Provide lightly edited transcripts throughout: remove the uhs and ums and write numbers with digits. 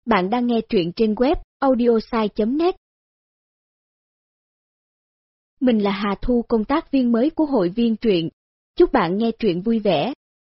Bạn đang nghe truyện trên web audiosai.net. Mình là Hà Thu, công tác viên mới của hội viên truyện. Chúc bạn nghe truyện vui vẻ.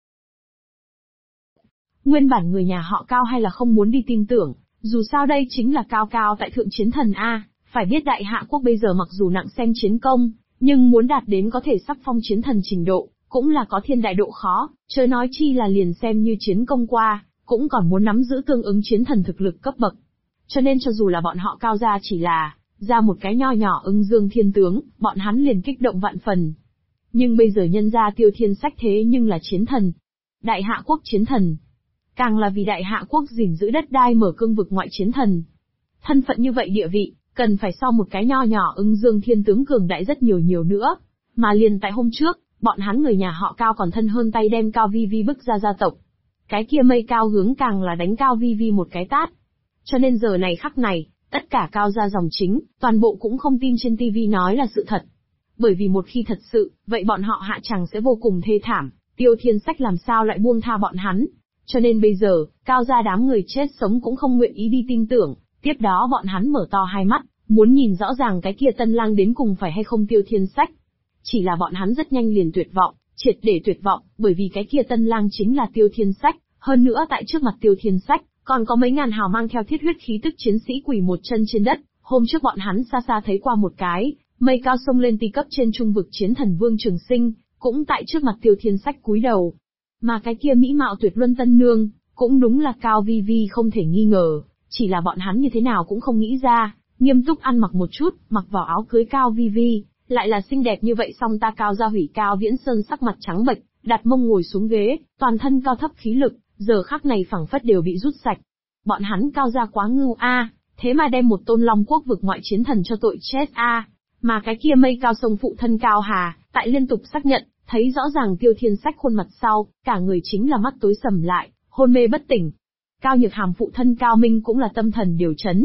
Nguyên bản người nhà họ Cao hay là không muốn đi tin tưởng, dù sao đây chính là Cao Cao tại thượng chiến thần A, phải biết Đại Hạ quốc bây giờ mặc dù nặng xem chiến công, nhưng muốn đạt đến có thể sắc phong chiến thần trình độ, cũng là có thiên đại độ khó, chớ nói chi là liền xem như chiến công qua, cũng còn muốn nắm giữ tương ứng chiến thần thực lực cấp bậc. Cho nên cho dù là bọn họ Cao gia chỉ là ra một cái nho nhỏ Ưng Dương Thiên tướng, bọn hắn liền kích động vạn phần. Nhưng bây giờ nhân gia Tiêu Thiên Sách thế nhưng là chiến thần, Đại Hạ quốc chiến thần, càng là vì Đại Hạ quốc gìn giữ đất đai mở cương vực ngoại chiến thần. Thân phận như vậy địa vị, cần phải so một cái nho nhỏ Ưng Dương Thiên tướng cường đại rất nhiều nữa. Mà liền tại hôm trước, bọn hắn người nhà họ Cao còn thân hơn tay đem Cao Vi Vi bức ra gia tộc. Cái kia Mây Cao hướng càng là đánh Cao Vi Vi một cái tát. Cho nên giờ này khắc này, tất cả Cao gia dòng chính, toàn bộ cũng không tin trên TV nói là sự thật. Bởi vì một khi thật sự, vậy bọn họ Hạ Tràng sẽ vô cùng thê thảm, Tiêu Thiên Sách làm sao lại buông tha bọn hắn. Cho nên bây giờ, Cao gia đám người chết sống cũng không nguyện ý đi tin tưởng, tiếp đó bọn hắn mở to hai mắt, muốn nhìn rõ ràng cái kia tân lang đến cùng phải hay không Tiêu Thiên Sách. Chỉ là bọn hắn rất nhanh liền tuyệt vọng, triệt để tuyệt vọng, bởi vì cái kia tân lang chính là Tiêu Thiên Sách, hơn nữa tại trước mặt Tiêu Thiên Sách, còn có mấy ngàn hào mang theo thiết huyết khí tức chiến sĩ quỳ một chân trên đất. Hôm trước bọn hắn xa xa thấy qua một cái, Mây Cao xông lên ti cấp trên trung vực chiến thần Vương Trường Sinh, cũng tại trước mặt Tiêu Thiên Sách cúi đầu. Mà cái kia mỹ mạo tuyệt luân tân nương, cũng đúng là Cao Vi Vi không thể nghi ngờ, chỉ là bọn hắn như thế nào cũng không nghĩ ra, nghiêm túc ăn mặc một chút, mặc vào áo cưới Cao Vi Vi, lại là xinh đẹp như vậy. Song ta Cao gia hủy Cao Viễn Sơn sắc mặt trắng bệch, đặt mông ngồi xuống ghế, toàn thân cao thấp khí lực, giờ khắc này phảng phất đều bị rút sạch. Bọn hắn Cao gia quá ngưu a, thế mà đem một tôn Long quốc vực ngoại chiến thần cho tội chết a. Mà cái kia Mây Cao sông phụ thân Cao Hà, tại liên tục xác nhận, thấy rõ ràng Tiêu Thiên Sách khuôn mặt sau, cả người chính là mắt tối sầm lại, hôn mê bất tỉnh. Cao Nhược Hàm phụ thân Cao Minh cũng là tâm thần điều chấn.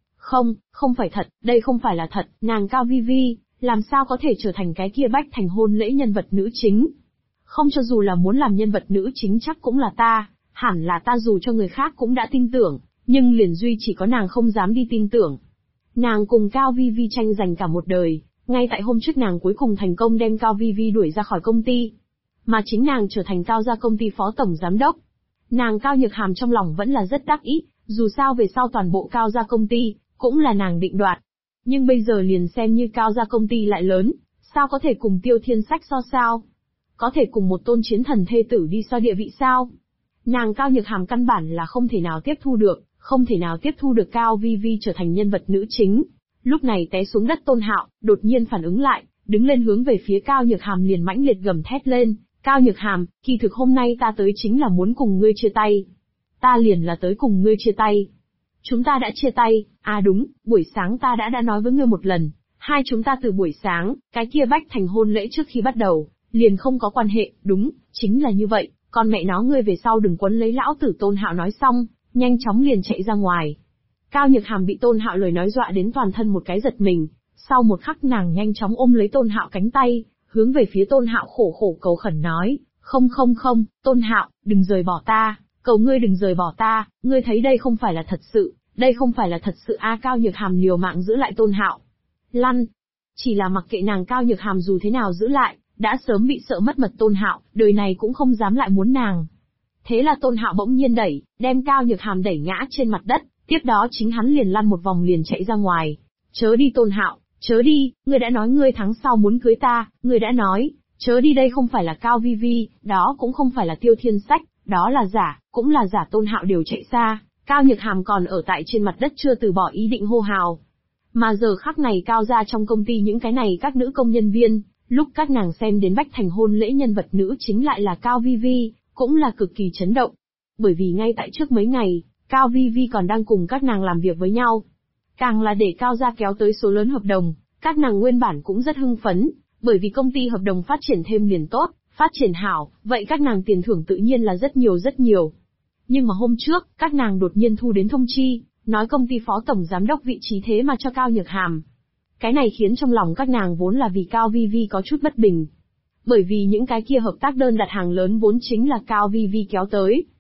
Không phải thật, đây không phải là thật, nàng Cao Vi Vi, làm sao có thể trở thành cái kia Bách Thành hôn lễ nhân vật nữ chính? Không, cho dù là muốn làm nhân vật nữ chính chắc cũng là ta, hẳn là ta, dù cho người khác cũng đã tin tưởng, nhưng liền duy chỉ có nàng không dám đi tin tưởng. Nàng cùng Cao Vi Vi tranh giành cả một đời, ngay tại hôm trước nàng cuối cùng thành công đem Cao Vi Vi đuổi ra khỏi công ty. Mà chính nàng trở thành Cao gia công ty phó tổng giám đốc. Nàng Cao Nhược Hàm trong lòng vẫn là rất đắc ý, dù sao về sau toàn bộ Cao gia công ty, cũng là nàng định đoạt. Nhưng bây giờ liền xem như Cao gia công ty lại lớn, sao có thể cùng Tiêu Thiên Sách so sao? Có thể cùng một tôn chiến thần thê tử đi so địa vị sao? Nàng Cao Nhược Hàm căn bản là không thể nào tiếp thu được, không thể nào tiếp thu được Cao Vi Vi trở thành nhân vật nữ chính. Lúc này té xuống đất Tôn Hạo, đột nhiên phản ứng lại, đứng lên hướng về phía Cao Nhược Hàm liền mãnh liệt gầm thét lên, Cao Nhược Hàm, kỳ thực hôm nay ta tới chính là muốn cùng ngươi chia tay. Ta liền là tới cùng ngươi chia tay. Chúng ta đã chia tay, à đúng, buổi sáng ta đã nói với ngươi một lần, hai chúng ta từ buổi sáng, cái kia Bách Thành hôn lễ trước khi bắt đầu, liền không có quan hệ, đúng, chính là như vậy, còn mẹ nó ngươi về sau đừng quấn lấy lão tử. Tôn Hạo nói xong, nhanh chóng liền chạy ra ngoài. Cao Nhược Hàm bị Tôn Hạo lời nói dọa đến toàn thân một cái giật mình, sau một khắc nàng nhanh chóng ôm lấy Tôn Hạo cánh tay, hướng về phía Tôn Hạo khổ cầu khẩn nói, không, Tôn Hạo, đừng rời bỏ ta, cầu ngươi đừng rời bỏ ta, ngươi thấy đây không phải là thật sự, đây không phải là thật sự a. Cao Nhược Hàm liều mạng giữ lại Tôn Hạo. Lăn! Chỉ là mặc kệ nàng Cao Nhược Hàm dù thế nào giữ lại, đã sớm bị sợ mất mật Tôn Hạo, đời này cũng không dám lại muốn nàng. Thế là Tôn Hạo bỗng nhiên đem Cao Nhược Hàm đẩy ngã trên mặt đất, tiếp đó chính hắn liền lăn một vòng liền chạy ra ngoài. Chớ đi Tôn Hạo, chớ đi, ngươi đã nói ngươi tháng sau muốn cưới ta, ngươi đã nói, chớ đi, đây không phải là Cao Vi Vi, đó cũng không phải là Tiêu Thiên Sách, đó là giả, cũng là giả. Tôn Hạo đều chạy xa, Cao Nhược Hàm còn ở tại trên mặt đất chưa từ bỏ ý định hô hào. Mà giờ khắc này Cao gia trong công ty những cái này các nữ công nhân viên, lúc các nàng xem đến Bách Thành hôn lễ nhân vật nữ chính lại là Cao Vi Vi, cũng là cực kỳ chấn động. Bởi vì ngay tại trước mấy ngày, Cao Vi Vi còn đang cùng các nàng làm việc với nhau. Càng là để Cao gia kéo tới số lớn hợp đồng, các nàng nguyên bản cũng rất hưng phấn, bởi vì công ty hợp đồng phát triển thêm liền tốt, phát triển hảo, vậy các nàng tiền thưởng tự nhiên là rất nhiều. Nhưng mà hôm trước, các nàng đột nhiên thu đến thông chi, nói công ty phó tổng giám đốc vị trí thế mà cho Cao Nhược Hàm. Cái này khiến trong lòng các nàng vốn là vì Cao Vi Vi có chút bất bình. Bởi vì những cái kia hợp tác đơn đặt hàng lớn vốn chính là Cao Vi Vi kéo tới.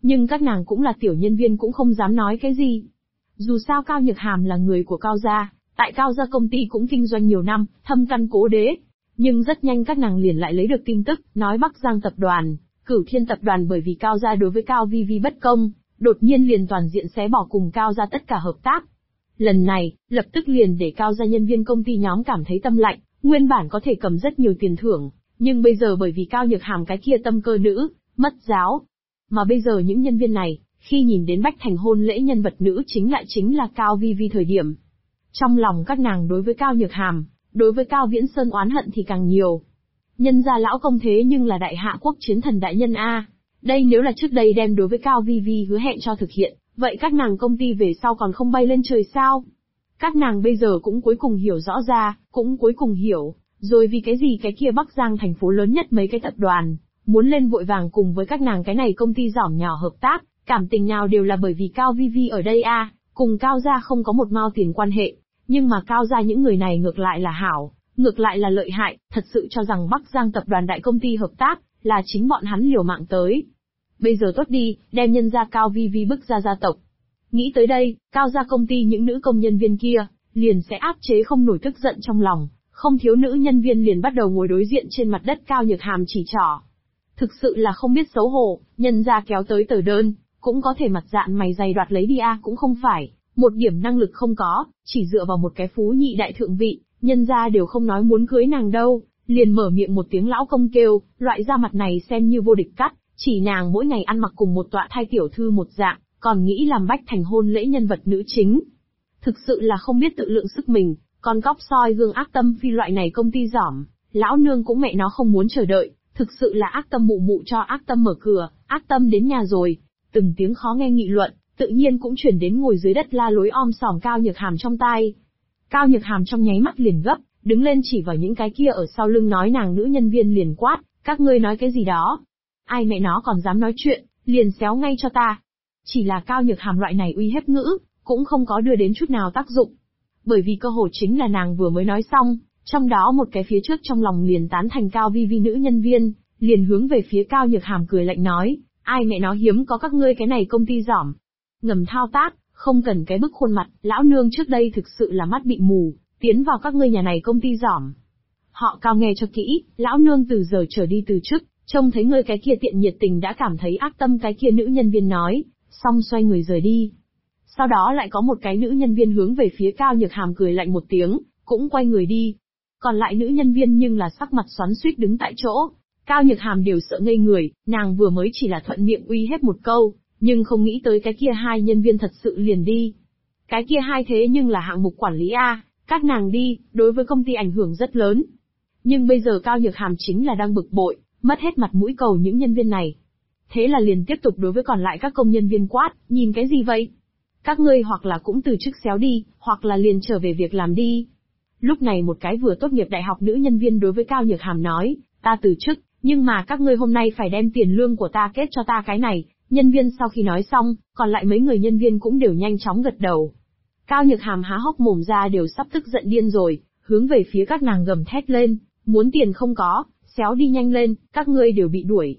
Nhưng các nàng cũng là tiểu nhân viên cũng không dám nói cái gì. Dù sao Cao Nhược Hàm là người của Cao gia, tại Cao gia công ty cũng kinh doanh nhiều năm, thâm căn cố đế. Nhưng rất nhanh các nàng liền lại lấy được tin tức, nói Bắc Giang tập đoàn, Cửu Thiên tập đoàn bởi vì Cao gia đối với Cao Vi Vi bất công, đột nhiên liền toàn diện xé bỏ cùng Cao gia tất cả hợp tác. Lần này, lập tức liền để Cao gia nhân viên công ty nhóm cảm thấy tâm lạnh, nguyên bản có thể cầm rất nhiều tiền thưởng, nhưng bây giờ bởi vì Cao Nhược Hàm cái kia tâm cơ nữ, mất giáo. Mà bây giờ những nhân viên này, khi nhìn đến Bách Thành hôn lễ nhân vật nữ chính là Cao Vi Vi thời điểm. Trong lòng các nàng đối với Cao Nhược Hàm, đối với Cao Viễn Sơn oán hận thì càng nhiều. Nhân gia lão công thế nhưng là đại hạ quốc chiến thần đại nhân A. Đây nếu là trước đây đem đối với Cao Vi Vi hứa hẹn cho thực hiện, vậy các nàng công ty về sau còn không bay lên trời sao? Các nàng bây giờ cũng cuối cùng hiểu rõ ra, cũng cuối cùng hiểu, rồi vì cái gì cái kia Bắc Giang thành phố lớn nhất mấy cái tập đoàn, muốn lên vội vàng cùng với các nàng cái này công ty giỏm nhỏ hợp tác, cảm tình nào đều là bởi vì Cao Vi Vi ở đây a, cùng Cao gia không có một mao tiền quan hệ, nhưng mà Cao gia những người này ngược lại là hảo, ngược lại là lợi hại, thật sự cho rằng Bắc Giang tập đoàn đại công ty hợp tác, là chính bọn hắn liều mạng tới. Bây giờ tốt đi, đem nhân gia Cao Vi Vi bức ra gia tộc. Nghĩ tới đây, Cao gia công ty những nữ công nhân viên kia, liền sẽ áp chế không nổi tức giận trong lòng, không thiếu nữ nhân viên liền bắt đầu ngồi đối diện trên mặt đất Cao Nhược Hàm chỉ trỏ. Thực sự là không biết xấu hổ, nhân gia kéo tới tờ đơn, cũng có thể mặt dạn mày dày đoạt lấy đi a, cũng không phải, một điểm năng lực không có, chỉ dựa vào một cái phú nhị đại thượng vị, nhân gia đều không nói muốn cưới nàng đâu, liền mở miệng một tiếng lão công kêu, loại da mặt này xem như vô địch cắt, chỉ nàng mỗi ngày ăn mặc cùng một tọa thai tiểu thư một dạng, còn nghĩ làm Bách Thành hôn lễ nhân vật nữ chính. Thực sự là không biết tự lượng sức mình, còn cóc soi gương ác tâm phi loại này công ty giỏm, lão nương cũng mẹ nó không muốn chờ đợi, thực sự là ác tâm mụ mụ cho ác tâm mở cửa, ác tâm đến nhà rồi. Từng tiếng khó nghe nghị luận, tự nhiên cũng chuyển đến ngồi dưới đất la lối om sòm Cao Nhược Hàm trong tai. Cao Nhược Hàm trong nháy mắt liền gấp, đứng lên chỉ vào những cái kia ở sau lưng nói nàng nữ nhân viên liền quát, các ngươi nói cái gì đó? Ai mẹ nó còn dám nói chuyện, liền xéo ngay cho ta. Chỉ là Cao Nhược Hàm loại này uy hiếp ngữ, cũng không có đưa đến chút nào tác dụng. Bởi vì cơ hội chính là nàng vừa mới nói xong, trong đó một cái phía trước trong lòng liền tán thành Cao Vi Vi nữ nhân viên, liền hướng về phía Cao Nhược Hàm cười lạnh nói, ai mẹ nó hiếm có các ngươi cái này công ty giỏm. Ngầm thao tác, không cần cái bức khuôn mặt, lão nương trước đây thực sự là mắt bị mù, tiến vào các ngươi nhà này công ty giỏm. Họ Cao nghe cho kỹ, lão nương từ giờ trở đi từ chức, trông thấy ngươi cái kia tiện nhiệt tình đã cảm thấy ác tâm cái kia nữ nhân viên nói, xong xoay người rời đi. Sau đó lại có một cái nữ nhân viên hướng về phía Cao Nhược Hàm cười lạnh một tiếng, cũng quay người đi. Còn lại nữ nhân viên nhưng là sắc mặt xoắn xuýt đứng tại chỗ. Cao Nhược Hàm đều sợ ngây người, nàng vừa mới chỉ là thuận miệng uy hiếp một câu, nhưng không nghĩ tới cái kia hai nhân viên thật sự liền đi. Cái kia hai thế nhưng là hạng mục quản lý A, các nàng đi, đối với công ty ảnh hưởng rất lớn. Nhưng bây giờ Cao Nhược Hàm chính là đang bực bội, mất hết mặt mũi cầu những nhân viên này. Thế là liền tiếp tục đối với còn lại các công nhân viên quát, nhìn cái gì vậy? Các ngươi hoặc là cũng từ chức xéo đi, hoặc là liền trở về việc làm đi. Lúc này một cái vừa tốt nghiệp đại học nữ nhân viên đối với Cao Nhược Hàm nói, ta từ chức, nhưng mà các ngươi hôm nay phải đem tiền lương của ta kết cho ta cái này. Nhân viên sau khi nói xong, còn lại mấy người nhân viên cũng đều nhanh chóng gật đầu. Cao Nhược Hàm há hốc mồm ra đều sắp tức giận điên rồi, hướng về phía các nàng gầm thét lên, muốn tiền không có, xéo đi nhanh lên, các ngươi đều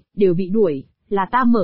bị đuổi, là ta mở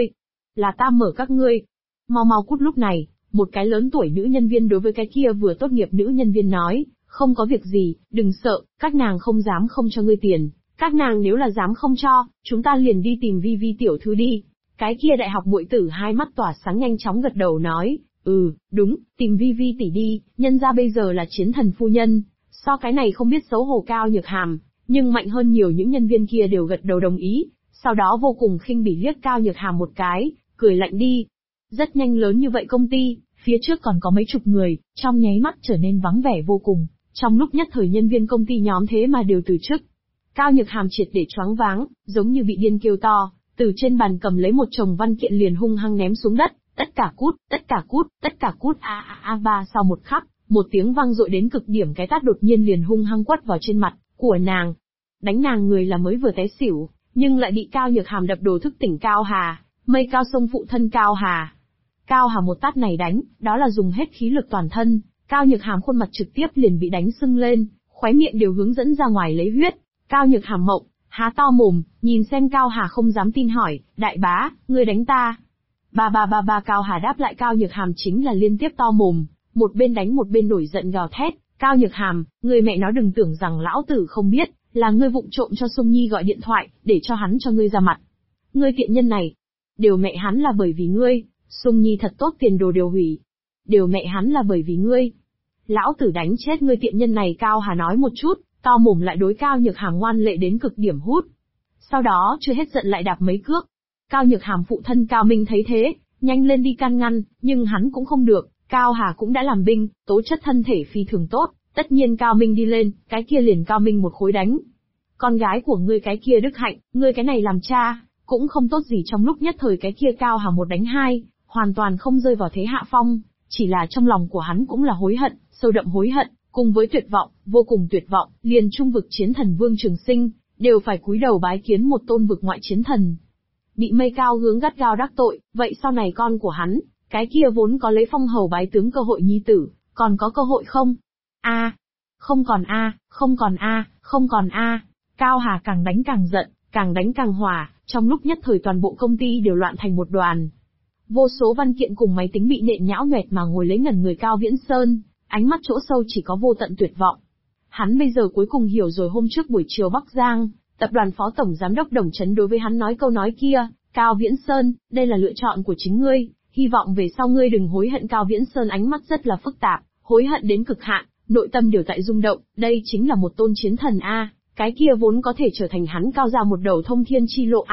các ngươi. Mau mau cút. Lúc này, một cái lớn tuổi nữ nhân viên đối với cái kia vừa tốt nghiệp nữ nhân viên nói, không có việc gì, đừng sợ, các nàng không dám không cho ngươi tiền, các nàng nếu là dám không cho, chúng ta liền đi tìm Vi Vi tiểu thư đi. Cái kia đại học muội tử hai mắt tỏa sáng nhanh chóng gật đầu nói, đúng, tìm Vi Vi tỷ đi, nhân ra bây giờ là chiến thần phu nhân, so cái này không biết xấu hổ Cao Nhược Hàm, nhưng mạnh hơn nhiều những nhân viên kia đều gật đầu đồng ý, sau đó vô cùng khinh bỉ liếc Cao Nhược Hàm một cái, cười lạnh đi. Rất nhanh lớn như vậy công ty, phía trước còn có mấy chục người, trong nháy mắt trở nên vắng vẻ vô cùng, trong lúc nhất thời nhân viên công ty nhóm thế mà đều từ chức. Cao Nhược Hàm triệt để choáng váng, giống như bị điên kêu to, từ trên bàn cầm lấy một chồng văn kiện liền hung hăng ném xuống đất, tất cả cút, ba sau một khắc, một tiếng vang dội đến cực điểm cái tát đột nhiên liền hung hăng quất vào trên mặt của nàng. Đánh nàng người là mới vừa té xỉu, nhưng lại bị Cao Nhược Hàm đập đồ thức tỉnh Cao Hà, mây cao sông phụ thân Cao Hà. Cao Hà một tát này đánh, đó là dùng hết khí lực toàn thân, Cao Nhược Hàm khuôn mặt trực tiếp liền bị đánh sưng lên, khóe miệng đều hướng dẫn ra ngoài lấy huyết. Cao Nhược Hàm mộng, há to mồm, nhìn xem Cao Hà không dám tin hỏi, đại bá, ngươi đánh ta. Ba ba ba ba, Cao Hà đáp lại. Cao Nhược Hàm chính là liên tiếp to mồm, một bên đánh một bên nổi giận gào thét. Cao Nhược Hàm, người mẹ nó đừng tưởng rằng lão tử không biết, là ngươi vụng trộm cho Sung Nhi gọi điện thoại, để cho hắn cho ngươi ra mặt. Ngươi tiện nhân này, đều mẹ hắn là bởi vì ngươi, Sung Nhi thật tốt tiền đồ đều hủy. Đều mẹ hắn là bởi vì ngươi. Lão tử đánh chết ngươi tiện nhân này. Cao Hà nói một chút, to mồm lại đối Cao Nhược Hàm ngoan lệ đến cực điểm hút. Sau đó chưa hết giận lại đạp mấy cước. Cao Nhược Hàm phụ thân Cao Minh thấy thế, nhanh lên đi can ngăn, nhưng hắn cũng không được. Cao Hà cũng đã làm binh, tố chất thân thể phi thường tốt, tất nhiên Cao Minh đi lên, cái kia liền Cao Minh một khối đánh. Con gái của ngươi cái kia đức hạnh, ngươi cái này làm cha, cũng không tốt gì. Trong lúc nhất thời cái kia Cao Hà một đánh hai, hoàn toàn không rơi vào thế hạ phong, chỉ là trong lòng của hắn cũng là hối hận, sâu đậm hối hận, cùng với tuyệt vọng, vô cùng tuyệt vọng, liền trung vực chiến thần Vương Trường Sinh, đều phải cúi đầu bái kiến một tôn vực ngoại chiến thần. Bị Mây Cao Hướng gắt gao đắc tội, vậy sau này con của hắn, cái kia vốn có lấy phong hầu bái tướng cơ hội nhi tử, còn có cơ hội không? Không còn không còn không còn Cao Hà càng đánh càng giận, càng đánh càng hỏa, trong lúc nhất thời toàn bộ công ty đều loạn thành một đoàn. Vô số văn kiện cùng máy tính bị nện nhão nhoẹt mà ngồi lấy ngẩn người Cao Viễn Sơn, ánh mắt chỗ sâu chỉ có vô tận tuyệt vọng. Hắn bây giờ cuối cùng hiểu rồi hôm trước buổi chiều Bắc Giang, tập đoàn phó tổng giám đốc Đồng Chấn đối với hắn nói câu nói kia, Cao Viễn Sơn, đây là lựa chọn của chính ngươi, hy vọng về sau ngươi đừng hối hận. Cao Viễn Sơn ánh mắt rất là phức tạp, hối hận đến cực hạn, nội tâm đều tại rung động, đây chính là một tôn chiến thần cái kia vốn có thể trở thành hắn Cao gia một đầu thông thiên chi lộ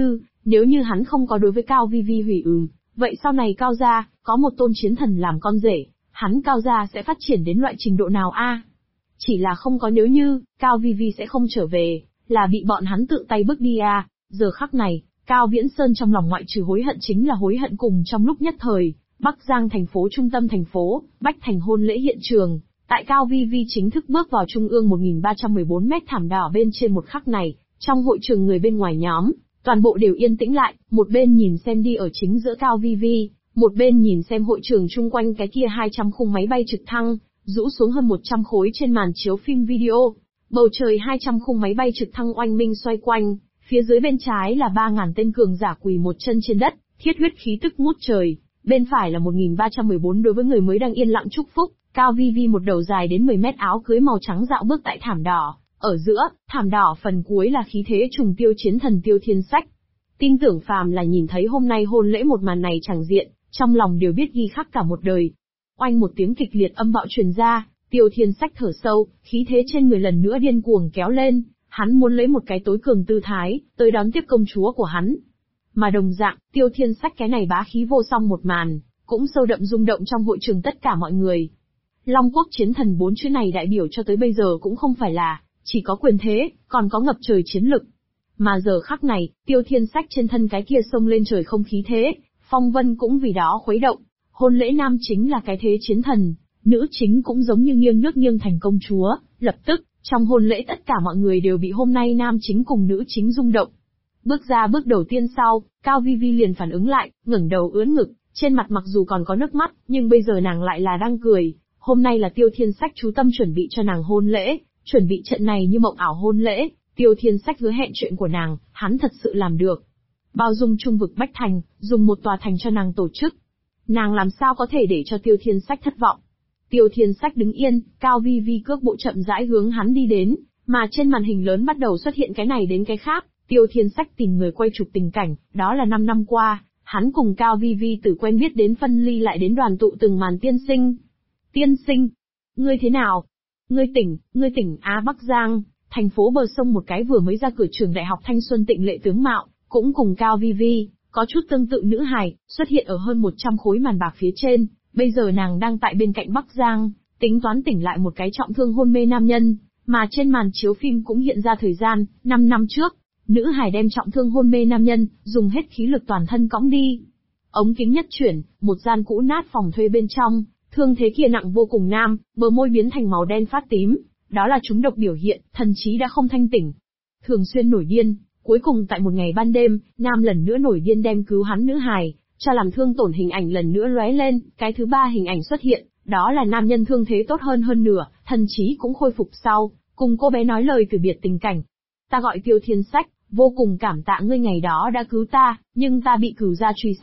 nếu như hắn không có đối với Cao Vi Vi hủy vậy sau này Cao gia, có một tôn chiến thần làm con rể, hắn Cao gia sẽ phát triển đến loại trình độ nào Chỉ là không có nếu như, Cao Vi Vi sẽ không trở về, là bị bọn hắn tự tay bước đi Giờ khắc này, Cao Viễn Sơn trong lòng ngoại trừ hối hận chính là hối hận. Cùng trong lúc nhất thời, Bắc Giang thành phố trung tâm thành phố, Bách Thành hôn lễ hiện trường, tại Cao Vi Vi chính thức bước vào trung ương 1314 mét thảm đỏ bên trên một khắc này, trong hội trường người bên ngoài nhóm, toàn bộ đều yên tĩnh lại, một bên nhìn xem đi ở chính giữa Cao Vi Vi, một bên nhìn xem hội trường chung quanh cái kia 200 khung máy bay trực thăng, rũ xuống hơn 100 khối trên màn chiếu phim video. Bầu trời 200 khung máy bay trực thăng oanh minh xoay quanh, phía dưới bên trái là 3.000 tên cường giả quỳ một chân trên đất, thiết huyết khí tức ngút trời, bên phải là 1314 đối với người mới đang yên lặng chúc phúc. Cao Vi Vi một đầu dài đến 10 mét áo cưới màu trắng dạo bước tại thảm đỏ, ở giữa, thảm đỏ phần cuối là khí thế trùng tiêu chiến thần Tiêu Thiên Sách. Tin tưởng phàm là nhìn thấy hôm nay hôn lễ một màn này chẳng diện, trong lòng đều biết ghi khắc cả một đời. Oanh một tiếng kịch liệt âm bạo truyền ra, Tiêu Thiên Sách thở sâu, khí thế trên người lần nữa điên cuồng kéo lên, hắn muốn lấy một cái tối cường tư thái, tới đón tiếp công chúa của hắn. Mà đồng dạng, Tiêu Thiên Sách cái này bá khí vô song một màn, cũng sâu đậm rung động trong hội trường tất cả mọi người. Long quốc chiến thần 4 chữ này đại biểu cho tới bây giờ cũng không phải là chỉ có quyền thế, còn có ngập trời chiến lực. Mà giờ khắc này, Tiêu Thiên Sách trên thân cái kia sông lên trời không khí thế, phong vân cũng vì đó khuấy động. Hôn lễ nam chính là cái thế chiến thần, nữ chính cũng giống như nghiêng nước nghiêng thành công chúa, lập tức, trong hôn lễ tất cả mọi người đều bị hôm nay nam chính cùng nữ chính rung động. Bước ra bước đầu tiên sau, Cao Vi Vi liền phản ứng lại, ngẩng đầu ưỡn ngực, trên mặt mặc dù còn có nước mắt, nhưng bây giờ nàng lại là đang cười. Hôm nay là Tiêu Thiên Sách chú tâm chuẩn bị cho nàng hôn lễ, chuẩn bị trận này như mộng ảo hôn lễ, Tiêu Thiên Sách hứa hẹn chuyện của nàng, hắn thật sự làm được. Bao dung trung vực Bách Thành, dùng một tòa thành cho nàng tổ chức. Nàng làm sao có thể để cho Tiêu Thiên Sách thất vọng. Tiêu Thiên Sách đứng yên, Cao Vi Vi cước bộ chậm rãi hướng hắn đi đến, mà trên màn hình lớn bắt đầu xuất hiện cái này đến cái khác. Tiêu Thiên Sách tìm người quay chụp tình cảnh, đó là 5 năm qua, hắn cùng Cao Vi Vi từ quen biết đến phân ly lại đến đoàn tụ từng màn tiên sinh. Tiên sinh, ngươi thế nào? Ngươi tỉnh Bắc Giang, thành phố bờ sông một cái vừa mới ra cửa trường đại học thanh xuân tịnh lệ tướng mạo, cũng cùng Cao Vi Vi, có chút tương tự nữ hài, xuất hiện ở hơn 100 khối màn bạc phía trên, bây giờ nàng đang tại bên cạnh Bắc Giang, tính toán tỉnh lại một cái trọng thương hôn mê nam nhân, mà trên màn chiếu phim cũng hiện ra thời gian, 5 năm trước, nữ hài đem trọng thương hôn mê nam nhân, dùng hết khí lực toàn thân cõng đi. Ống kính nhất chuyển, một gian cũ nát phòng thuê bên trong, thương thế kia nặng vô cùng nam, bờ môi biến thành màu đen phát tím, đó là trúng độc biểu hiện, thần trí đã không thanh tỉnh. Thường xuyên nổi điên, cuối cùng tại một ngày ban đêm, nam lần nữa nổi điên đem cứu hắn nữ hài, cho làm thương tổn hình ảnh lần nữa lóe lên, cái thứ 3 hình ảnh xuất hiện, đó là nam nhân thương thế tốt hơn nửa, thần trí cũng khôi phục sau, cùng cô bé nói lời từ biệt tình cảnh. Ta gọi Tiêu Thiên Sách, vô cùng cảm tạ ngươi ngày đó đã cứu ta, nhưng ta bị cửu gia truy sát,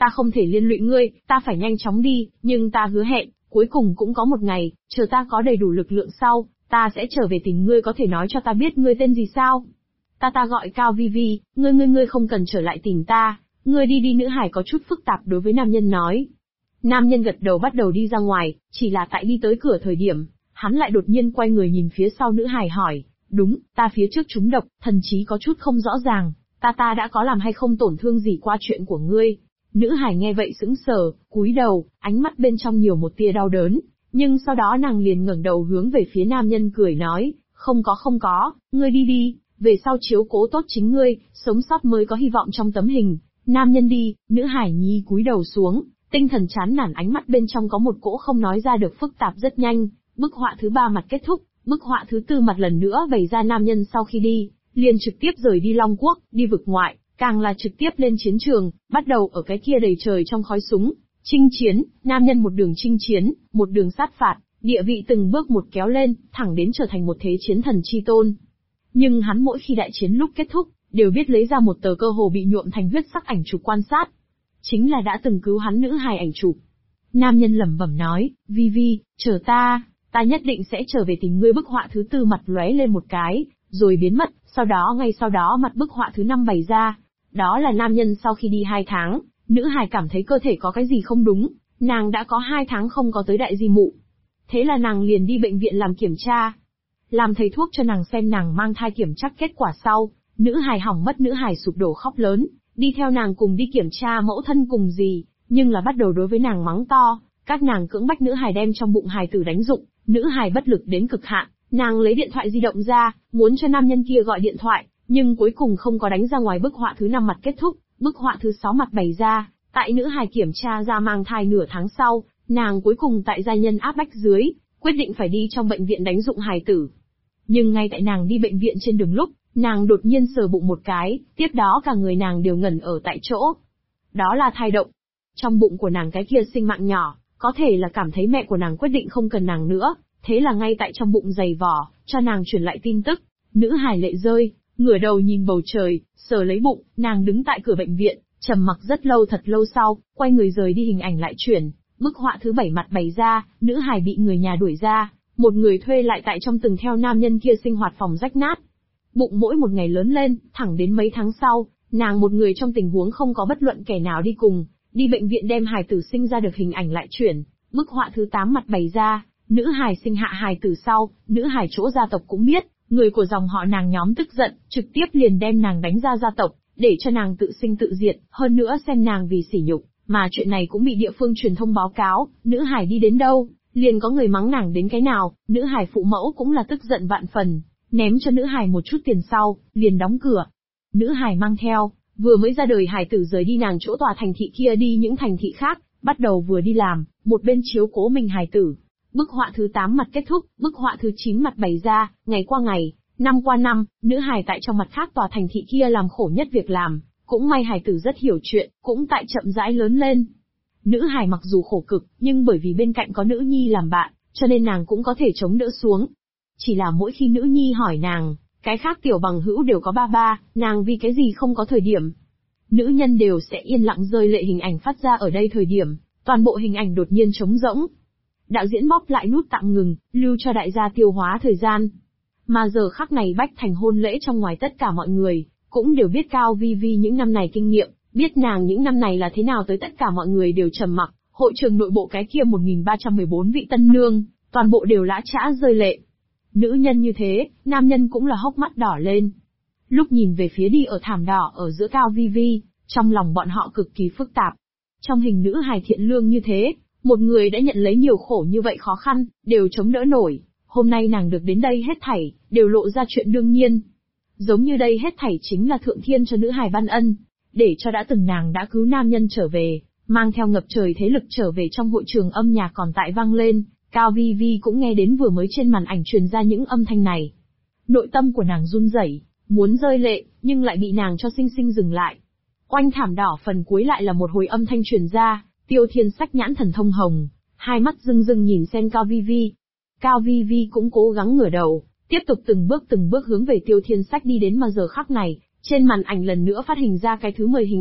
ta không thể liên lụy ngươi, ta phải nhanh chóng đi, nhưng ta hứa hẹn, cuối cùng cũng có một ngày, chờ ta có đầy đủ lực lượng sau, ta sẽ trở về tìm ngươi. Có thể nói cho ta biết ngươi tên gì sao? Ta gọi Cao Vi Vi, ngươi không cần trở lại tìm ta, ngươi đi đi. Nữ hải có chút phức tạp đối với nam nhân nói. Nam nhân gật đầu bắt đầu đi ra ngoài, chỉ là tại đi tới cửa thời điểm, hắn lại đột nhiên quay người nhìn phía sau nữ hải hỏi, đúng, ta phía trước trúng độc, thần trí có chút không rõ ràng, ta đã có làm hay không tổn thương gì qua chuyện của ngươi. Nữ hải nghe vậy sững sờ, cúi đầu, ánh mắt bên trong nhiều một tia đau đớn, nhưng sau đó nàng liền ngẩng đầu hướng về phía nam nhân cười nói, không có, ngươi đi đi, về sau chiếu cố tốt chính ngươi, sống sót mới có hy vọng trong tấm hình. Nam nhân đi, nữ hải nhi cúi đầu xuống, tinh thần chán nản, ánh mắt bên trong có một cỗ không nói ra được phức tạp. Rất nhanh, bức họa thứ 3 mặt kết thúc, bức họa thứ 4 mặt lần nữa bày ra nam nhân sau khi đi, liền trực tiếp rời đi Long Quốc, đi vực ngoại, càng là trực tiếp lên chiến trường, bắt đầu ở cái kia đầy trời trong khói súng, chinh chiến. Nam nhân một đường chinh chiến, một đường sát phạt, địa vị từng bước một kéo lên, thẳng đến trở thành một thế chiến thần chi tôn. Nhưng hắn mỗi khi đại chiến lúc kết thúc, đều biết lấy ra một tờ cơ hồ bị nhuộm thành huyết sắc ảnh chụp quan sát. Chính là đã từng cứu hắn nữ hài ảnh chụp. Nam nhân lẩm bẩm nói, Vi Vi, chờ ta nhất định sẽ trở về tìm ngươi. Bức họa thứ 4 mặt lóe lên một cái, rồi biến mất, ngay sau đó mặt bức họa thứ 5 bày ra. Đó là nam nhân sau khi đi 2 tháng, nữ hài cảm thấy cơ thể có cái gì không đúng, nàng đã có 2 tháng không có tới đại di mụ. Thế là nàng liền đi bệnh viện làm kiểm tra. Làm thầy thuốc cho nàng xem nàng mang thai kiểm tra kết quả sau, nữ hài hỏng mất, nữ hài sụp đổ khóc lớn, đi theo nàng cùng đi kiểm tra mẫu thân cùng gì, nhưng là bắt đầu đối với nàng mắng to, các nàng cưỡng bách nữ hài đem trong bụng hài tử đánh dụng, nữ hài bất lực đến cực hạn, nàng lấy điện thoại di động ra, muốn cho nam nhân kia gọi điện thoại, nhưng cuối cùng không có đánh ra ngoài. Bức họa thứ 5 mặt kết thúc, bức họa thứ 6 mặt bày ra, tại nữ hài kiểm tra ra mang thai nửa tháng sau, nàng cuối cùng tại gia nhân áp bách dưới, quyết định phải đi trong bệnh viện đánh dụng hài tử. Nhưng ngay tại nàng đi bệnh viện trên đường lúc, nàng đột nhiên sờ bụng một cái, tiếp đó cả người nàng đều ngẩn ở tại chỗ. Đó là thai động. Trong bụng của nàng cái kia sinh mạng nhỏ, có thể là cảm thấy mẹ của nàng quyết định không cần nàng nữa, thế là ngay tại trong bụng giày vò, cho nàng truyền lại tin tức. Nữ hài lệ rơi, ngửa đầu nhìn bầu trời, sờ lấy bụng, nàng đứng tại cửa bệnh viện, trầm mặc rất lâu, thật lâu sau, quay người rời đi. Hình ảnh lại chuyển, bức họa thứ 7 mặt bày ra, nữ hài bị người nhà đuổi ra, một người thuê lại tại trong từng theo nam nhân kia sinh hoạt phòng rách nát. Bụng mỗi một ngày lớn lên, thẳng đến mấy tháng sau, nàng một người trong tình huống không có bất luận kẻ nào đi cùng, đi bệnh viện đem hài tử sinh ra được. Hình ảnh lại chuyển, bức họa thứ 8 mặt bày ra, nữ hài sinh hạ hài tử sau, nữ hài chỗ gia tộc cũng biết, người của dòng họ nàng nhóm tức giận, trực tiếp liền đem nàng đánh ra gia tộc, để cho nàng tự sinh tự diệt, hơn nữa xem nàng vì sỉ nhục, mà chuyện này cũng bị địa phương truyền thông báo cáo. Nữ hài đi đến đâu, liền có người mắng nàng đến cái nào. Nữ hài phụ mẫu cũng là tức giận vạn phần, ném cho nữ hài một chút tiền sau, liền đóng cửa. Nữ hài mang theo vừa mới ra đời hài tử rời đi nàng chỗ tòa thành thị kia đi những thành thị khác, bắt đầu vừa đi làm, một bên chiếu cố mình hài tử. Bức họa thứ 8 mặt kết thúc, bức họa thứ 9 mặt bày ra, ngày qua ngày, năm qua năm, nữ hài tại trong mặt khác tòa thành thị kia làm khổ nhất việc làm, cũng may hài tử rất hiểu chuyện, cũng tại chậm rãi lớn lên. Nữ hài mặc dù khổ cực, nhưng bởi vì bên cạnh có nữ nhi làm bạn, cho nên nàng cũng có thể chống đỡ xuống. Chỉ là mỗi khi nữ nhi hỏi nàng, cái khác tiểu bằng hữu đều có ba, nàng vì cái gì không có thời điểm. Nữ nhân đều sẽ yên lặng rơi lệ. Hình ảnh phát ra ở đây thời điểm, toàn bộ hình ảnh đột nhiên trống rỗng. Đạo diễn bóp lại nút tạm ngừng, lưu cho đại gia tiêu hóa thời gian. Mà giờ khắc này Bách Thành hôn lễ trong ngoài tất cả mọi người, cũng đều biết Cao Vi Vi những năm này kinh nghiệm, biết nàng những năm này là thế nào tới, tất cả mọi người đều trầm mặc. Hội trường nội bộ cái kia 1314 vị tân nương, toàn bộ đều lã chã rơi lệ. Nữ nhân như thế, nam nhân cũng là hốc mắt đỏ lên. Lúc nhìn về phía đi ở thảm đỏ ở giữa Cao Vi Vi, trong lòng bọn họ cực kỳ phức tạp. Trong hình nữ hài thiện lương như thế, một người đã nhận lấy nhiều khổ như vậy khó khăn, đều chống đỡ nổi. Hôm nay nàng được đến đây hết thảy, đều lộ ra chuyện đương nhiên. Giống như đây hết thảy chính là thượng thiên cho nữ hài ban ân, để cho đã từng nàng đã cứu nam nhân trở về, mang theo ngập trời thế lực trở về. Trong hội trường âm nhạc còn tại vang lên, Cao Vi Vi cũng nghe đến vừa mới trên màn ảnh truyền ra những âm thanh này. Nội tâm của nàng run rẩy, muốn rơi lệ, nhưng lại bị nàng cho xinh xinh dừng lại. Oanh thảm đỏ phần cuối lại là một hồi âm thanh truyền ra, Tiêu Thiên Sách nhãn thần thông hồng, hai mắt rưng rưng nhìn xem Cao Vi Vi. Cao Vi Vi cũng cố gắng ngửa đầu, tiếp tục từng bước hướng về Tiêu Thiên Sách đi đến. Mà giờ khắc này, trên màn ảnh lần nữa phát hình ra cái thứ 10 hình ảnh,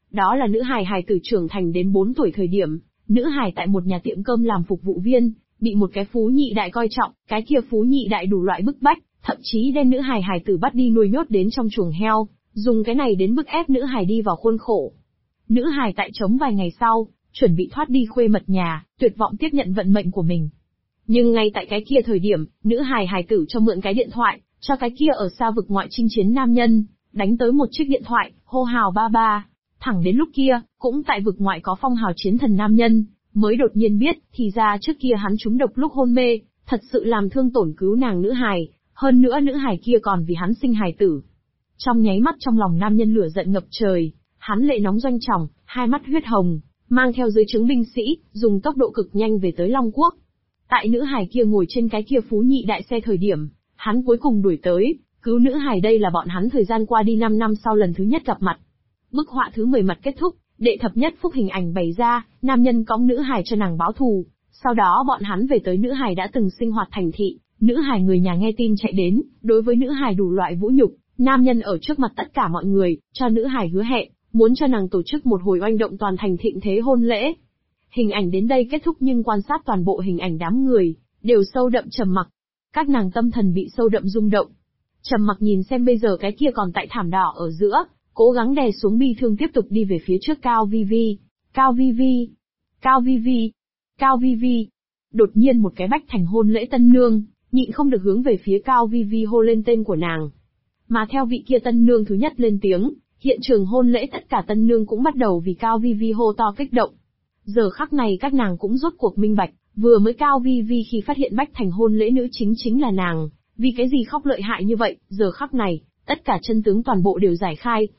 Đó là nữ hài hài tử trưởng thành đến 4 tuổi thời điểm, nữ hài tại một nhà tiệm cơm làm phục vụ viên, bị một cái phú nhị đại coi trọng, cái kia phú nhị đại đủ loại bức bách, thậm chí đem nữ hài hài tử bắt đi nuôi nhốt đến trong chuồng heo, dùng cái này đến bức ép nữ hài đi vào khuôn khổ. Nữ hài tại chống vài ngày sau, chuẩn bị thoát đi khuê mật nhà, tuyệt vọng tiếp nhận vận mệnh của mình. Nhưng ngay tại cái kia thời điểm, nữ hài hài tử cho mượn cái điện thoại, cho cái kia ở xa vực ngoại chinh chiến nam nhân, đánh tới một chiếc điện thoại, hô hào ba ba. Thẳng đến lúc kia, cũng tại vực ngoại có phong hào chiến thần nam nhân, mới đột nhiên biết, thì ra trước kia hắn trúng độc lúc hôn mê, thật sự làm thương tổn cứu nàng nữ hài, hơn nữa nữ hài kia còn vì hắn sinh hài tử. Trong nháy mắt trong lòng nam nhân lửa giận ngập trời, hắn lệ nóng doanh tròng, hai mắt huyết hồng, mang theo dưới trướng binh sĩ, dùng tốc độ cực nhanh về tới Long Quốc. Tại nữ hài kia ngồi trên cái kia phú nhị đại xe thời điểm, hắn cuối cùng đuổi tới, cứu nữ hài. Đây là bọn hắn thời gian qua đi 5 năm sau lần thứ nhất gặp mặt. Bức họa thứ 10 mặt kết thúc, đệ thập nhất phúc hình ảnh bày ra, nam nhân cõng nữ hài cho nàng báo thù. Sau đó bọn hắn về tới nữ hài đã từng sinh hoạt thành thị, nữ hài người nhà nghe tin chạy đến, đối với nữ hài đủ loại vũ nhục, nam nhân ở trước mặt tất cả mọi người, cho nữ hài hứa hẹn, muốn cho nàng tổ chức một hồi oanh động toàn thành thịnh thế hôn lễ. Hình ảnh đến đây kết thúc nhưng quan sát toàn bộ hình ảnh đám người, đều sâu đậm trầm mặc. Các nàng tâm thần bị sâu đậm rung động. Trầm mặc nhìn xem bây giờ cái kia còn tại thảm đỏ ở giữa, cố gắng đè xuống bi thương tiếp tục đi về phía trước Cao Vi Vi. Cao Vi Vi. Cao Vi Vi. Cao Vi Vi. Đột nhiên một cái bách thành hôn lễ tân nương, nhịn không được hướng về phía Cao Vi Vi hô lên tên của nàng. Mà theo vị kia tân nương thứ nhất lên tiếng, hiện trường hôn lễ tất cả tân nương cũng bắt đầu vì Cao Vi Vi hô to kích động. Giờ khắc này các nàng cũng rốt cuộc minh bạch, vừa mới Cao Vi Vi khi phát hiện bách thành hôn lễ nữ chính là nàng, vì cái gì khóc lợi hại như vậy, giờ khắc này, tất cả chân tướng toàn bộ đều giải khai,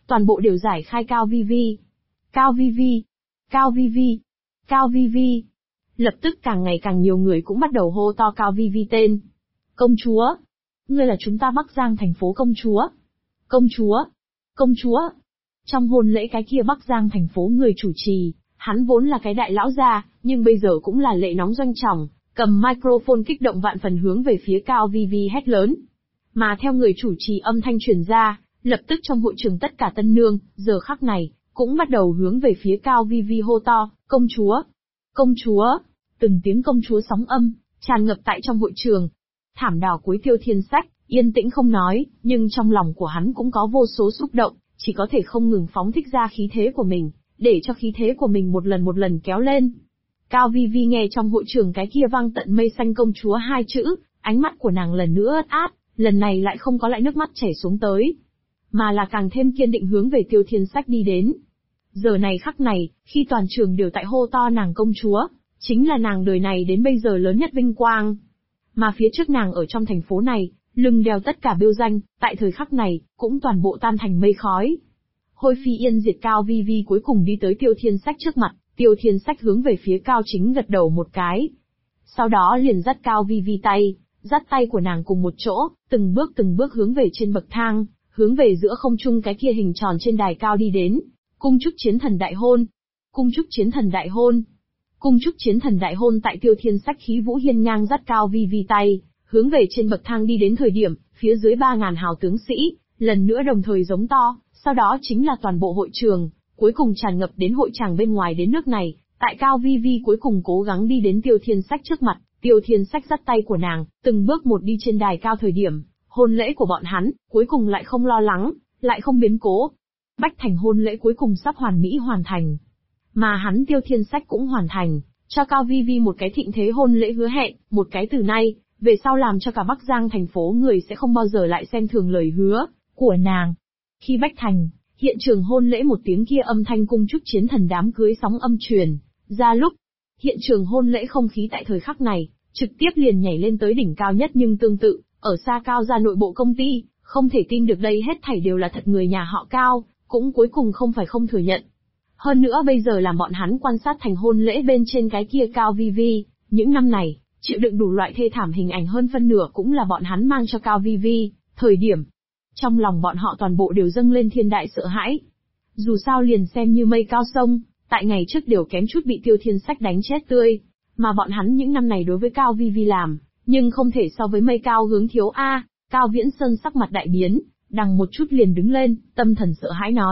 Cao Vi Vi. Cao Vi Vi. Cao Vi Vi. Cao Vi Vi. Lập tức càng ngày càng nhiều người cũng bắt đầu hô to Cao Vi Vi tên. Công chúa. Ngươi là chúng ta Bắc Giang thành phố công chúa. Công chúa. Công chúa. Trong hôn lễ cái kia Bắc Giang thành phố người chủ trì, hắn vốn là cái đại lão gia, nhưng bây giờ cũng là lệ nóng doanh tròng, cầm microphone kích động vạn phần hướng về phía Cao Vi Vi hét lớn. Mà theo người chủ trì âm thanh truyền ra, lập tức trong hội trường tất cả tân nương, giờ khắc này, cũng bắt đầu hướng về phía Cao Vi Vi hô to, công chúa. Công chúa. Từng tiếng công chúa sóng âm, tràn ngập tại trong hội trường. Thảm đỏ cuối Tiêu Thiên Sách, yên tĩnh không nói, nhưng trong lòng của hắn cũng có vô số xúc động, chỉ có thể không ngừng phóng thích ra khí thế của mình, để cho khí thế của mình một lần kéo lên. Cao Vi Vi nghe trong hội trường cái kia vang tận mây xanh công chúa hai chữ, ánh mắt của nàng lần nữa ướt át, lần này lại không có lại nước mắt chảy xuống tới, mà là càng thêm kiên định hướng về Tiêu Thiên Sách đi đến. Giờ này khắc này, khi toàn trường đều tại hô to nàng công chúa, chính là nàng đời này đến bây giờ lớn nhất vinh quang. Mà phía trước nàng ở trong thành phố này, lưng đeo tất cả bêu danh, tại thời khắc này, cũng toàn bộ tan thành mây khói. Hôi phi yên diệt Cao Vi Vi cuối cùng đi tới Tiêu Thiên Sách trước mặt, Tiêu Thiên Sách hướng về phía Cao Chính gật đầu một cái. Sau đó liền dắt Cao Vi Vi tay, dắt tay của nàng cùng một chỗ, từng bước hướng về trên bậc thang, hướng về giữa không trung cái kia hình tròn trên đài cao đi đến. Cung chúc chiến thần đại hôn. Cung chúc chiến thần đại hôn. Cung chúc chiến thần đại hôn tại Tiêu Thiên Sách khí vũ hiên ngang dắt Cao Vi Vi tay, hướng về trên bậc thang đi đến thời điểm, phía dưới 3.000 hào tướng sĩ, lần nữa đồng thời giống to, sau đó chính là toàn bộ hội trường, cuối cùng tràn ngập đến hội tràng bên ngoài đến nước này, tại Cao Vi Vi cuối cùng cố gắng đi đến Tiêu Thiên Sách trước mặt, Tiêu Thiên Sách dắt tay của nàng, từng bước một đi trên đài cao thời điểm, hôn lễ của bọn hắn, cuối cùng lại không lo lắng, lại không biến cố. Bách thành hôn lễ cuối cùng sắp hoàn mỹ hoàn thành. Mà hắn Tiêu Thiên Sách cũng hoàn thành, cho Cao Vi Vi một cái thịnh thế hôn lễ hứa hẹn, một cái từ nay, về sau làm cho cả Bắc Giang thành phố người sẽ không bao giờ lại xem thường lời hứa của nàng. Khi Bách thành, hiện trường hôn lễ một tiếng kia âm thanh cung chúc chiến thần đám cưới sóng âm truyền ra lúc, hiện trường hôn lễ không khí tại thời khắc này, trực tiếp liền nhảy lên tới đỉnh cao nhất nhưng tương tự, ở xa Cao gia nội bộ công ty, không thể tin được đây hết thảy đều là thật người nhà họ Cao, cũng cuối cùng không phải không thừa nhận. Hơn nữa bây giờ làm bọn hắn quan sát thành hôn lễ bên trên cái kia Cao Vi Vi, những năm này, chịu đựng đủ loại thê thảm hình ảnh hơn phân nửa cũng là bọn hắn mang cho Cao Vi Vi, thời điểm. Trong lòng bọn họ toàn bộ đều dâng lên thiên đại sợ hãi. Dù sao liền xem như mây cao sông, tại ngày trước đều kém chút bị Tiêu Thiên Sách đánh chết tươi, mà bọn hắn những năm này đối với Cao Vi Vi làm, nhưng không thể so với mây cao hướng thiếu a. Cao Viễn Sơn sắc mặt đại biến, đằng một chút liền đứng lên, tâm thần sợ hãi nói,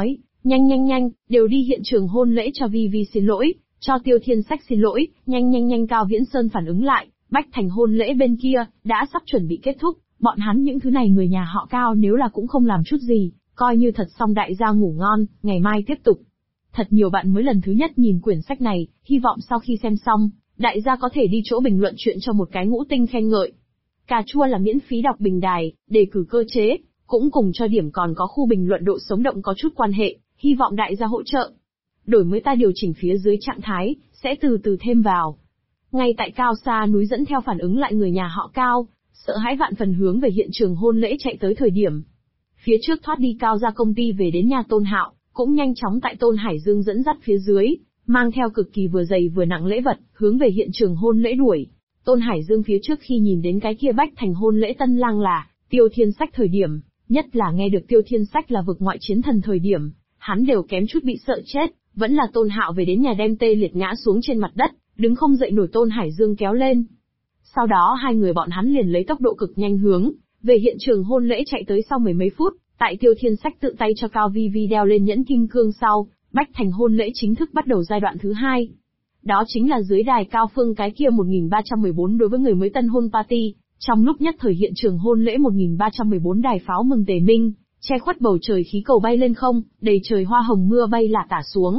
Nhanh nhanh nhanh, đều đi hiện trường hôn lễ cho Vi xin lỗi, cho Tiêu Thiên Sách xin lỗi, nhanh nhanh nhanh. Cao Viễn Sơn phản ứng lại, Bách Thành hôn lễ bên kia, đã sắp chuẩn bị kết thúc, bọn hắn những thứ này người nhà họ Cao nếu là cũng không làm chút gì, coi như thật xong đại gia ngủ ngon, ngày mai tiếp tục. Thật nhiều bạn mới lần thứ nhất nhìn quyển sách này, hy vọng sau khi xem xong, đại gia có thể đi chỗ bình luận chuyện cho một cái ngũ tinh khen ngợi. Cà chua là miễn phí đọc bình đài, đề cử cơ chế, cũng cùng cho điểm còn có khu bình luận độ sống động có chút quan hệ, hy vọng đại gia hỗ trợ. Đổi mới ta điều chỉnh phía dưới trạng thái, sẽ từ từ thêm vào. Ngay tại Cao Xa núi dẫn theo phản ứng lại người nhà họ Cao, sợ hãi vạn phần hướng về hiện trường hôn lễ chạy tới thời điểm. Phía trước thoát đi Cao ra công ty về đến nhà Tôn Hạo, cũng nhanh chóng tại Tôn Hải Dương dẫn dắt phía dưới, mang theo cực kỳ vừa dày vừa nặng lễ vật, hướng về hiện trường hôn lễ đuổi. Tôn Hải Dương phía trước khi nhìn đến cái kia Bách Thành hôn lễ tân lang là Tiêu Thiên Sách thời điểm, nhất là nghe được Tiêu Thiên Sách là vực ngoại chiến thần thời điểm, hắn đều kém chút bị sợ chết, vẫn là Tôn Hạo về đến nhà đem tê liệt ngã xuống trên mặt đất, đứng không dậy nổi. Tôn Hải Dương kéo lên. Sau đó hai người bọn hắn liền lấy tốc độ cực nhanh hướng về hiện trường hôn lễ chạy tới. Sau mười mấy phút, tại Tiêu Thiên Sách tự tay cho Cao Vi đeo lên nhẫn kim cương sau, Bách Thành hôn lễ chính thức bắt đầu giai đoạn thứ hai. Đó chính là dưới đài cao phương cái kia 1314 đối với người mới tân hôn party, trong lúc nhất thời hiện trường hôn lễ 1314 đài pháo mừng tề minh, che khuất bầu trời khí cầu bay lên không, đầy trời hoa hồng mưa bay lả tả xuống.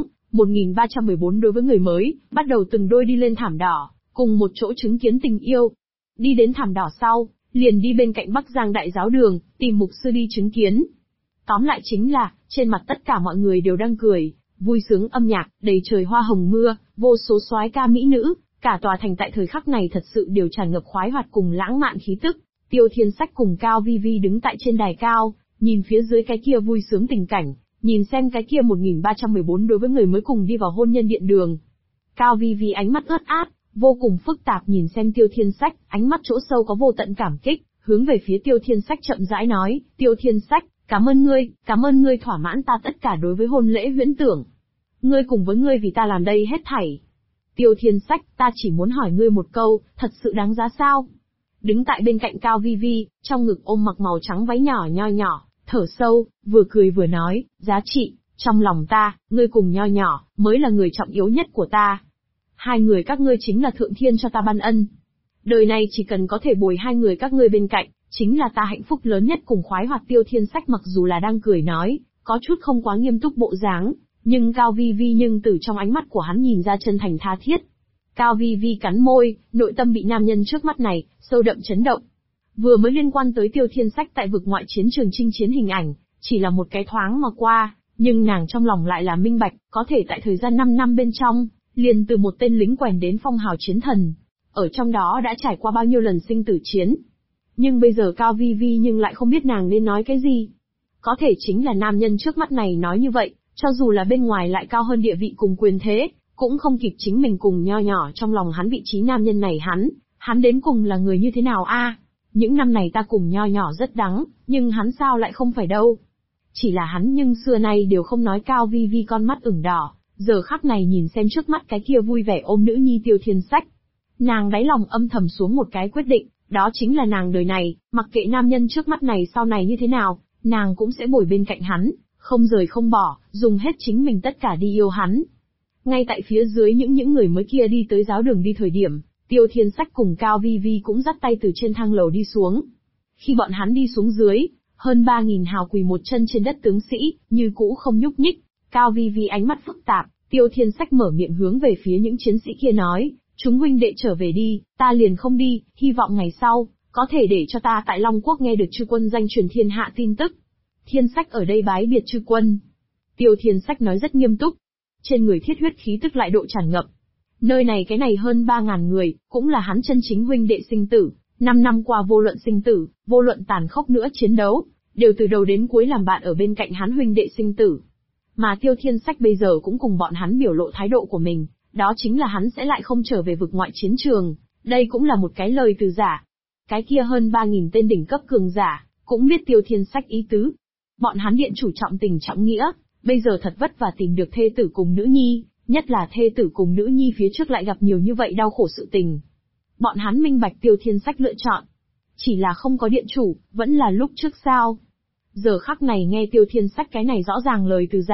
1314 đối với người mới, bắt đầu từng đôi đi lên thảm đỏ, cùng một chỗ chứng kiến tình yêu. Đi đến thảm đỏ sau, liền đi bên cạnh Bắc Giang Đại Giáo Đường, tìm mục sư đi chứng kiến. Tóm lại chính là, trên mặt tất cả mọi người đều đang cười, vui sướng âm nhạc, đầy trời hoa hồng mưa, vô số soái ca mỹ nữ, cả tòa thành tại thời khắc này thật sự đều tràn ngập khoái hoạt cùng lãng mạn khí tức. Tiêu Thiên Sách cùng Cao Vi đứng tại trên đài cao, nhìn phía dưới cái kia vui sướng tình cảnh, nhìn xem cái kia 1314 đối với người mới cùng đi vào hôn nhân điện đường. Cao Vi ánh mắt ướt át, vô cùng phức tạp nhìn xem Tiêu Thiên Sách, ánh mắt chỗ sâu có vô tận cảm kích, hướng về phía Tiêu Thiên Sách chậm rãi nói, Tiêu Thiên Sách, cảm ơn ngươi thỏa mãn ta tất cả đối với hôn lễ huyễn tưởng. Ngươi cùng với ngươi vì ta làm đây hết thảy. Tiêu Thiên Sách, ta chỉ muốn hỏi ngươi một câu, thật sự đáng giá sao? Đứng tại bên cạnh Cao Vi, trong ngực ôm mặc màu trắng váy nhỏ nho nhỏ, thở sâu, vừa cười vừa nói, giá trị, trong lòng ta, ngươi cùng nho nhỏ, mới là người trọng yếu nhất của ta. Hai người các ngươi chính là thượng thiên cho ta ban ân. Đời này chỉ cần có thể bồi hai người các ngươi bên cạnh, chính là ta hạnh phúc lớn nhất cùng khoái hoạt. Tiêu Thiên Sách mặc dù là đang cười nói, có chút không quá nghiêm túc bộ dáng, nhưng Cao Vi nhưng từ trong ánh mắt của hắn nhìn ra chân thành tha thiết. Cao Vi cắn môi, nội tâm bị nam nhân trước mắt này, sâu đậm chấn động. Vừa mới liên quan tới Tiêu Thiên Sách tại vực ngoại chiến trường chinh chiến hình ảnh, chỉ là một cái thoáng mà qua, nhưng nàng trong lòng lại là minh bạch, có thể tại thời gian 5 năm bên trong, liền từ một tên lính quèn đến phong hào chiến thần. Ở trong đó đã trải qua bao nhiêu lần sinh tử chiến. Nhưng bây giờ Cao Vi nhưng lại không biết nàng nên nói cái gì. Có thể chính là nam nhân trước mắt này nói như vậy, cho dù là bên ngoài lại cao hơn địa vị cùng quyền thế, cũng không kịp chính mình cùng nho nhỏ trong lòng hắn vị trí nam nhân này hắn đến cùng là người như thế nào a? Những năm này ta cùng nho nhỏ rất đắng, nhưng hắn sao lại không phải đâu. Chỉ là hắn nhưng xưa nay đều không nói. Cao Vi con mắt ửng đỏ, giờ khắc này nhìn xem trước mắt cái kia vui vẻ ôm nữ nhi Tiêu Thiên Sách. Nàng đáy lòng âm thầm xuống một cái quyết định, đó chính là nàng đời này, mặc kệ nam nhân trước mắt này sau này như thế nào, nàng cũng sẽ bồi bên cạnh hắn, không rời không bỏ, dùng hết chính mình tất cả đi yêu hắn. Ngay tại phía dưới những người mới kia đi tới giáo đường đi thời điểm, Tiêu Thiên Sách cùng Cao Vi cũng dắt tay từ trên thang lầu đi xuống. Khi bọn hắn đi xuống dưới, hơn 3.000 hào quỳ một chân trên đất tướng sĩ, như cũ không nhúc nhích. Cao Vi ánh mắt phức tạp, Tiêu Thiên Sách mở miệng hướng về phía những chiến sĩ kia nói, chúng huynh đệ trở về đi, ta liền không đi, hy vọng ngày sau, có thể để cho ta tại Long Quốc nghe được chư quân danh truyền thiên hạ tin tức. Thiên Sách ở đây bái biệt chư quân. Tiêu Thiên Sách nói rất nghiêm túc. Trên người thiết huyết khí tức lại độ tràn ngập. Nơi này cái này hơn 3.000 người, cũng là hắn chân chính huynh đệ sinh tử. 5 năm qua vô luận sinh tử, vô luận tàn khốc nữa chiến đấu, đều từ đầu đến cuối làm bạn ở bên cạnh hắn huynh đệ sinh tử. Mà Tiêu Thiên Sách bây giờ cũng cùng bọn hắn biểu lộ thái độ của mình, đó chính là hắn sẽ lại không trở về vực ngoại chiến trường. Đây cũng là một cái lời từ giả. Cái kia hơn 3.000 tên đỉnh cấp cường giả, cũng biết Tiêu Thiên Sách ý tứ. Bọn hắn điện chủ trọng tình trọng nghĩa, bây giờ thật vất vả tìm được thê tử cùng nữ nhi, nhất là thê tử cùng nữ nhi phía trước lại gặp nhiều như vậy đau khổ sự tình. Bọn hắn minh bạch Tiêu Thiên Sách lựa chọn. Chỉ là không có điện chủ, vẫn là lúc trước sao. Giờ khắc này nghe Tiêu Thiên Sách cái này rõ ràng lời từ giả,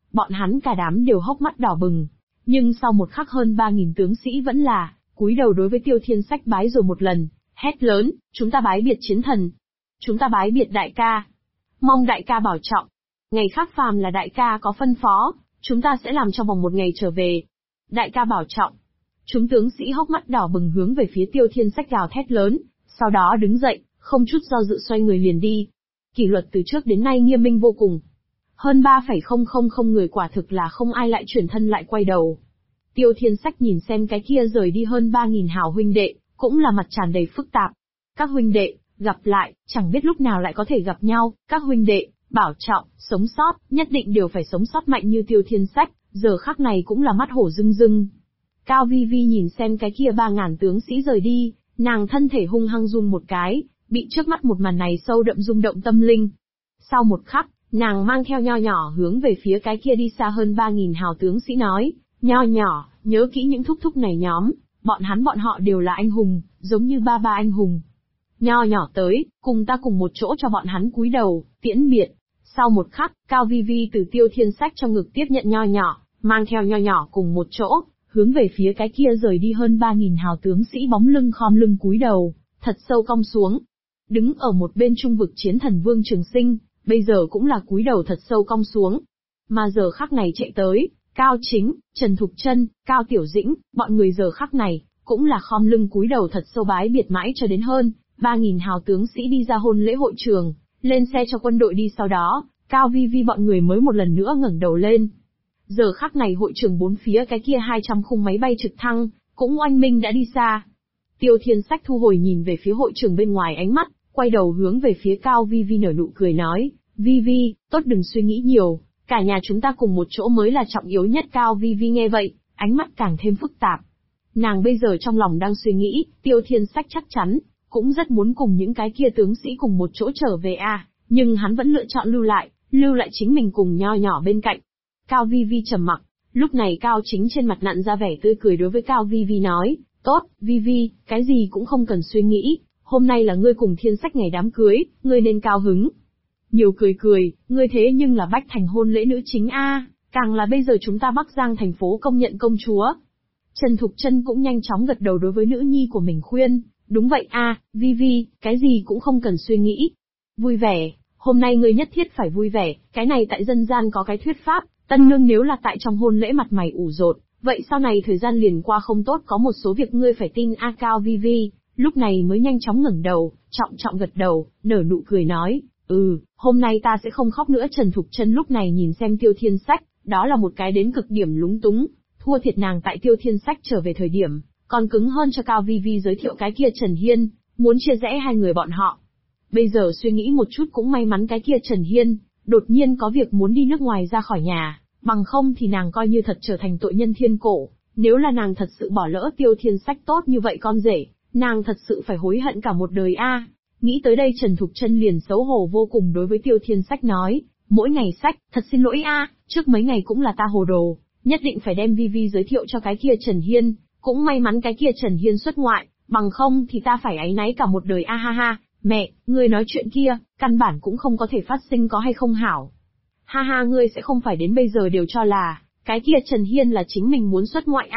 bọn hắn cả đám đều hốc mắt đỏ bừng. Nhưng sau một khắc hơn 3.000 tướng sĩ vẫn là cúi đầu đối với Tiêu Thiên Sách bái rồi một lần, hét lớn, chúng ta bái biệt chiến thần. Chúng ta bái biệt đại ca. Mong đại ca bảo trọng. Ngày khác phàm là đại ca có phân phó, chúng ta sẽ làm trong vòng một ngày trở về. Đại ca bảo trọng. Chúng tướng sĩ hốc mắt đỏ bừng hướng về phía Tiêu Thiên Sách gào thét lớn, sau đó đứng dậy, không chút do dự xoay người liền đi. Kỷ luật từ trước đến nay nghiêm minh vô cùng. Hơn 3,000 người quả thực là không ai lại chuyển thân lại quay đầu. Tiêu Thiên Sách nhìn xem cái kia rời đi hơn 3.000 hảo huynh đệ, cũng là mặt tràn đầy phức tạp. Các huynh đệ, gặp lại, chẳng biết lúc nào lại có thể gặp nhau, các huynh đệ, bảo trọng, sống sót, nhất định đều phải sống sót mạnh như Tiêu Thiên Sách, giờ khắc này cũng là mắt hổ rưng rưng. Cao Vi Vi nhìn xem cái kia 3.000 tướng sĩ rời đi, nàng thân thể hung hăng run một cái, bị trước mắt một màn này sâu đậm rung động tâm linh. Sau một khắc, nàng mang theo Nho Nhỏ hướng về phía cái kia đi xa hơn 3.000 hào tướng sĩ nói, Nho Nhỏ, nhớ kỹ những thúc thúc này nhóm, bọn họ đều là anh hùng, giống như ba anh hùng. Nho Nhỏ tới, cùng ta cùng một chỗ cho bọn hắn cúi đầu, tiễn biệt. Sau một khắc, Cao Vi Vi từ Tiêu Thiên Sách trong ngực tiếp nhận Nho Nhỏ, mang theo Nho Nhỏ cùng một chỗ, hướng về phía cái kia rời đi hơn 3.000 hào tướng sĩ bóng lưng khom lưng cúi đầu, thật sâu cong xuống. Đứng ở một bên trung vực chiến thần Vương Trường Sinh, bây giờ cũng là cúi đầu thật sâu cong xuống. Mà giờ khắc này chạy tới, Cao Chính, Trần Thục Chân, Cao Tiểu Dĩnh, bọn người giờ khắc này, cũng là khom lưng cúi đầu thật sâu bái biệt mãi cho đến hơn 3.000 hào tướng sĩ đi ra hôn lễ hội trường, lên xe cho quân đội đi sau đó, Cao Vi Vi bọn người mới một lần nữa ngẩng đầu lên. Giờ khắc này hội trường bốn phía cái kia 200 khung máy bay trực thăng, cũng oanh minh đã đi xa. Tiêu Thiên Sách thu hồi nhìn về phía hội trường bên ngoài ánh mắt, quay đầu hướng về phía Cao Vi Vi nở nụ cười nói, Vi Vi, tốt đừng suy nghĩ nhiều, cả nhà chúng ta cùng một chỗ mới là trọng yếu nhất. Cao Vi Vi nghe vậy, ánh mắt càng thêm phức tạp. Nàng bây giờ trong lòng đang suy nghĩ, Tiêu Thiên Sách chắc chắn, cũng rất muốn cùng những cái kia tướng sĩ cùng một chỗ trở về nhưng hắn vẫn lựa chọn lưu lại chính mình cùng Nho Nhỏ bên cạnh. Cao Vi Vi trầm mặc, lúc này Cao Chính trên mặt nặn ra vẻ tươi cười đối với Cao Vi Vi nói, tốt, Vi Vi, cái gì cũng không cần suy nghĩ, hôm nay là ngươi cùng Thiên Sách ngày đám cưới, ngươi nên cao hứng. Nhiều cười, ngươi thế nhưng là Bách Thành hôn lễ nữ chính càng là bây giờ chúng ta Bắc Giang thành phố công nhận công chúa. Trần Thục Chân cũng nhanh chóng gật đầu đối với nữ nhi của mình khuyên, đúng vậy Vi Vi, cái gì cũng không cần suy nghĩ. Vui vẻ, hôm nay ngươi nhất thiết phải vui vẻ, cái này tại dân gian có cái thuyết pháp, tân nương nếu là tại trong hôn lễ mặt mày ủ rột, vậy sau này thời gian liền qua không tốt, có một số việc ngươi phải tin Cao Vi Vi, lúc này mới nhanh chóng ngẩng đầu, trọng gật đầu, nở nụ cười nói, hôm nay ta sẽ không khóc nữa. Trần Thục Chân lúc này nhìn xem Tiêu Thiên Sách, đó là một cái đến cực điểm lúng túng, thua thiệt nàng tại Tiêu Thiên Sách trở về thời điểm, còn cứng hơn cho Cao Vi Vi giới thiệu cái kia Trần Hiên, muốn chia rẽ hai người bọn họ. Bây giờ suy nghĩ một chút cũng may mắn cái kia Trần Hiên, đột nhiên có việc muốn đi nước ngoài ra khỏi nhà, bằng không thì nàng coi như thật trở thành tội nhân thiên cổ, nếu là nàng thật sự bỏ lỡ Tiêu Thiên Sách tốt như vậy con rể, nàng thật sự phải hối hận cả một đời Nghĩ tới đây Trần Thục Chân liền xấu hổ vô cùng đối với Tiêu Thiên Sách nói, mỗi ngày Sách, thật xin lỗi trước mấy ngày cũng là ta hồ đồ, nhất định phải đem Vi Vi giới thiệu cho cái kia Trần Hiên, cũng may mắn cái kia Trần Hiên xuất ngoại, bằng không thì ta phải áy náy cả một đời ha. Mẹ, ngươi nói chuyện kia, căn bản cũng không có thể phát sinh có hay không hảo. Ha, ngươi sẽ không phải đến bây giờ đều cho là, cái kia Trần Hiên là chính mình muốn xuất ngoại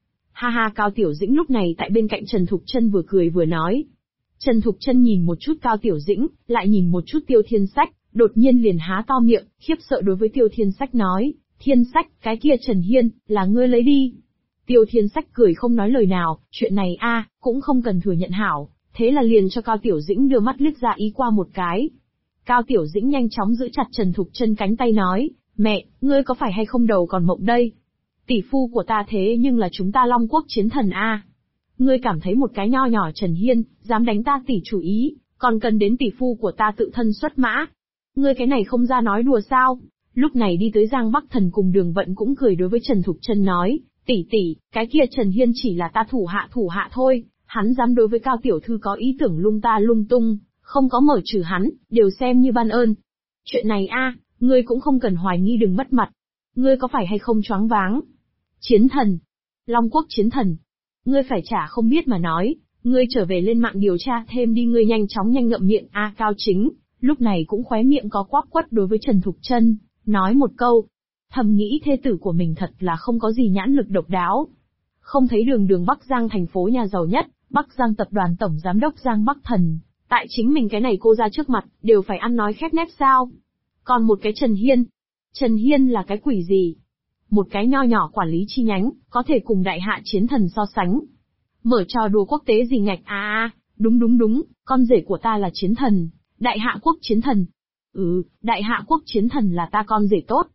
Ha, Cao Tiểu Dĩnh lúc này tại bên cạnh Trần Thục Chân vừa cười vừa nói. Trần Thục Chân nhìn một chút Cao Tiểu Dĩnh, lại nhìn một chút Tiêu Thiên Sách, đột nhiên liền há to miệng, khiếp sợ đối với Tiêu Thiên Sách nói, Thiên Sách, cái kia Trần Hiên, là ngươi lấy đi. Tiêu Thiên Sách cười không nói lời nào, chuyện này cũng không cần thừa nhận hảo, thế là liền cho Cao Tiểu Dĩnh đưa mắt liếc ra ý qua một cái. Cao Tiểu Dĩnh nhanh chóng giữ chặt Trần Thục Chân cánh tay nói, mẹ, ngươi có phải hay không đầu còn mộng đây? Tỷ phu của ta thế nhưng là chúng ta Long Quốc chiến thần Ngươi cảm thấy một cái nho nhỏ Trần Hiên, dám đánh ta tỷ chủ ý, còn cần đến tỷ phu của ta tự thân xuất mã? Ngươi cái này không ra nói đùa sao? Lúc này đi tới Giang Bắc Thần cùng Đường Vận cũng cười đối với Trần Thục Chân nói, tỷ, cái kia Trần Hiên chỉ là ta thủ hạ thôi, hắn dám đối với Cao tiểu thư có ý tưởng lung tung, không có mở trừ hắn, đều xem như ban ơn. Chuyện này ngươi cũng không cần hoài nghi đừng mất mặt. Ngươi có phải hay không choáng váng? Chiến thần, Long Quốc chiến thần, ngươi phải trả không biết mà nói, ngươi trở về lên mạng điều tra thêm đi. Ngươi nhanh ngậm miệng. Cao Chính lúc này cũng khóe miệng có quắc quất đối với Trần Thục Chân nói một câu. Thầm nghĩ thê tử của mình thật là không có gì nhãn lực độc đáo. Không thấy đường đường Bắc Giang thành phố nhà giàu nhất, Bắc Giang tập đoàn tổng giám đốc Giang Bắc Thần, tại chính mình cái này cô ra trước mặt, đều phải ăn nói khép nép sao? Còn một cái Trần Hiên. Trần Hiên là cái quỷ gì? Một cái nho nhỏ quản lý chi nhánh, có thể cùng đại hạ chiến thần so sánh. Mở trò đùa quốc tế gì ngạch đúng, con rể của ta là chiến thần, đại hạ quốc chiến thần. Đại hạ quốc chiến thần là ta con rể tốt,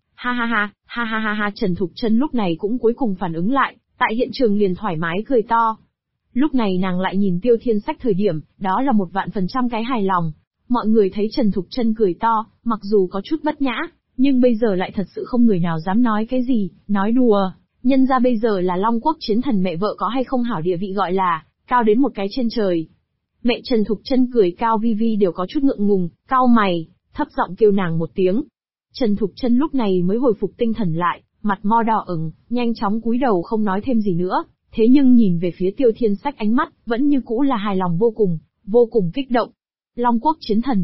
ha, Trần Thục Trân lúc này cũng cuối cùng phản ứng lại, tại hiện trường liền thoải mái cười to. Lúc này nàng lại nhìn Tiêu Thiên Sách thời điểm, đó là 1.000% cái hài lòng. Mọi người thấy Trần Thục Trân cười to, mặc dù có chút bất nhã, nhưng bây giờ lại thật sự không người nào dám nói cái gì, nói đùa. Nhân ra bây giờ là Long Quốc chiến thần, mẹ vợ có hay không hảo địa vị gọi là, cao đến một cái trên trời. Mẹ Trần Thục Trân cười Cao Vi Vi đều có chút ngượng ngùng, cau mày, thấp giọng kêu nàng một tiếng. Trần Thục Trân lúc này mới hồi phục tinh thần lại, mặt mo đỏ ửng, nhanh chóng cúi đầu không nói thêm gì nữa, thế nhưng nhìn về phía Tiêu Thiên Sách ánh mắt, vẫn như cũ là hài lòng vô cùng kích động. Long Quốc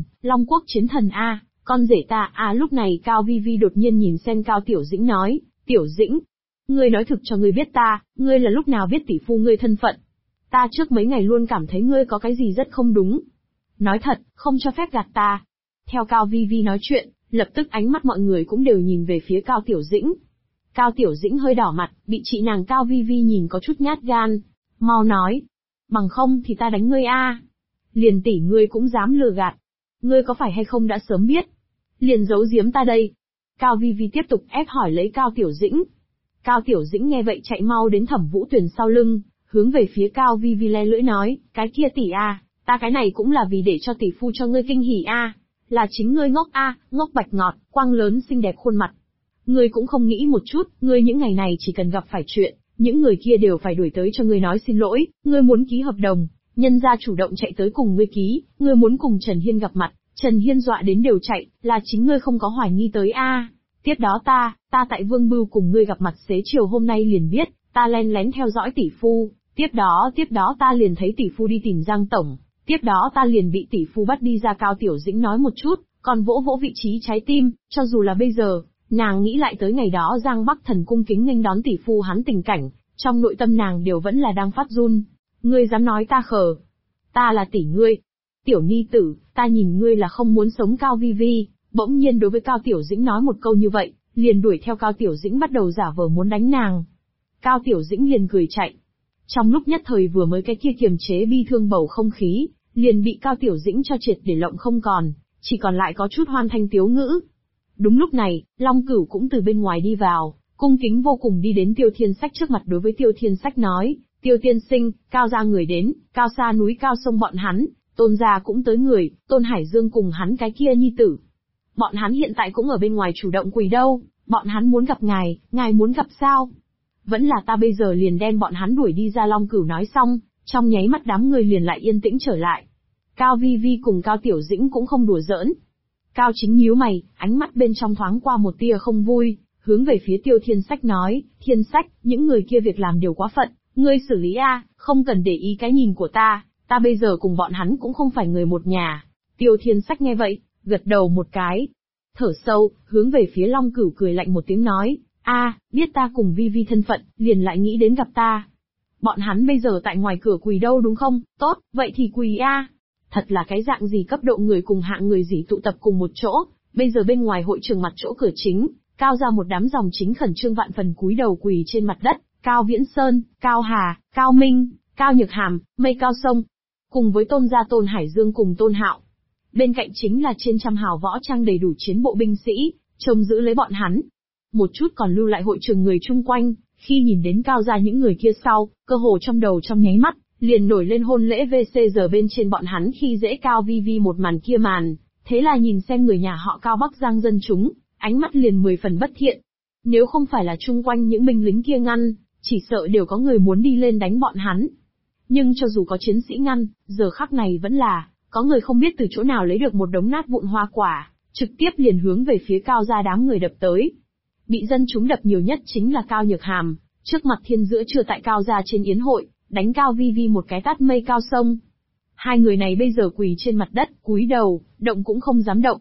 chiến thần a, con rể ta a. Lúc này Cao Vi Vi đột nhiên nhìn xem Cao Tiểu Dĩnh nói, Tiểu Dĩnh, ngươi nói thực cho ngươi biết ngươi là lúc nào biết tỷ phu ngươi thân phận? Ta trước mấy ngày luôn cảm thấy ngươi có cái gì rất không đúng. Nói thật, không cho phép gạt ta. Theo Cao Vi Vi nói chuyện, lập tức ánh mắt mọi người cũng đều nhìn về phía Cao Tiểu Dĩnh. Cao Tiểu Dĩnh hơi đỏ mặt, bị chị nàng Cao Vi Vi nhìn có chút nhát gan. Mau nói, bằng không thì ta đánh ngươi a. Liền tỷ ngươi cũng dám lừa gạt. Ngươi có phải hay không đã sớm biết? Liền giấu giếm ta đây. Cao Vi Vi tiếp tục ép hỏi lấy Cao Tiểu Dĩnh. Cao Tiểu Dĩnh nghe vậy chạy mau đến Thẩm Vũ Tuyền sau lưng, hướng về phía Cao Vi Vi le lưỡi nói, cái kia tỷ a, ta cái này cũng là vì để cho tỷ phu cho ngươi kinh hỉ a. Là chính ngươi ngốc a, ngốc bạch ngọt, quang lớn xinh đẹp khuôn mặt. Ngươi cũng không nghĩ một chút, ngươi những ngày này chỉ cần gặp phải chuyện, những người kia đều phải đuổi tới cho ngươi nói xin lỗi, ngươi muốn ký hợp đồng, nhân gia chủ động chạy tới cùng ngươi ký, ngươi muốn cùng Trần Hiên gặp mặt, Trần Hiên dọa đến đều chạy, là chính ngươi không có hoài nghi tới a. Tiếp đó ta tại Vương Bưu cùng ngươi gặp mặt xế chiều hôm nay liền biết, ta lén lén theo dõi tỷ phu, tiếp đó ta liền thấy tỷ phu đi tìm Giang tổng, tiếp đó ta liền bị tỷ phu bắt đi ra. Cao Tiểu Dĩnh nói một chút, còn vỗ vỗ vị trí trái tim, cho dù là bây giờ, nàng nghĩ lại tới ngày đó Giang Bắc Thần cung kính nghênh đón tỷ phu hắn tình cảnh, trong nội tâm nàng đều vẫn là đang phát run. Ngươi dám nói ta khờ? Ta là tỷ ngươi. Tiểu ni tử, ta nhìn ngươi là không muốn sống. Cao Vi Vi bỗng nhiên đối với Cao Tiểu Dĩnh nói một câu như vậy, liền đuổi theo Cao Tiểu Dĩnh bắt đầu giả vờ muốn đánh nàng. Cao Tiểu Dĩnh liền cười chạy. Trong lúc nhất thời vừa mới cái kia kiềm chế bi thương bầu không khí, liền bị Cao Tiểu Dĩnh cho triệt để lộng không còn, chỉ còn lại có chút hoan thanh tiếu ngữ. Đúng lúc này, Long Cửu cũng từ bên ngoài đi vào, cung kính vô cùng đi đến Tiêu Thiên Sách trước mặt đối với Tiêu Thiên Sách nói, Tiêu tiên sinh, Cao gia người đến, Cao xa núi Cao sông bọn hắn, Tôn gia cũng tới người, Tôn Hải Dương cùng hắn cái kia nhi tử. Bọn hắn hiện tại cũng ở bên ngoài chủ động quỳ đâu, bọn hắn muốn gặp ngài muốn gặp sao? Vẫn là ta bây giờ liền đem bọn hắn đuổi đi ra. Long Cửu nói xong, trong nháy mắt đám người liền lại yên tĩnh trở lại. Cao Vi Vi cùng Cao Tiểu Dĩnh cũng không đùa giỡn. Cao Chính nhíu mày, ánh mắt bên trong thoáng qua một tia không vui, hướng về phía Tiêu Thiên Sách nói, Thiên Sách, những người kia việc làm đều quá phận, ngươi xử lý a, không cần để ý cái nhìn của ta bây giờ cùng bọn hắn cũng không phải người một nhà. Tiêu Thiên Sách nghe vậy, gật đầu một cái, thở sâu, hướng về phía Long Cửu cười lạnh một tiếng nói, biết ta cùng Vi Vi thân phận, liền lại nghĩ đến gặp ta. Bọn hắn bây giờ tại ngoài cửa quỳ đâu đúng không? Tốt, vậy thì quỳ a. Thật là cái dạng gì cấp độ người cùng hạng người gì tụ tập cùng một chỗ, bây giờ bên ngoài hội trường mặt chỗ cửa chính, Cao ra một đám dòng chính khẩn trương vạn phần cúi đầu quỳ trên mặt đất, Cao Viễn Sơn, Cao Hà, Cao Minh, Cao Nhược Hàm, Mây Cao Sông, cùng với Tôn gia Tôn Hải Dương cùng Tôn Hạo. Bên cạnh chính là trên trăm hào võ trang đầy đủ chiến bộ binh sĩ, trông giữ lấy bọn hắn. Một chút còn lưu lại hội trường người chung quanh, khi nhìn đến Cao ra những người kia sau, cơ hồ trong đầu trong nháy mắt, liền nổi lên hôn lễ VC giờ bên trên bọn hắn khi dễ Cao Vi Vi một màn kia màn, thế là nhìn xem người nhà họ Cao Bắc Giang dân chúng, ánh mắt liền 10 phần bất thiện. Nếu không phải là chung quanh những binh lính kia ngăn, chỉ sợ đều có người muốn đi lên đánh bọn hắn. Nhưng cho dù có chiến sĩ ngăn, giờ khắc này vẫn là, có người không biết từ chỗ nào lấy được một đống nát vụn hoa quả, trực tiếp liền hướng về phía Cao ra đám người đập tới. Bị dân chúng đập nhiều nhất chính là Cao Nhược Hàm, trước mặt thiên giữa trưa tại Cao ra trên yến hội, đánh Cao Vi Vi một cái tát Mây Cao Sông. Hai người này bây giờ quỳ trên mặt đất, cúi đầu, động cũng không dám động.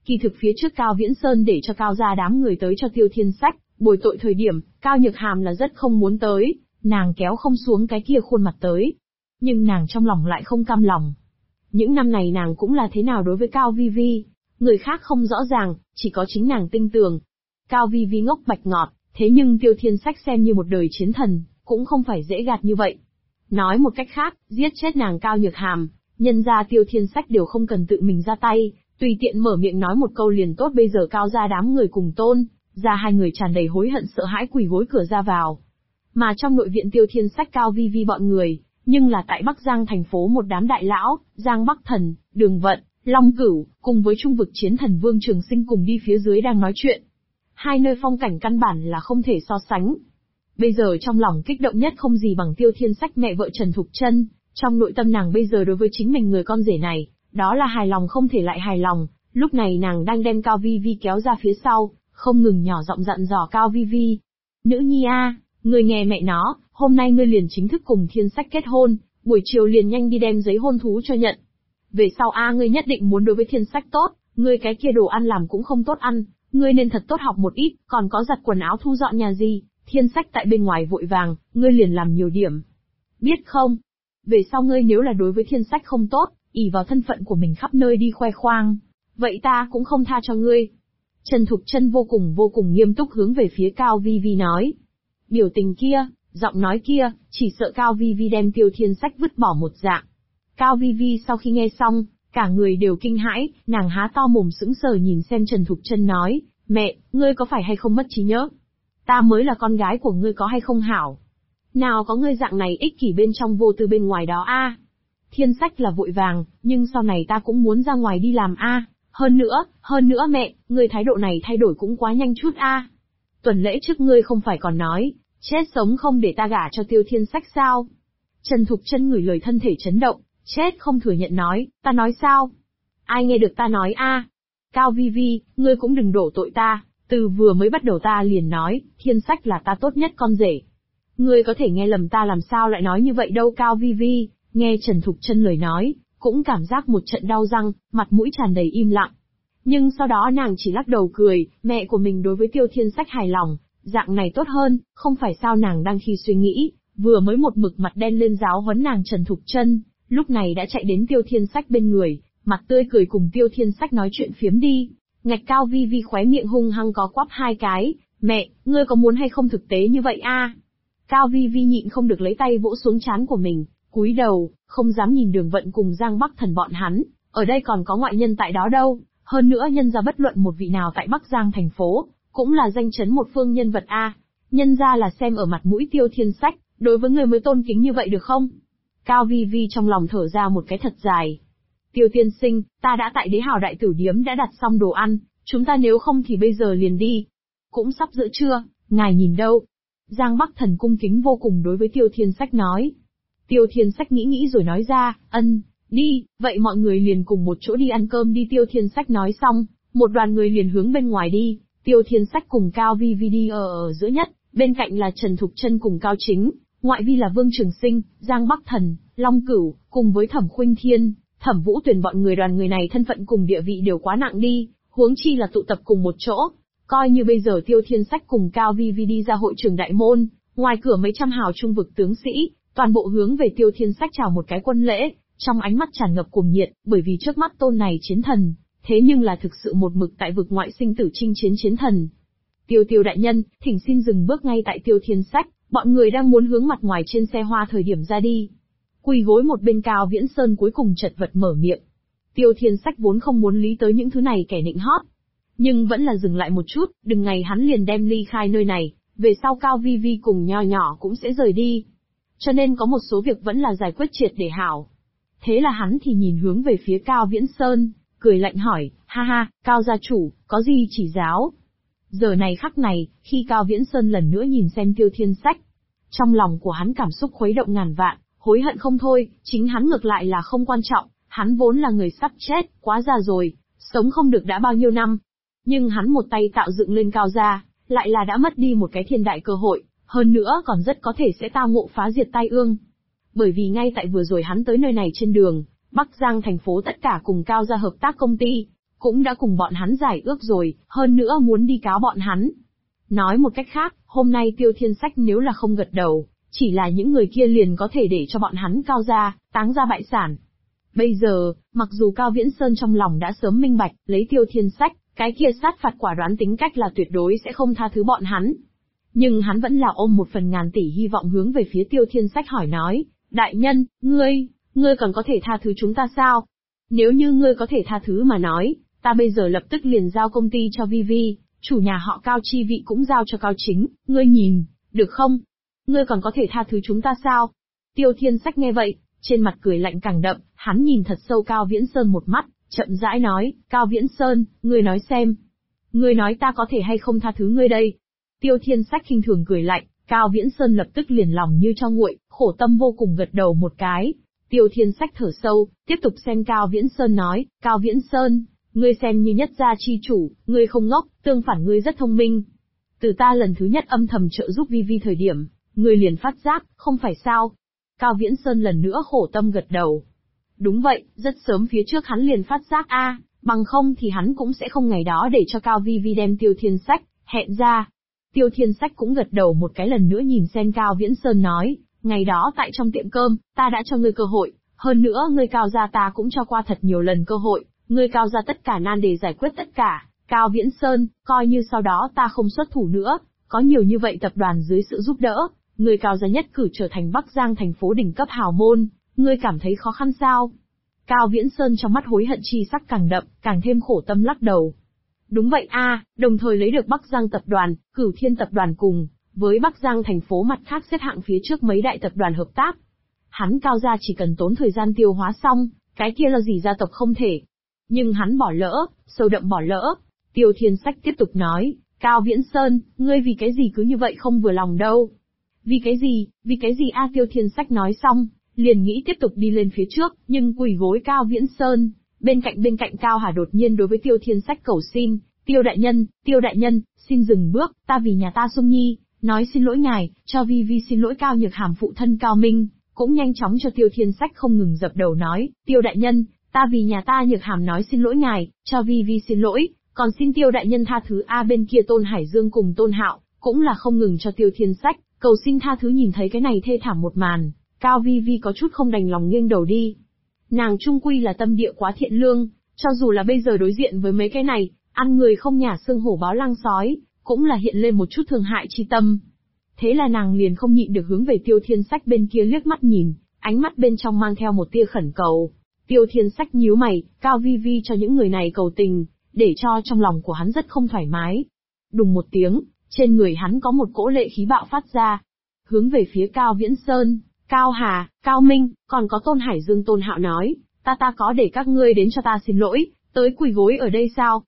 Kỳ thực phía trước Cao Viễn Sơn để cho Cao gia đám người tới cho Tiêu Thiên Sách bồi tội thời điểm, Cao Nhược Hàm là rất không muốn tới, nàng kéo không xuống cái kia khuôn mặt tới. Nhưng nàng trong lòng lại không cam lòng. Những năm này nàng cũng là thế nào đối với Cao Vi Vi, người khác không rõ ràng, chỉ có chính nàng tinh tường. Cao Vi Vi ngốc bạch ngọt, thế nhưng Tiêu Thiên Sách xem như một đời chiến thần, cũng không phải dễ gạt như vậy. Nói một cách khác, giết chết nàng Cao Nhược Hàm, nhân ra Tiêu Thiên Sách đều không cần tự mình ra tay, tùy tiện mở miệng nói một câu liền tốt. Bây giờ Cao gia đám người cùng Tôn ra hai người tràn đầy hối hận sợ hãi quỳ gối cửa ra vào. Mà trong nội viện Tiêu Thiên Sách Cao Vi Vi bọn người, nhưng là tại Bắc Giang thành phố một đám đại lão, Giang Bắc Thần, Đường Vận, Long Cửu, cùng với trung vực chiến thần Vương Trường Sinh cùng đi phía dưới đang nói chuyện. Hai nơi phong cảnh căn bản là không thể so sánh. Bây giờ trong lòng kích động nhất không gì bằng Tiêu Thiên Sách mẹ vợ Trần Thục Chân, trong nội tâm nàng bây giờ đối với chính mình người con rể này, đó là hài lòng không thể lại hài lòng. Lúc này nàng đang đem Cao Vi Vi kéo ra phía sau, không ngừng nhỏ giọng dặn dò Cao Vi Vi. Nữ nhi a, ngươi nghe mẹ nó, hôm nay ngươi liền chính thức cùng Thiên Sách kết hôn, buổi chiều liền nhanh đi đem giấy hôn thú cho nhận. Về sau ngươi nhất định muốn đối với Thiên Sách tốt, ngươi cái kia đồ ăn làm cũng không tốt ăn, ngươi nên thật tốt học một ít, còn có giặt quần áo thu dọn nhà gì, Thiên Sách tại bên ngoài vội vàng, ngươi liền làm nhiều điểm. Biết không? Về sau ngươi nếu là đối với Thiên Sách không tốt, ỷ vào thân phận của mình khắp nơi đi khoe khoang, vậy ta cũng không tha cho ngươi. Trần Thục Chân vô cùng nghiêm túc hướng về phía Cao Vi Vi nói. Biểu tình kia, giọng nói kia, chỉ sợ Cao Vi Vi đem Tiêu Thiên Sách vứt bỏ một dạng. Cao Vi Vi sau khi nghe xong, cả người đều kinh hãi, nàng há to mồm sững sờ nhìn xem Trần Thục Chân nói, mẹ, ngươi có phải hay không mất trí nhớ? Ta mới là con gái của ngươi có hay không hảo? Nào có ngươi dạng này ích kỷ bên trong vô tư bên ngoài đó a. Thiên Sách là vội vàng, nhưng sau này ta cũng muốn ra ngoài đi làm a. Hơn nữa mẹ, ngươi thái độ này thay đổi cũng quá nhanh chút a. Tuần lễ trước ngươi không phải còn nói, chết sống không để ta gả cho Tiêu Thiên Sách sao? Trần Thục Chân ngửi lời thân thể chấn động, chết không thừa nhận nói, ta nói sao? Ai nghe được ta nói a? Cao Vi Vi, ngươi cũng đừng đổ tội ta, từ vừa mới bắt đầu ta liền nói, Thiên Sách là ta tốt nhất con rể. Ngươi có thể nghe lầm ta làm sao lại nói như vậy đâu. Cao Vi Vi, nghe Trần Thục Chân lời nói, cũng cảm giác một trận đau răng, mặt mũi tràn đầy im lặng. Nhưng sau đó nàng chỉ lắc đầu cười, mẹ của mình đối với Tiêu Thiên Sách hài lòng, dạng này tốt hơn, không phải sao nàng đang khi suy nghĩ, vừa mới một mực mặt đen lên giáo huấn nàng Trần Thục Chân, lúc này đã chạy đến Tiêu Thiên Sách bên người, mặt tươi cười cùng Tiêu Thiên Sách nói chuyện phiếm đi. Ngạch Cao Vi Vi khóe miệng hung hăng có quắp hai cái, mẹ, ngươi có muốn hay không thực tế như vậy a? Cao Vi Vi nhịn không được lấy tay vỗ xuống trán của mình, cúi đầu, không dám nhìn Đường Vận cùng Giang Bắc Thần bọn hắn, ở đây còn có ngoại nhân tại đó đâu, hơn nữa nhân ra bất luận một vị nào tại Bắc Giang thành phố, cũng là danh chấn một phương nhân vật a. Nhân ra là xem ở mặt mũi Tiêu Thiên Sách, đối với người mới tôn kính như vậy được không? Cao Vi Vi trong lòng thở ra một cái thật dài. Tiêu tiên sinh, ta đã tại Đế Hào Đại Tử Điếm đã đặt xong đồ ăn, chúng ta nếu không thì bây giờ liền đi. Cũng sắp giữa trưa, ngài nhìn đâu? Giang Bắc Thần cung kính vô cùng đối với Tiêu Thiên Sách nói. Tiêu Thiên Sách nghĩ rồi nói ra, đi, vậy mọi người liền cùng một chỗ đi ăn cơm đi. Tiêu Thiên Sách nói xong, một đoàn người liền hướng bên ngoài đi, Tiêu Thiên Sách cùng Cao Vi Vi đi ở giữa nhất, bên cạnh là Trần Thục Chân cùng Cao Chính, ngoại vi là Vương Trường Sinh, Giang Bắc Thần, Long Cửu, cùng với Thẩm Khuynh Thiên, Thẩm Vũ Tuyền bọn người. Đoàn người này thân phận cùng địa vị đều quá nặng đi, huống chi là tụ tập cùng một chỗ. Coi như bây giờ Tiêu Thiên Sách cùng Cao Vi Vi đi ra hội trường đại môn, ngoài cửa mấy trăm hào trung vực tướng sĩ, toàn bộ hướng về Tiêu Thiên Sách chào một cái quân lễ, trong ánh mắt tràn ngập cuồng nhiệt, bởi vì trước mắt tôn này chiến thần, thế nhưng là thực sự một mực tại vực ngoại sinh tử chinh chiến chiến thần. Tiêu đại nhân, thỉnh xin dừng bước ngay tại Tiêu Thiên Sách, bọn người đang muốn hướng mặt ngoài trên xe hoa thời điểm ra đi. Quỳ gối một bên Cao Viễn Sơn cuối cùng chật vật mở miệng. Tiêu Thiên Sách vốn không muốn lý tới những thứ này kẻ nịnh hót, nhưng vẫn là dừng lại một chút, đừng ngày hắn liền đem ly khai nơi này, về sau Cao Vi Vi cùng Nho Nhỏ cũng sẽ rời đi. Cho nên có một số việc vẫn là giải quyết triệt để hảo. Thế là hắn thì nhìn hướng về phía Cao Viễn Sơn, cười lạnh hỏi, ha ha, Cao gia chủ, có gì chỉ giáo? Giờ này khắc này, khi Cao Viễn Sơn lần nữa nhìn xem Tiêu Thiên Sách, trong lòng của hắn cảm xúc khuấy động ngàn vạn, hối hận không thôi, chính hắn ngược lại là không quan trọng, hắn vốn là người sắp chết, quá già rồi, sống không được đã bao nhiêu năm. Nhưng hắn một tay tạo dựng lên Cao gia, lại là đã mất đi một cái thiên đại cơ hội, hơn nữa còn rất có thể sẽ tao ngộ phá diệt tai ương. Bởi vì ngay tại vừa rồi hắn tới nơi này trên đường, Bắc Giang thành phố tất cả cùng Cao gia hợp tác công ty, cũng đã cùng bọn hắn giải ước rồi, hơn nữa muốn đi cáo bọn hắn. Nói một cách khác, hôm nay Tiêu Thiên Sách nếu là không gật đầu, chỉ là những người kia liền có thể để cho bọn hắn Cao gia, táng ra bại sản. Bây giờ, mặc dù Cao Viễn Sơn trong lòng đã sớm minh bạch, lấy Tiêu Thiên Sách, cái kia sát phạt quả đoán tính cách là tuyệt đối sẽ không tha thứ bọn hắn. Nhưng hắn vẫn là ôm một phần ngàn tỷ hy vọng hướng về phía Tiêu Thiên Sách hỏi nói, đại nhân, ngươi còn có thể tha thứ chúng ta sao? Nếu như ngươi có thể tha thứ mà nói, ta bây giờ lập tức liền giao công ty cho Vi Vi, chủ nhà họ Cao chi vị cũng giao cho Cao Chính, ngươi nhìn, được không? Ngươi còn có thể tha thứ chúng ta sao? Tiêu Thiên Sách nghe vậy, trên mặt cười lạnh càng đậm, hắn nhìn thật sâu Cao Viễn Sơn một mắt, chậm rãi nói, Cao Viễn Sơn, ngươi nói xem. Ngươi nói ta có thể hay không tha thứ ngươi đây? Tiêu Thiên Sách khinh thường cười lạnh, Cao Viễn Sơn lập tức liền lòng như cho nguội, khổ tâm vô cùng gật đầu một cái. Tiêu Thiên Sách thở sâu, tiếp tục xem Cao Viễn Sơn nói, Cao Viễn Sơn, ngươi xem như nhất gia chi chủ, ngươi không ngốc, tương phản ngươi rất thông minh. Từ ta lần thứ nhất âm thầm trợ giúp Vi Vi thời điểm, ngươi liền phát giác, không phải sao? Cao Viễn Sơn lần nữa khổ tâm gật đầu. Đúng vậy, rất sớm phía trước hắn liền phát giác bằng không thì hắn cũng sẽ không ngày đó để cho Cao Vi Vi đem Tiêu Thiên Sách hẹn ra. Tiêu Thiên Sách cũng gật đầu một cái lần nữa nhìn xem Cao Viễn Sơn nói, ngày đó tại trong tiệm cơm, ta đã cho ngươi cơ hội, hơn nữa ngươi Cao gia ta cũng cho qua thật nhiều lần cơ hội, ngươi Cao gia tất cả nan đề giải quyết tất cả, Cao Viễn Sơn, coi như sau đó ta không xuất thủ nữa, có nhiều như vậy tập đoàn dưới sự giúp đỡ, ngươi Cao gia nhất cử trở thành Bắc Giang thành phố đỉnh cấp hào môn, ngươi cảm thấy khó khăn sao? Cao Viễn Sơn trong mắt hối hận chi sắc càng đậm, càng thêm khổ tâm lắc đầu. Đúng vậy đồng thời lấy được Bắc Giang tập đoàn, Cửu Thiên tập đoàn cùng với Bắc Giang thành phố mặt khác xếp hạng phía trước mấy đại tập đoàn hợp tác. Hắn Cao gia chỉ cần tốn thời gian tiêu hóa xong, cái kia là gì gia tộc không thể. Nhưng hắn bỏ lỡ, sâu đậm bỏ lỡ. Tiêu Thiên Sách tiếp tục nói, Cao Viễn Sơn, ngươi vì cái gì cứ như vậy không vừa lòng đâu. Vì cái gì Tiêu Thiên Sách nói xong, liền nghĩ tiếp tục đi lên phía trước, nhưng quỳ gối Cao Viễn Sơn. Bên cạnh Cao Hà đột nhiên đối với Tiêu Thiên Sách cầu xin, Tiêu đại nhân, xin dừng bước, ta vì nhà ta Sung Nhi, nói xin lỗi ngài, cho Vi Vi xin lỗi Cao Nhược Hàm phụ thân Cao Minh, cũng nhanh chóng cho Tiêu Thiên Sách không ngừng dập đầu nói, Tiêu đại nhân, ta vì nhà ta Nhược Hàm nói xin lỗi ngài, cho Vi Vi xin lỗi, còn xin Tiêu đại nhân tha thứ bên kia Tôn Hải Dương cùng Tôn Hạo, cũng là không ngừng cho Tiêu Thiên Sách, cầu xin tha thứ nhìn thấy cái này thê thảm một màn, Cao Vi Vi có chút không đành lòng nghiêng đầu đi. Nàng trung quy là tâm địa quá thiện lương, cho dù là bây giờ đối diện với mấy cái này, ăn người không nhả xương hổ báo lang sói, cũng là hiện lên một chút thương hại chi tâm. Thế là nàng liền không nhịn được hướng về Tiêu Thiên Sách bên kia liếc mắt nhìn, ánh mắt bên trong mang theo một tia khẩn cầu. Tiêu Thiên Sách nhíu mày, Cao Vi Vi cho những người này cầu tình, để cho trong lòng của hắn rất không thoải mái. Đùng một tiếng, trên người hắn có một cỗ lệ khí bạo phát ra, hướng về phía Cao Viễn Sơn, Cao Hà, Cao Minh, còn có Tôn Hải Dương Tôn Hạo nói, ta có để các ngươi đến cho ta xin lỗi, tới quỳ gối ở đây sao?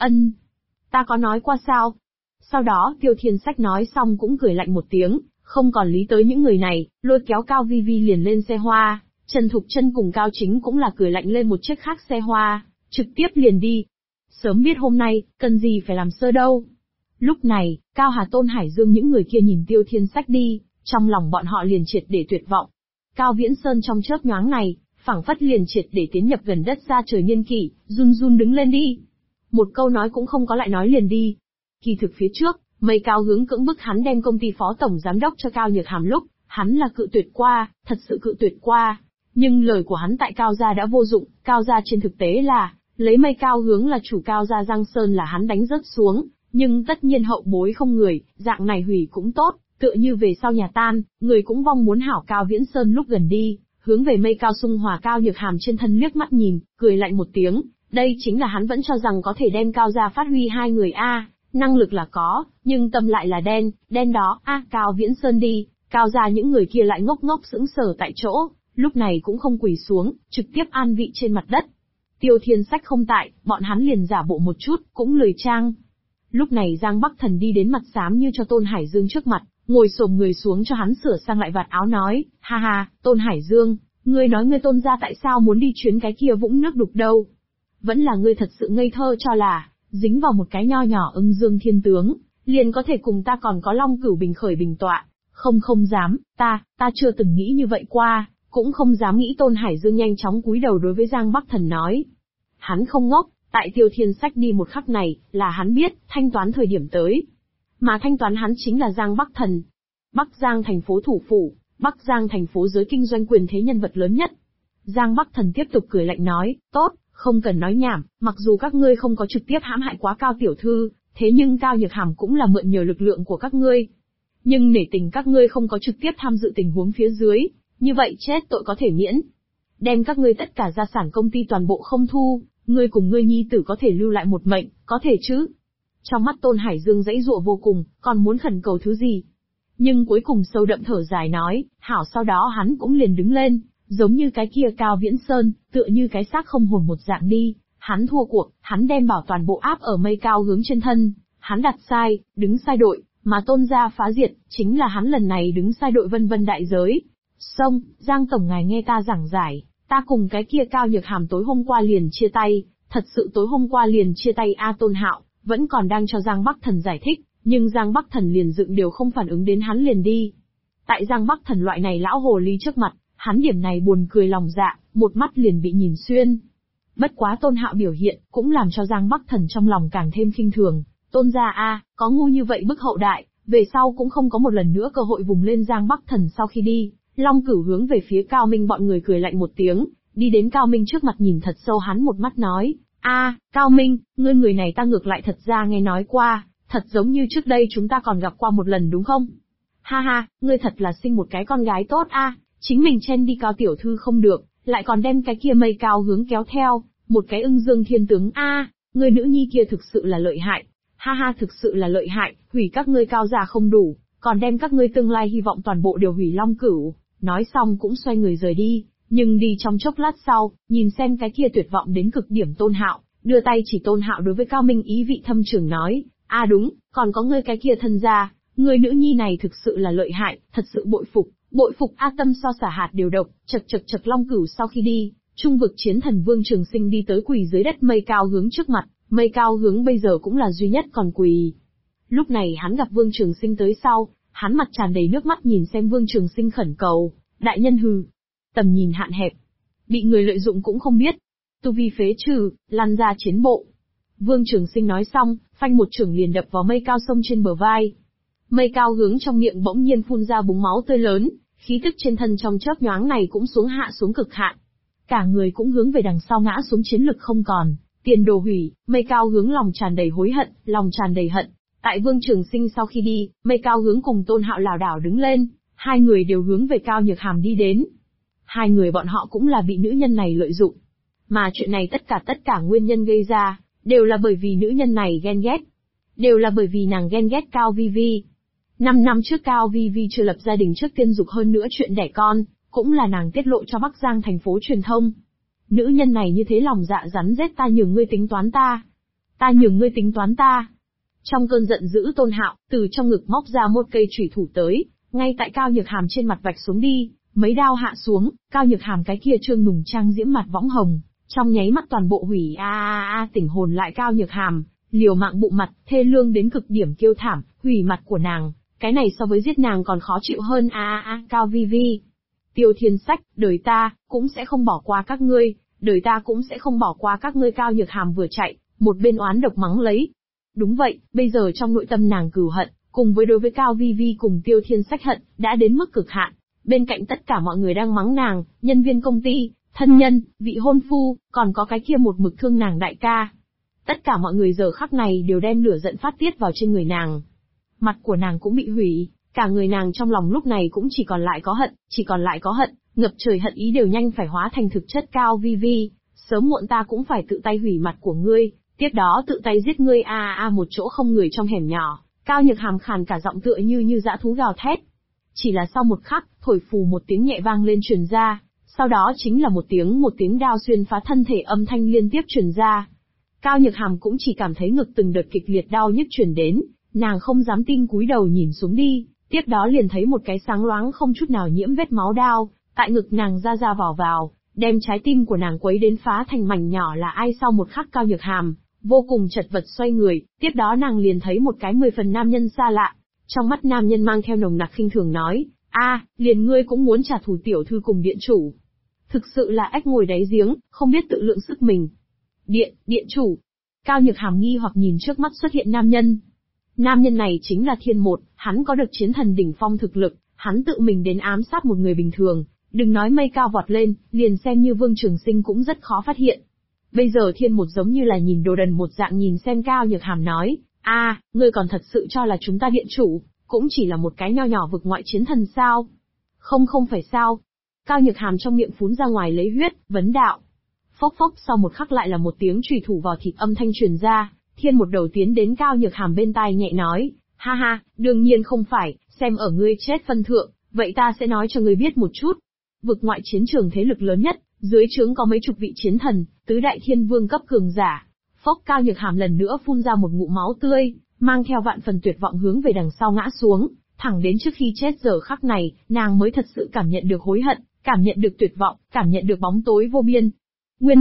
Ta có nói qua sao? Sau đó Tiêu Thiên Sách nói xong cũng cười lạnh một tiếng, không còn lý tới những người này, lôi kéo Cao Vi Vi liền lên xe hoa, Trần Thục Chân cùng Cao Chính cũng là cười lạnh lên một chiếc khác xe hoa, trực tiếp liền đi. Sớm biết hôm nay, cần gì phải làm sơ đâu. Lúc này, Cao Hà Tôn Hải Dương những người kia nhìn Tiêu Thiên Sách đi, trong lòng bọn họ liền triệt để tuyệt vọng. Cao Viễn Sơn trong chớp nhoáng này, phảng phất liền triệt để tiến nhập gần đất xa trời niên kỷ, run đứng lên đi. Một câu nói cũng không có lại nói liền đi. Kỳ thực phía trước, Mây Cao hướng cưỡng bức hắn đem công ty phó tổng giám đốc cho Cao Nhược Hàm lúc, hắn là cự tuyệt qua, thật sự cự tuyệt qua. Nhưng lời của hắn tại Cao gia đã vô dụng, Cao gia trên thực tế là, lấy Mây Cao hướng là chủ Cao gia Giang Sơn là hắn đánh rớt xuống, nhưng tất nhiên hậu bối không người, dạng này hủy cũng tốt, tựa như về sau nhà tan, người cũng vong muốn hảo Cao Viễn Sơn lúc gần đi, hướng về Mây Cao xung hòa Cao Nhược Hàm trên thân liếc mắt nhìn, cười lạnh một tiếng, đây chính là hắn vẫn cho rằng có thể đem Cao gia phát huy hai người năng lực là có, nhưng tâm lại là đen đó, Cao Viễn Sơn đi, Cao gia những người kia lại ngốc ngốc sững sờ tại chỗ, lúc này cũng không quỳ xuống, trực tiếp an vị trên mặt đất. Tiêu Thiên Sách không tại, bọn hắn liền giả bộ một chút, cũng lười trang. Lúc này Giang Bắc Thần đi đến mặt xám như cho Tôn Hải Dương trước mặt, ngồi xổm người xuống cho hắn sửa sang lại vạt áo nói, ha ha, Tôn Hải Dương, ngươi nói ngươi Tôn gia tại sao muốn đi chuyến cái kia vũng nước đục đâu? Vẫn là ngươi thật sự ngây thơ cho là, dính vào một cái nho nhỏ Ưng Dương Thiên Tướng, liền có thể cùng ta còn có Long Cửu Bình khởi bình tọa. Không dám, ta chưa từng nghĩ như vậy qua, cũng không dám nghĩ. Tôn Hải Dương nhanh chóng cúi đầu đối với Giang Bắc Thần nói. Hắn không ngốc, Tại Tiêu Thiên Sách đi một khắc này, là hắn biết, thanh toán thời điểm tới. Mà thanh toán hắn chính là Giang Bắc Thần. Bắc Giang thành phố thủ phủ, Bắc Giang thành phố giới kinh doanh quyền thế nhân vật lớn nhất. Giang Bắc Thần tiếp tục cười lạnh nói, tốt, không cần nói nhảm, mặc dù các ngươi không có trực tiếp hãm hại quá Cao tiểu thư, thế nhưng Cao Nhược Hàm cũng là mượn nhờ lực lượng của các ngươi. Nhưng nể tình các ngươi không có trực tiếp tham dự tình huống phía dưới, như vậy chết tội có thể miễn. Đem các ngươi tất cả gia sản công ty toàn bộ không thu, ngươi cùng ngươi nhi tử có thể lưu lại một mệnh, có thể chứ? Trong mắt Tôn Hải Dương giãy giụa vô cùng, còn muốn khẩn cầu thứ gì? Nhưng cuối cùng sâu đậm thở dài nói, hảo, sau đó hắn cũng liền đứng lên, giống như cái kia Cao Viễn Sơn, tựa như cái xác không hồn một dạng đi. Hắn thua cuộc, hắn đem bảo toàn bộ áp ở mây cao hướng trên thân, hắn đặt sai, đứng sai đội, mà Tôn gia phá diệt, chính là hắn lần này đứng sai đội vân vân đại giới. Xong, Giang Tổng ngài nghe ta giảng giải, ta cùng cái kia Cao Nhược Hàm tối hôm qua liền chia tay, thật sự tối hôm qua liền chia tay a. Tôn Hạo vẫn còn đang cho Giang Bắc Thần giải thích, nhưng Giang Bắc Thần liền dựng đều không phản ứng đến hắn liền đi. Tại Giang Bắc Thần loại này lão hồ ly trước mặt, hắn điểm này buồn cười lòng dạ, một mắt liền bị nhìn xuyên. Bất quá Tôn Hạo biểu hiện, cũng làm cho Giang Bắc Thần trong lòng càng thêm khinh thường. Tôn gia a, có ngu như vậy bức hậu đại, về sau cũng không có một lần nữa cơ hội vùng lên. Giang Bắc Thần sau khi đi, Long Cửu hướng về phía Cao Minh bọn người cười lạnh một tiếng, đi đến Cao Minh trước mặt nhìn thật sâu hắn một mắt nói, Cao Minh, ngươi người này ta ngược lại thật ra nghe nói qua, thật giống như trước đây chúng ta còn gặp qua một lần đúng không? Ha ha, ngươi thật là sinh một cái con gái tốt chính mình chen đi Cao tiểu thư không được, lại còn đem cái kia mây cao hướng kéo theo, một cái ưng dương thiên tướng ngươi nữ nhi kia thực sự là lợi hại, ha ha thực sự là lợi hại, hủy các ngươi Cao gia không đủ, còn đem các ngươi tương lai hy vọng toàn bộ đều hủy. Long Cửu nói xong cũng xoay người rời đi, nhưng đi trong chốc lát sau, nhìn xem cái kia tuyệt vọng đến cực điểm Tôn Hạo, đưa tay chỉ Tôn Hạo đối với Cao Minh ý vị thâm trường nói, đúng, còn có ngươi cái kia thân gia, ngươi nữ nhi này thực sự là lợi hại, thật sự bội phục tâm so xả hạt đều độc. Chật Long Cửu sau khi đi, trung vực chiến thần Vương Trường Sinh đi tới quỳ dưới đất mây cao hướng trước mặt, mây cao hướng bây giờ cũng là duy nhất còn quỳ. Lúc này hắn gặp Vương Trường Sinh tới sau, hắn mặt tràn đầy nước mắt nhìn xem Vương Trường Sinh khẩn cầu, đại nhân hừ, tầm nhìn hạn hẹp, bị người lợi dụng cũng không biết, tu vi phế trừ, lăn ra chiến bộ. Vương Trường Sinh nói xong, phanh một chưởng liền đập vào mây cao sông trên bờ vai. Mây cao hướng trong miệng bỗng nhiên phun ra búng máu tươi lớn, khí tức trên thân trong chớp nhoáng này cũng hạ xuống cực hạn. Cả người cũng hướng về đằng sau ngã xuống, chiến lực không còn, tiền đồ hủy. Mây cao hướng lòng tràn đầy hối hận, lòng tràn đầy hận. Tại Vương Trường Sinh sau khi đi, mây cao hướng cùng Tôn Hạo lảo đảo đứng lên, hai người đều hướng về Cao Nhược Hàm đi đến. Hai người bọn họ cũng là bị nữ nhân này lợi dụng. Mà chuyện này tất cả nguyên nhân gây ra, đều là bởi vì nữ nhân này ghen ghét. Đều là bởi vì nàng ghen ghét Cao Vi Vi. 5 năm trước Cao Vi Vi chưa lập gia đình trước tiên dục hơn nữa chuyện đẻ con, cũng là nàng tiết lộ cho Bắc Giang thành phố truyền thông. Nữ nhân này như thế lòng dạ rắn rết, ta nhường ngươi tính toán ta. Ta nhường ngươi tính toán ta. Trong cơn giận dữ Tôn Hạo, từ trong ngực móc ra một cây chủy thủ tới, ngay tại Cao Nhược Hàm trên mặt vạch xuống đi, mấy đao hạ xuống, Cao Nhược Hàm cái kia trương nùng trang diễm mặt võng hồng, trong nháy mắt toàn bộ hủy tỉnh hồn lại Cao Nhược Hàm, liều mạng bụng mặt, thê lương đến cực điểm kêu thảm, hủy mặt của nàng, cái này so với giết nàng còn khó chịu hơn Cao Vi Vi. Tiêu Thiên Sách, đời ta cũng sẽ không bỏ qua các ngươi, đời ta cũng sẽ không bỏ qua các ngươi. Cao Nhược Hàm vừa chạy, một bên oán độc mắng lấy. Đúng vậy, bây giờ trong nội tâm nàng cừu hận, cùng với đối với Cao Vi Vi cùng Tiêu Thiên Sách hận, đã đến mức cực hạn. Bên cạnh tất cả mọi người đang mắng nàng, nhân viên công ty, thân nhân, vị hôn phu, còn có cái kia một mực thương nàng đại ca. Tất cả mọi người giờ khắc này đều đem lửa giận phát tiết vào trên người nàng. Mặt của nàng cũng bị hủy, cả người nàng trong lòng lúc này cũng chỉ còn lại có hận, ngập trời hận ý đều nhanh phải hóa thành thực chất. Cao Vi Vi, sớm muộn ta cũng phải tự tay hủy mặt của ngươi, tiếp đó tự tay giết ngươi. Một chỗ không người trong hẻm nhỏ, Cao Nhược Hàm khàn cả giọng tựa như dã thú gào thét. Chỉ là sau một khắc, thổi phù một tiếng nhẹ vang lên truyền ra, sau đó chính là một tiếng đao xuyên phá thân thể âm thanh liên tiếp truyền ra. Cao Nhược Hàm cũng chỉ cảm thấy ngực từng đợt kịch liệt đau nhức truyền đến, nàng không dám tin cúi đầu nhìn xuống đi, tiếp đó liền thấy một cái sáng loáng không chút nào nhiễm vết máu đao, tại ngực nàng ra vào, đem trái tim của nàng quấy đến phá thành mảnh nhỏ. Là ai? Sau một khắc Cao Nhược Hàm vô cùng chật vật xoay người, tiếp đó nàng liền thấy một cái 10 phần nam nhân xa lạ. Trong mắt nam nhân mang theo nồng nặc khinh thường nói, liền ngươi cũng muốn trả thù tiểu thư cùng điện chủ. Thực sự là ếch ngồi đáy giếng, không biết tự lượng sức mình. Điện chủ, Cao Nhược Hàm nghi hoặc nhìn trước mắt xuất hiện nam nhân. Nam nhân này chính là Thiên Một, hắn có được chiến thần đỉnh phong thực lực, hắn tự mình đến ám sát một người bình thường, đừng nói mây cao vọt lên, liền xem như Vương Trường Sinh cũng rất khó phát hiện. Bây giờ Thiên Một giống như là nhìn đồ đần một dạng nhìn xem Cao Nhược Hàm nói, ngươi còn thật sự cho là chúng ta điện chủ, cũng chỉ là một cái nho nhỏ vực ngoại chiến thần sao? Không phải sao? Cao Nhược Hàm trong miệng phún ra ngoài lấy huyết, vấn đạo. Phốc phốc, sau một khắc lại là một tiếng chùy thủ vào thịt âm thanh truyền ra, Thiên Một đầu tiến đến Cao Nhược Hàm bên tai nhẹ nói, ha ha, đương nhiên không phải, xem ở ngươi chết phân thượng, vậy ta sẽ nói cho ngươi biết một chút. Vực ngoại chiến trường thế lực lớn nhất, dưới trướng có mấy chục vị chiến thần, tứ đại thiên vương cấp cường giả. Phốc, Cao Nhược Hàm lần nữa phun ra một ngụm máu tươi, mang theo vạn phần tuyệt vọng hướng về đằng sau ngã xuống, thẳng đến trước khi chết giờ khắc này, nàng mới thật sự cảm nhận được hối hận, cảm nhận được tuyệt vọng, cảm nhận được bóng tối vô biên. Nguyên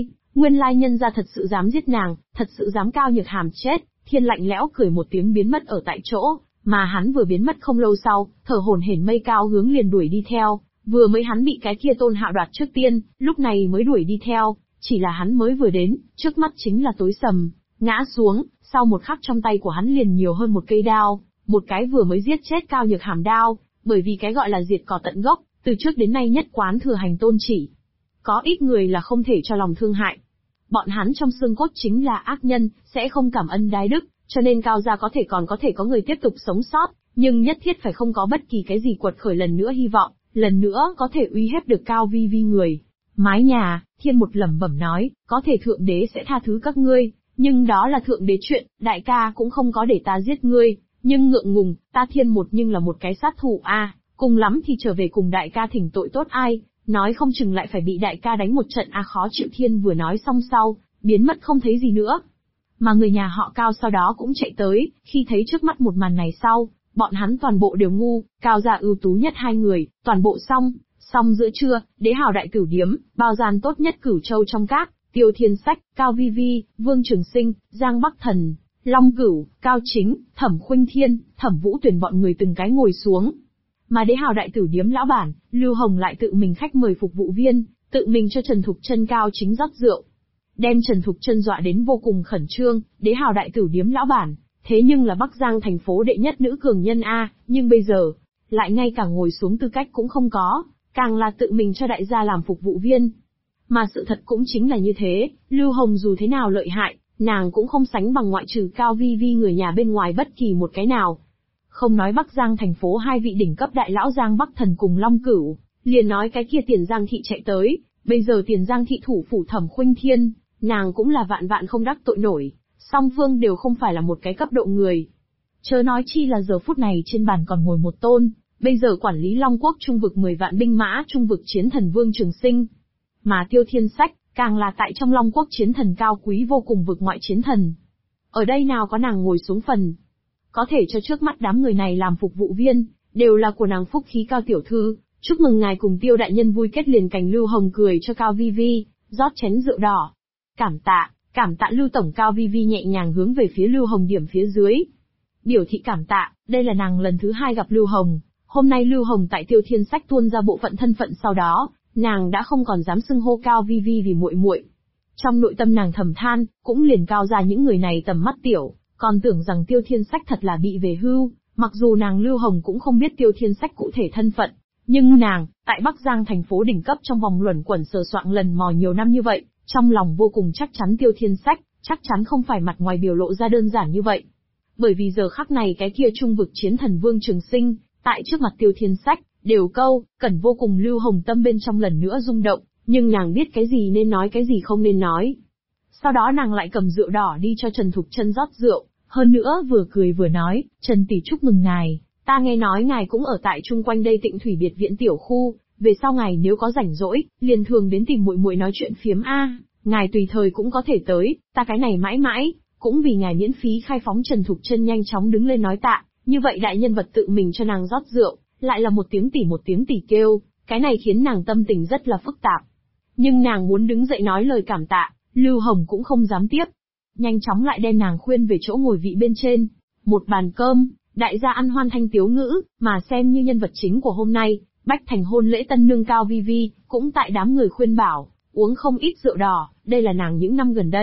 lai nhân gia thật sự dám giết nàng, thật sự dám. Cao Nhược Hàm chết, Thiên lạnh lẽo cười một tiếng biến mất ở tại chỗ, mà hắn vừa biến mất không lâu sau, thở hổn hển mây cao hướng liền đuổi đi theo, vừa mới hắn bị cái kia Tôn Hạo đoạt trước tiên, lúc này mới đuổi đi theo, chỉ là hắn mới vừa đến, trước mắt chính là tối sầm, ngã xuống, sau một khắc trong tay của hắn liền nhiều hơn một cây đao, một cái vừa mới giết chết Cao Nhược Hàm đao, bởi vì cái gọi là diệt cỏ tận gốc, từ trước đến nay nhất quán thừa hành tôn chỉ. Có ít người là không thể cho lòng thương hại. Bọn hắn trong xương cốt chính là ác nhân, sẽ không cảm ân đái đức, cho nên Cao gia có thể có người tiếp tục sống sót, nhưng nhất thiết phải không có bất kỳ cái gì quật khởi lần nữa hy vọng, lần nữa có thể uy hiếp được Cao Vi Vi người. Mái nhà, Thiên một lẩm bẩm nói, có thể thượng đế sẽ tha thứ các ngươi, nhưng đó là thượng đế chuyện, đại ca cũng không có để ta giết ngươi, nhưng ngượng ngùng, ta Thiên một nhưng là một cái sát thủ cùng lắm thì trở về cùng đại ca thỉnh tội tốt ai, nói không chừng lại phải bị đại ca đánh một trận khó chịu. Thiên vừa nói xong sau, biến mất không thấy gì nữa. Mà người nhà họ Cao sau đó cũng chạy tới, khi thấy trước mắt một màn này sau, bọn hắn toàn bộ đều ngu, Cao gia ưu tú nhất hai người, toàn bộ xong giữa trưa, Đế Hào đại cửu điếm, bao gian tốt nhất Cửu Châu trong các, Tiêu Thiên Sách, Cao Vi Vi, Vương Trường Sinh, Giang Bắc Thần, Long Cửu, Cao Chính, Thẩm Khuynh Thiên, Thẩm Vũ Tuyển bọn người từng cái ngồi xuống. Mà Đế Hào đại cửu điếm lão bản, Lưu Hồng lại tự mình khách mời phục vụ viên, tự mình cho Trần Thục Chân Cao Chính rót rượu. Đem Trần Thục Chân dọa đến vô cùng khẩn trương, Đế Hào đại cửu điếm lão bản, thế nhưng là Bắc Giang thành phố đệ nhất nữ cường nhân nhưng bây giờ, lại ngay cả ngồi xuống tư cách cũng không có, càng là tự mình cho đại gia làm phục vụ viên. Mà sự thật cũng chính là như thế, Lưu Hồng dù thế nào lợi hại, nàng cũng không sánh bằng ngoại trừ Cao Vi Vi người nhà bên ngoài bất kỳ một cái nào. Không nói Bắc Giang thành phố hai vị đỉnh cấp đại lão Giang Bắc Thần cùng Long Cửu, liền nói cái kia Tiền Giang thị chạy tới, bây giờ Tiền Giang thị thủ phủ Thẩm Khuynh Thiên, nàng cũng là vạn vạn không đắc tội nổi, song phương đều không phải là một cái cấp độ người. Chớ nói chi là giờ phút này trên bàn còn ngồi một tôn, bây giờ quản lý Long Quốc trung vực 10 vạn binh mã trung vực chiến thần Vương Trường Sinh. Mà Tiêu Thiên Sách, càng là tại trong Long Quốc chiến thần cao quý vô cùng vực ngoại chiến thần. Ở đây nào có nàng ngồi xuống phần. Có thể cho trước mắt đám người này làm phục vụ viên, đều là của nàng phúc khí Cao tiểu thư, chúc mừng ngài cùng Tiêu đại nhân vui kết liền. Cành Lưu Hồng cười cho Cao Vi Vi, rót chén rượu đỏ. Cảm tạ Lưu tổng. Cao Vi Vi nhẹ nhàng hướng về phía Lưu Hồng điểm phía dưới. Biểu thị cảm tạ, đây là nàng lần thứ 2 gặp Lưu Hồng, hôm nay Lưu Hồng tại Tiêu Thiên Sách tuôn ra bộ phận thân phận sau đó, nàng đã không còn dám xưng hô Cao Vi Vi vì muội muội. Trong nội tâm nàng thầm than, cũng liền Cao ra những người này tầm mắt tiểu, còn tưởng rằng Tiêu Thiên Sách thật là bị về hưu, mặc dù nàng Lưu Hồng cũng không biết Tiêu Thiên Sách cụ thể thân phận, nhưng nàng, tại Bắc Giang thành phố đỉnh cấp trong vòng luẩn quẩn sờ soạng lần mò nhiều năm như vậy, trong lòng vô cùng chắc chắn Tiêu Thiên Sách, chắc chắn không phải mặt ngoài biểu lộ ra đơn giản như vậy. Bởi vì giờ khắc này cái kia trung vực chiến thần Vương Trường Sinh, tại trước mặt Tiêu Thiên Sách, đều cẩn vô cùng. Lưu Hồng tâm bên trong lần nữa rung động, nhưng nàng biết cái gì nên nói cái gì không nên nói. Sau đó nàng lại cầm rượu đỏ đi cho Trần Thục Chân rót rượu, hơn nữa vừa cười vừa nói, Trần tỷ chúc mừng ngài, ta nghe nói ngài cũng ở tại chung quanh đây Tịnh Thủy biệt viện tiểu khu, về sau ngài nếu có rảnh rỗi, liền thường đến tìm muội muội nói chuyện phiếm ngài tùy thời cũng có thể tới, ta cái này mãi mãi, cũng vì ngài miễn phí khai phóng. Trần Thục Chân nhanh chóng đứng lên nói tạ, như vậy đại nhân vật tự mình cho nàng rót rượu, lại là một tiếng tỷ kêu, cái này khiến nàng tâm tình rất là phức tạp. Nhưng nàng muốn đứng dậy nói lời cảm tạ, Lưu Hồng cũng không dám tiếp. Nhanh chóng lại đem nàng khuyên về chỗ ngồi vị bên trên. Một bàn cơm, đại gia ăn hoan thanh tiếu ngữ, mà xem như nhân vật chính của hôm nay, Bách Thành hôn lễ tân nương Cao Vi Vi, cũng tại đám người khuyên bảo, uống không ít rượu đỏ, đây là nàng những năm gần đây,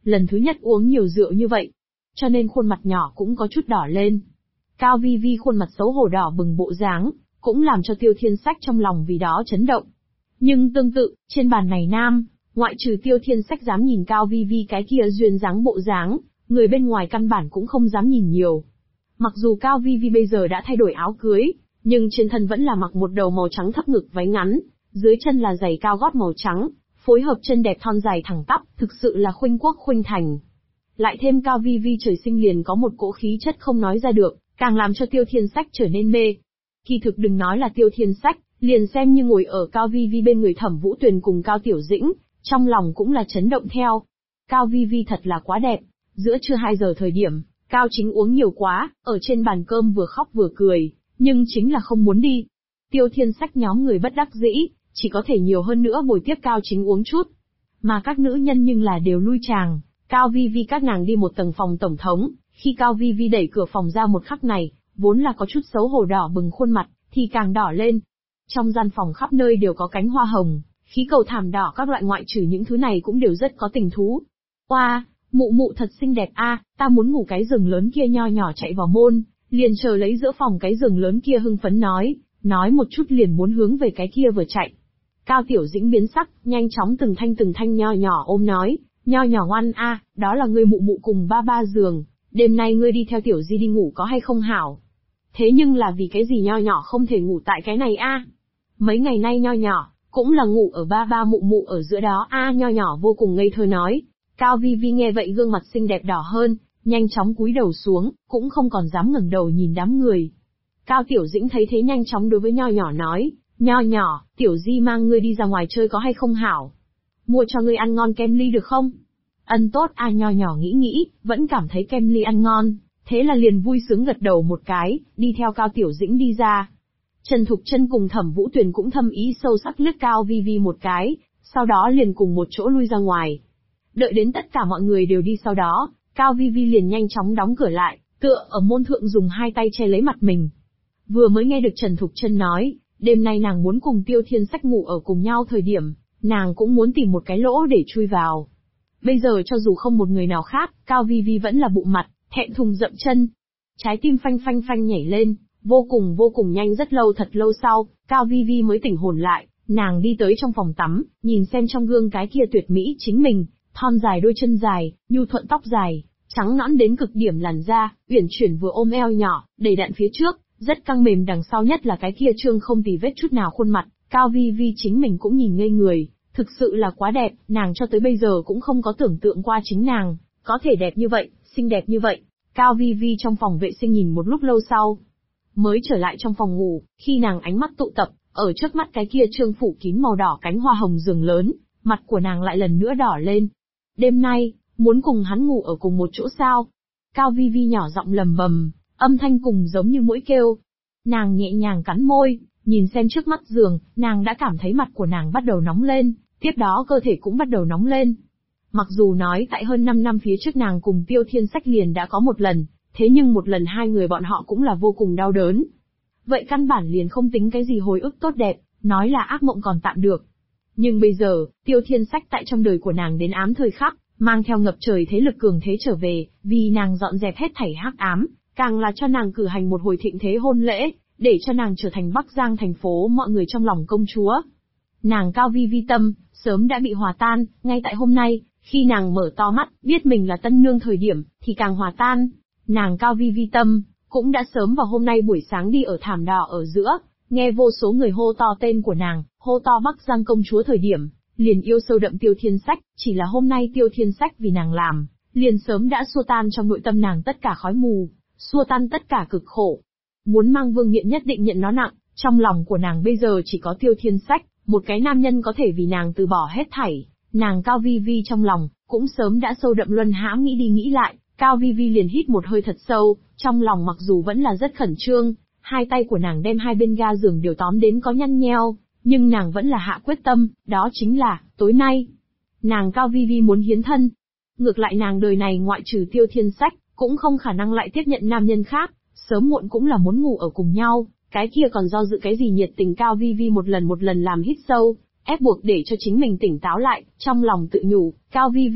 lần thứ nhất uống nhiều rượu như vậy, cho nên khuôn mặt nhỏ cũng có chút đỏ lên. Cao Vi Vi khuôn mặt xấu hổ đỏ bừng bộ dáng, cũng làm cho Tiêu Thiên Sách trong lòng vì đó chấn động. Nhưng tương tự, trên bàn này nam, ngoại trừ Tiêu Thiên Sách dám nhìn Cao Vi Vi cái kia duyên dáng bộ dáng, người bên ngoài căn bản cũng không dám nhìn nhiều. Mặc dù Cao Vi Vi bây giờ đã thay đổi áo cưới, nhưng trên thân vẫn là mặc một đầu màu trắng thấp ngực váy ngắn, dưới chân là giày cao gót màu trắng, phối hợp chân đẹp thon dài thẳng tắp, thực sự là khuynh quốc khuynh thành. Lại thêm Cao Vi Vi trời sinh liền có một cỗ khí chất không nói ra được, càng làm cho Tiêu Thiên Sách trở nên mê. Kỳ thực đừng nói là Tiêu Thiên Sách, liền xem như ngồi ở Cao Vi Vi bên người Thẩm Vũ Tuyền cùng Cao Tiểu Dĩnh, trong lòng cũng là chấn động theo. Cao Vi Vi thật là quá đẹp. Giữa trưa 2 giờ thời điểm, Cao Chính uống nhiều quá, ở trên bàn cơm vừa khóc vừa cười, nhưng chính là không muốn đi. Tiêu Thiên Sách nhóm người bất đắc dĩ, chỉ có thể nhiều hơn nữa bồi tiếp Cao Chính uống chút. Mà các nữ nhân nhưng là đều lui tràng, Cao Vi Vi các nàng đi một tầng phòng tổng thống, khi Cao Vi Vi đẩy cửa phòng ra một khắc này, vốn là có chút xấu hổ đỏ bừng khuôn mặt, thì càng đỏ lên. Trong gian phòng khắp nơi đều có cánh hoa hồng, khí cầu thảm đỏ các loại ngoại trừ những thứ này cũng đều rất có tình thú. Oa, mụ mụ thật xinh đẹp a, ta muốn ngủ cái giường lớn kia nho nhỏ chạy vào môn, liền chờ lấy giữa phòng cái giường lớn kia hưng phấn nói một chút liền muốn hướng về cái kia vừa chạy. Cao Tiểu Dĩnh biến sắc, nhanh chóng từng thanh nho nhỏ ôm nói, nho nhỏ ngoan a, đó là ngươi mụ mụ cùng ba ba giường, đêm nay ngươi đi theo Tiểu Di đi ngủ có hay không hảo? Thế nhưng là vì cái gì nho nhỏ không thể ngủ tại cái này a? Mấy ngày nay nho nhỏ, cũng là ngủ ở ba ba mụ mụ ở giữa đó a, nho nhỏ vô cùng ngây thơ nói. Cao Vi Vi nghe vậy gương mặt xinh đẹp đỏ hơn, nhanh chóng cúi đầu xuống, cũng không còn dám ngẩng đầu nhìn đám người. Cao Tiểu Dĩnh thấy thế nhanh chóng đối với nho nhỏ nói, nho nhỏ, Tiểu Di mang ngươi đi ra ngoài chơi có hay không hảo? Mua cho ngươi ăn ngon kem ly được không? Ân tốt a, nho nhỏ nghĩ, vẫn cảm thấy kem ly ăn ngon, thế là liền vui sướng gật đầu một cái, đi theo Cao Tiểu Dĩnh đi ra. Trần Thục Chân cùng Thẩm Vũ Tuyền cũng thâm ý sâu sắc liếc Cao Vi Vi một cái, sau đó liền cùng một chỗ lui ra ngoài. Đợi đến tất cả mọi người đều đi sau đó, Cao Vi Vi liền nhanh chóng đóng cửa lại, tựa ở môn thượng dùng hai tay che lấy mặt mình. Vừa mới nghe được Trần Thục Chân nói, đêm nay nàng muốn cùng Tiêu Thiên Sách ngủ ở cùng nhau thời điểm, nàng cũng muốn tìm một cái lỗ để chui vào. Bây giờ cho dù không một người nào khác, Cao Vi Vi vẫn là bụng mặt, thẹn thùng dậm chân. Trái tim phanh phanh phanh nhảy lên, vô cùng nhanh rất lâu thật lâu sau, Cao Vi Vi mới tỉnh hồn lại, nàng đi tới trong phòng tắm, nhìn xem trong gương cái kia tuyệt mỹ chính mình, thon dài đôi chân dài, nhu thuận tóc dài, trắng nõn đến cực điểm làn da, uyển chuyển vừa ôm eo nhỏ, đầy đặn phía trước, rất căng mềm đằng sau nhất là cái kia trương không tì vết chút nào khuôn mặt, Cao Vi Vi chính mình cũng nhìn ngây người, thực sự là quá đẹp, nàng cho tới bây giờ cũng không có tưởng tượng qua chính nàng có thể đẹp như vậy, xinh đẹp như vậy. Cao Vi Vi trong phòng vệ sinh nhìn một lúc lâu sau, mới trở lại trong phòng ngủ, khi nàng ánh mắt tụ tập, ở trước mắt cái kia trương phủ kín màu đỏ cánh hoa hồng giường lớn, mặt của nàng lại lần nữa đỏ lên. Đêm nay, muốn cùng hắn ngủ ở cùng một chỗ sao? Cao Vi Vi nhỏ giọng lầm bầm, âm thanh cùng giống như mũi kêu. Nàng nhẹ nhàng cắn môi, nhìn xem trước mắt giường, nàng đã cảm thấy mặt của nàng bắt đầu nóng lên, tiếp đó cơ thể cũng bắt đầu nóng lên. Mặc dù nói tại hơn 5 năm phía trước nàng cùng Tiêu Thiên Sách liền đã có một lần, thế nhưng một lần hai người bọn họ cũng là vô cùng đau đớn. Vậy căn bản liền không tính cái gì hồi ức tốt đẹp, nói là ác mộng còn tạm được. Nhưng bây giờ, Tiêu Thiên Sách tại trong đời của nàng đến ám thời khắc, mang theo ngập trời thế lực cường thế trở về, vì nàng dọn dẹp hết thảy hắc ám, càng là cho nàng cử hành một hồi thịnh thế hôn lễ, để cho nàng trở thành Bắc Giang thành phố mọi người trong lòng công chúa. Nàng Cao Vi Vi tâm, sớm đã bị hòa tan, ngay tại hôm nay, khi nàng mở to mắt, biết mình là tân nương thời điểm, thì càng hòa tan. Nàng Cao Vi Vi tâm, cũng đã sớm vào hôm nay buổi sáng đi ở thảm đỏ ở giữa, nghe vô số người hô to tên của nàng, hô to Bắc Giang công chúa thời điểm, liền yêu sâu đậm Tiêu Thiên Sách, chỉ là hôm nay Tiêu Thiên Sách vì nàng làm, liền sớm đã xua tan trong nội tâm nàng tất cả khói mù, xua tan tất cả cực khổ. Muốn mang vương miện nhất định nhận nó nặng, trong lòng của nàng bây giờ chỉ có Tiêu Thiên Sách, một cái nam nhân có thể vì nàng từ bỏ hết thảy. Nàng Cao Vi Vi trong lòng, cũng sớm đã sâu đậm luân hãm nghĩ đi nghĩ lại, Cao Vi Vi liền hít một hơi thật sâu, trong lòng mặc dù vẫn là rất khẩn trương, hai tay của nàng đem hai bên ga giường đều tóm đến có nhăn nheo, nhưng nàng vẫn là hạ quyết tâm, đó chính là, tối nay, nàng Cao Vi Vi muốn hiến thân. Ngược lại nàng đời này ngoại trừ Tiêu Thiên Sách, cũng không khả năng lại tiếp nhận nam nhân khác, sớm muộn cũng là muốn ngủ ở cùng nhau, cái kia còn do dự cái gì nhiệt tình. Cao Vi Vi một lần làm hít sâu, ép buộc để cho chính mình tỉnh táo lại, trong lòng tự nhủ, Cao Vi Vi,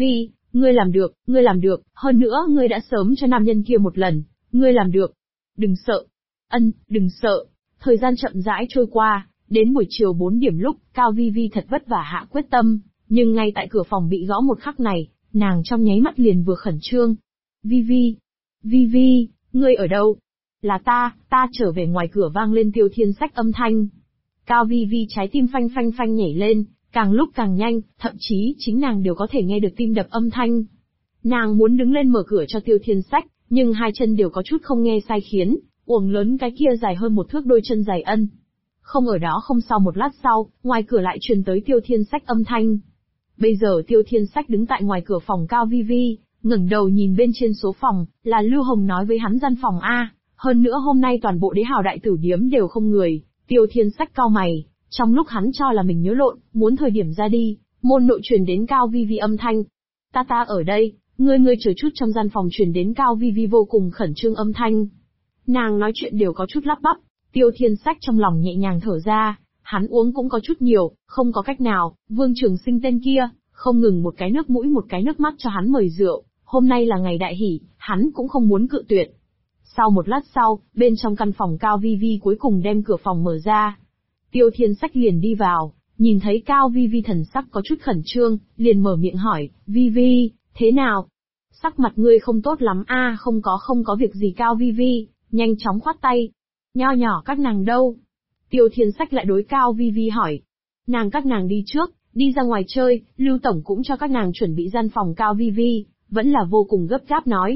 Ngươi làm được, hơn nữa ngươi đã sớm cho nam nhân kia một lần, ngươi làm được. Đừng sợ. Đừng sợ. Thời gian chậm rãi trôi qua, đến buổi chiều 4 điểm lúc, Cao Vi Vi thật vất vả hạ quyết tâm, nhưng ngay tại cửa phòng bị gõ một khắc này, nàng trong nháy mắt liền vừa khẩn trương. Vi Vi, ngươi ở đâu? Là ta trở về. Ngoài cửa vang lên Tiêu Thiên Sách âm thanh. Cao Vi Vi trái tim phanh phanh phanh nhảy lên, càng lúc càng nhanh, thậm chí chính nàng đều có thể nghe được tim đập âm thanh. Nàng muốn đứng lên mở cửa cho Tiêu Thiên Sách, nhưng hai chân đều có chút không nghe sai khiến, uổng lớn cái kia dài hơn một thước đôi chân dài ân. Không ở đó không sau một lát sau, ngoài cửa lại truyền tới Tiêu Thiên Sách âm thanh. Bây giờ Tiêu Thiên Sách đứng tại ngoài cửa phòng Cao Vi Vi, ngẩng đầu nhìn bên trên số phòng, là Lưu Hồng nói với hắn gian phòng A, hơn nữa hôm nay toàn bộ Đế Hào đại tử điếm đều không người. Tiêu Thiên Sách cau mày, trong lúc hắn cho là mình nhớ lộn, muốn thời điểm ra đi, môn nội truyền đến Cao Vi Vi âm thanh. Ta ở đây, ngươi chờ chút. Trong gian phòng truyền đến Cao Vi Vi vô cùng khẩn trương âm thanh. Nàng nói chuyện đều có chút lắp bắp, Tiêu Thiên Sách trong lòng nhẹ nhàng thở ra, hắn uống cũng có chút nhiều, không có cách nào, Vương Trường Sinh tên kia, không ngừng một cái nước mũi một cái nước mắt cho hắn mời rượu, hôm nay là ngày đại hỷ, hắn cũng không muốn cự tuyệt. Sau một lát sau, bên trong căn phòng Cao Vi Vi cuối cùng đem cửa phòng mở ra. Tiêu Thiên Sách liền đi vào, nhìn thấy Cao Vi Vi thần sắc có chút khẩn trương, liền mở miệng hỏi, Vi Vi, thế nào? Sắc mặt ngươi không tốt lắm a. Không có việc gì. Cao Vi Vi nhanh chóng khoát tay. Nho nhỏ các nàng đâu? Tiêu Thiên Sách lại đối Cao Vi Vi hỏi. Các nàng đi trước, đi ra ngoài chơi, Lưu Tổng cũng cho các nàng chuẩn bị gian phòng. Cao Vi Vi vẫn là vô cùng gấp gáp nói.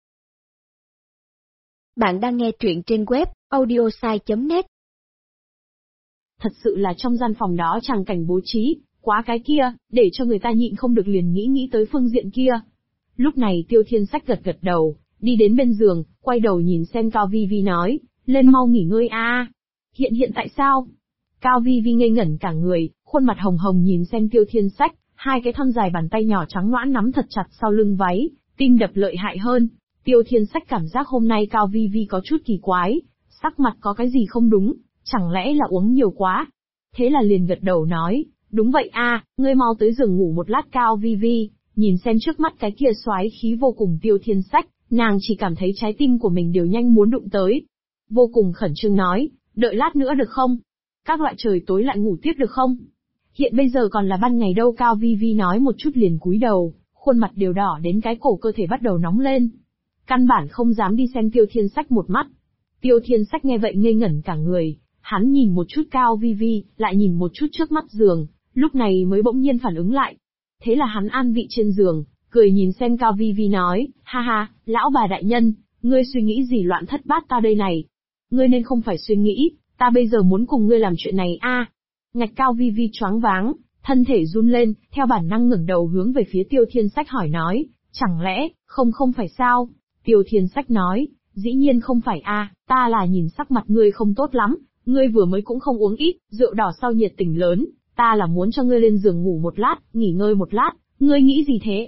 Bạn đang nghe truyện trên web audiosai.net. Thật sự là trong gian phòng đó tràng cảnh bố trí, quá cái kia, để cho người ta nhịn không được liền nghĩ tới phương diện kia. Lúc này Tiêu Thiên Sách gật đầu, đi đến bên giường, quay đầu nhìn xem Cao Vi Vi nói, lên mau nghỉ ngơi a. Hiện tại sao? Cao Vi Vi ngây ngẩn cả người, khuôn mặt hồng hồng nhìn xem Tiêu Thiên Sách, hai cái thon dài bàn tay nhỏ trắng nõn nắm thật chặt sau lưng váy, tim đập lợi hại hơn. Tiêu Thiên Sách cảm giác hôm nay Cao Vi Vi có chút kỳ quái, sắc mặt có cái gì không đúng, chẳng lẽ là uống nhiều quá? Thế là liền gật đầu nói, đúng vậy a, ngươi mau tới giường ngủ một lát. Cao Vi Vi nhìn xem trước mắt cái kia soái khí vô cùng Tiêu Thiên Sách, nàng chỉ cảm thấy trái tim của mình đều nhanh muốn đụng tới. Vô cùng khẩn trương nói, đợi lát nữa được không? Các loại trời tối lại ngủ tiếp được không? Hiện bây giờ còn là ban ngày đâu. Cao Vi Vi nói một chút liền cúi đầu, khuôn mặt đều đỏ đến cái cổ, cơ thể bắt đầu nóng lên. Căn bản không dám đi xem Tiêu Thiên Sách một mắt. Tiêu Thiên Sách nghe vậy ngây ngẩn cả người, hắn nhìn một chút Cao Vi Vi, lại nhìn một chút trước mắt giường, lúc này mới bỗng nhiên phản ứng lại. Thế là hắn an vị trên giường, cười nhìn xem Cao Vi Vi nói, ha ha, lão bà đại nhân, ngươi suy nghĩ gì loạn thất bát ta đây này? Ngươi nên không phải suy nghĩ, ta bây giờ muốn cùng ngươi làm chuyện này a. Ngạch. Cao Vi Vi choáng váng, thân thể run lên, theo bản năng ngẩng đầu hướng về phía Tiêu Thiên Sách hỏi nói, chẳng lẽ, không phải sao? Tiêu Thiên Sách nói, dĩ nhiên không phải a, ta là nhìn sắc mặt ngươi không tốt lắm, ngươi vừa mới cũng không uống ít, rượu đỏ sau nhiệt tình lớn, ta là muốn cho ngươi lên giường ngủ một lát, nghỉ ngơi một lát, ngươi nghĩ gì thế?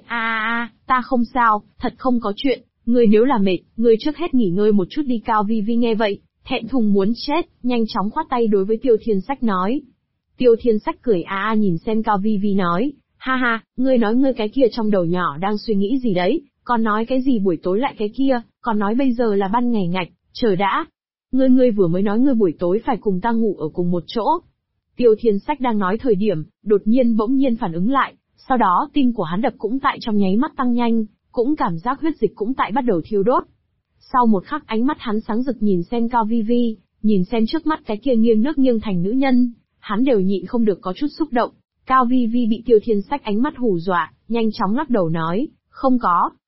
Ta không sao, thật không có chuyện, ngươi nếu là mệt, ngươi trước hết nghỉ ngơi một chút đi. Cao Vi Vi nghe vậy, thẹn thùng muốn chết, nhanh chóng khoát tay đối với Tiêu Thiên Sách nói. Tiêu Thiên Sách cười nhìn xem Cao Vi Vi nói, ha ha, ngươi nói ngươi cái kia trong đầu nhỏ đang suy nghĩ gì đấy, còn nói cái gì buổi tối lại cái kia, còn nói bây giờ là ban ngày ngạch, chờ đã. Ngươi vừa mới nói ngươi buổi tối phải cùng ta ngủ ở cùng một chỗ. Tiêu Thiên Sách đang nói thời điểm, đột nhiên bỗng nhiên phản ứng lại, sau đó tim của hắn đập cũng tại trong nháy mắt tăng nhanh, cũng cảm giác huyết dịch cũng tại bắt đầu thiêu đốt. Sau một khắc ánh mắt hắn sáng rực nhìn xem Cao Vi Vi, nhìn xem trước mắt cái kia nghiêng nước nghiêng thành nữ nhân, hắn đều nhịn không được có chút xúc động. Cao Vi Vi bị Tiêu Thiên Sách ánh mắt hù dọa, nhanh chóng lắc đầu nói, không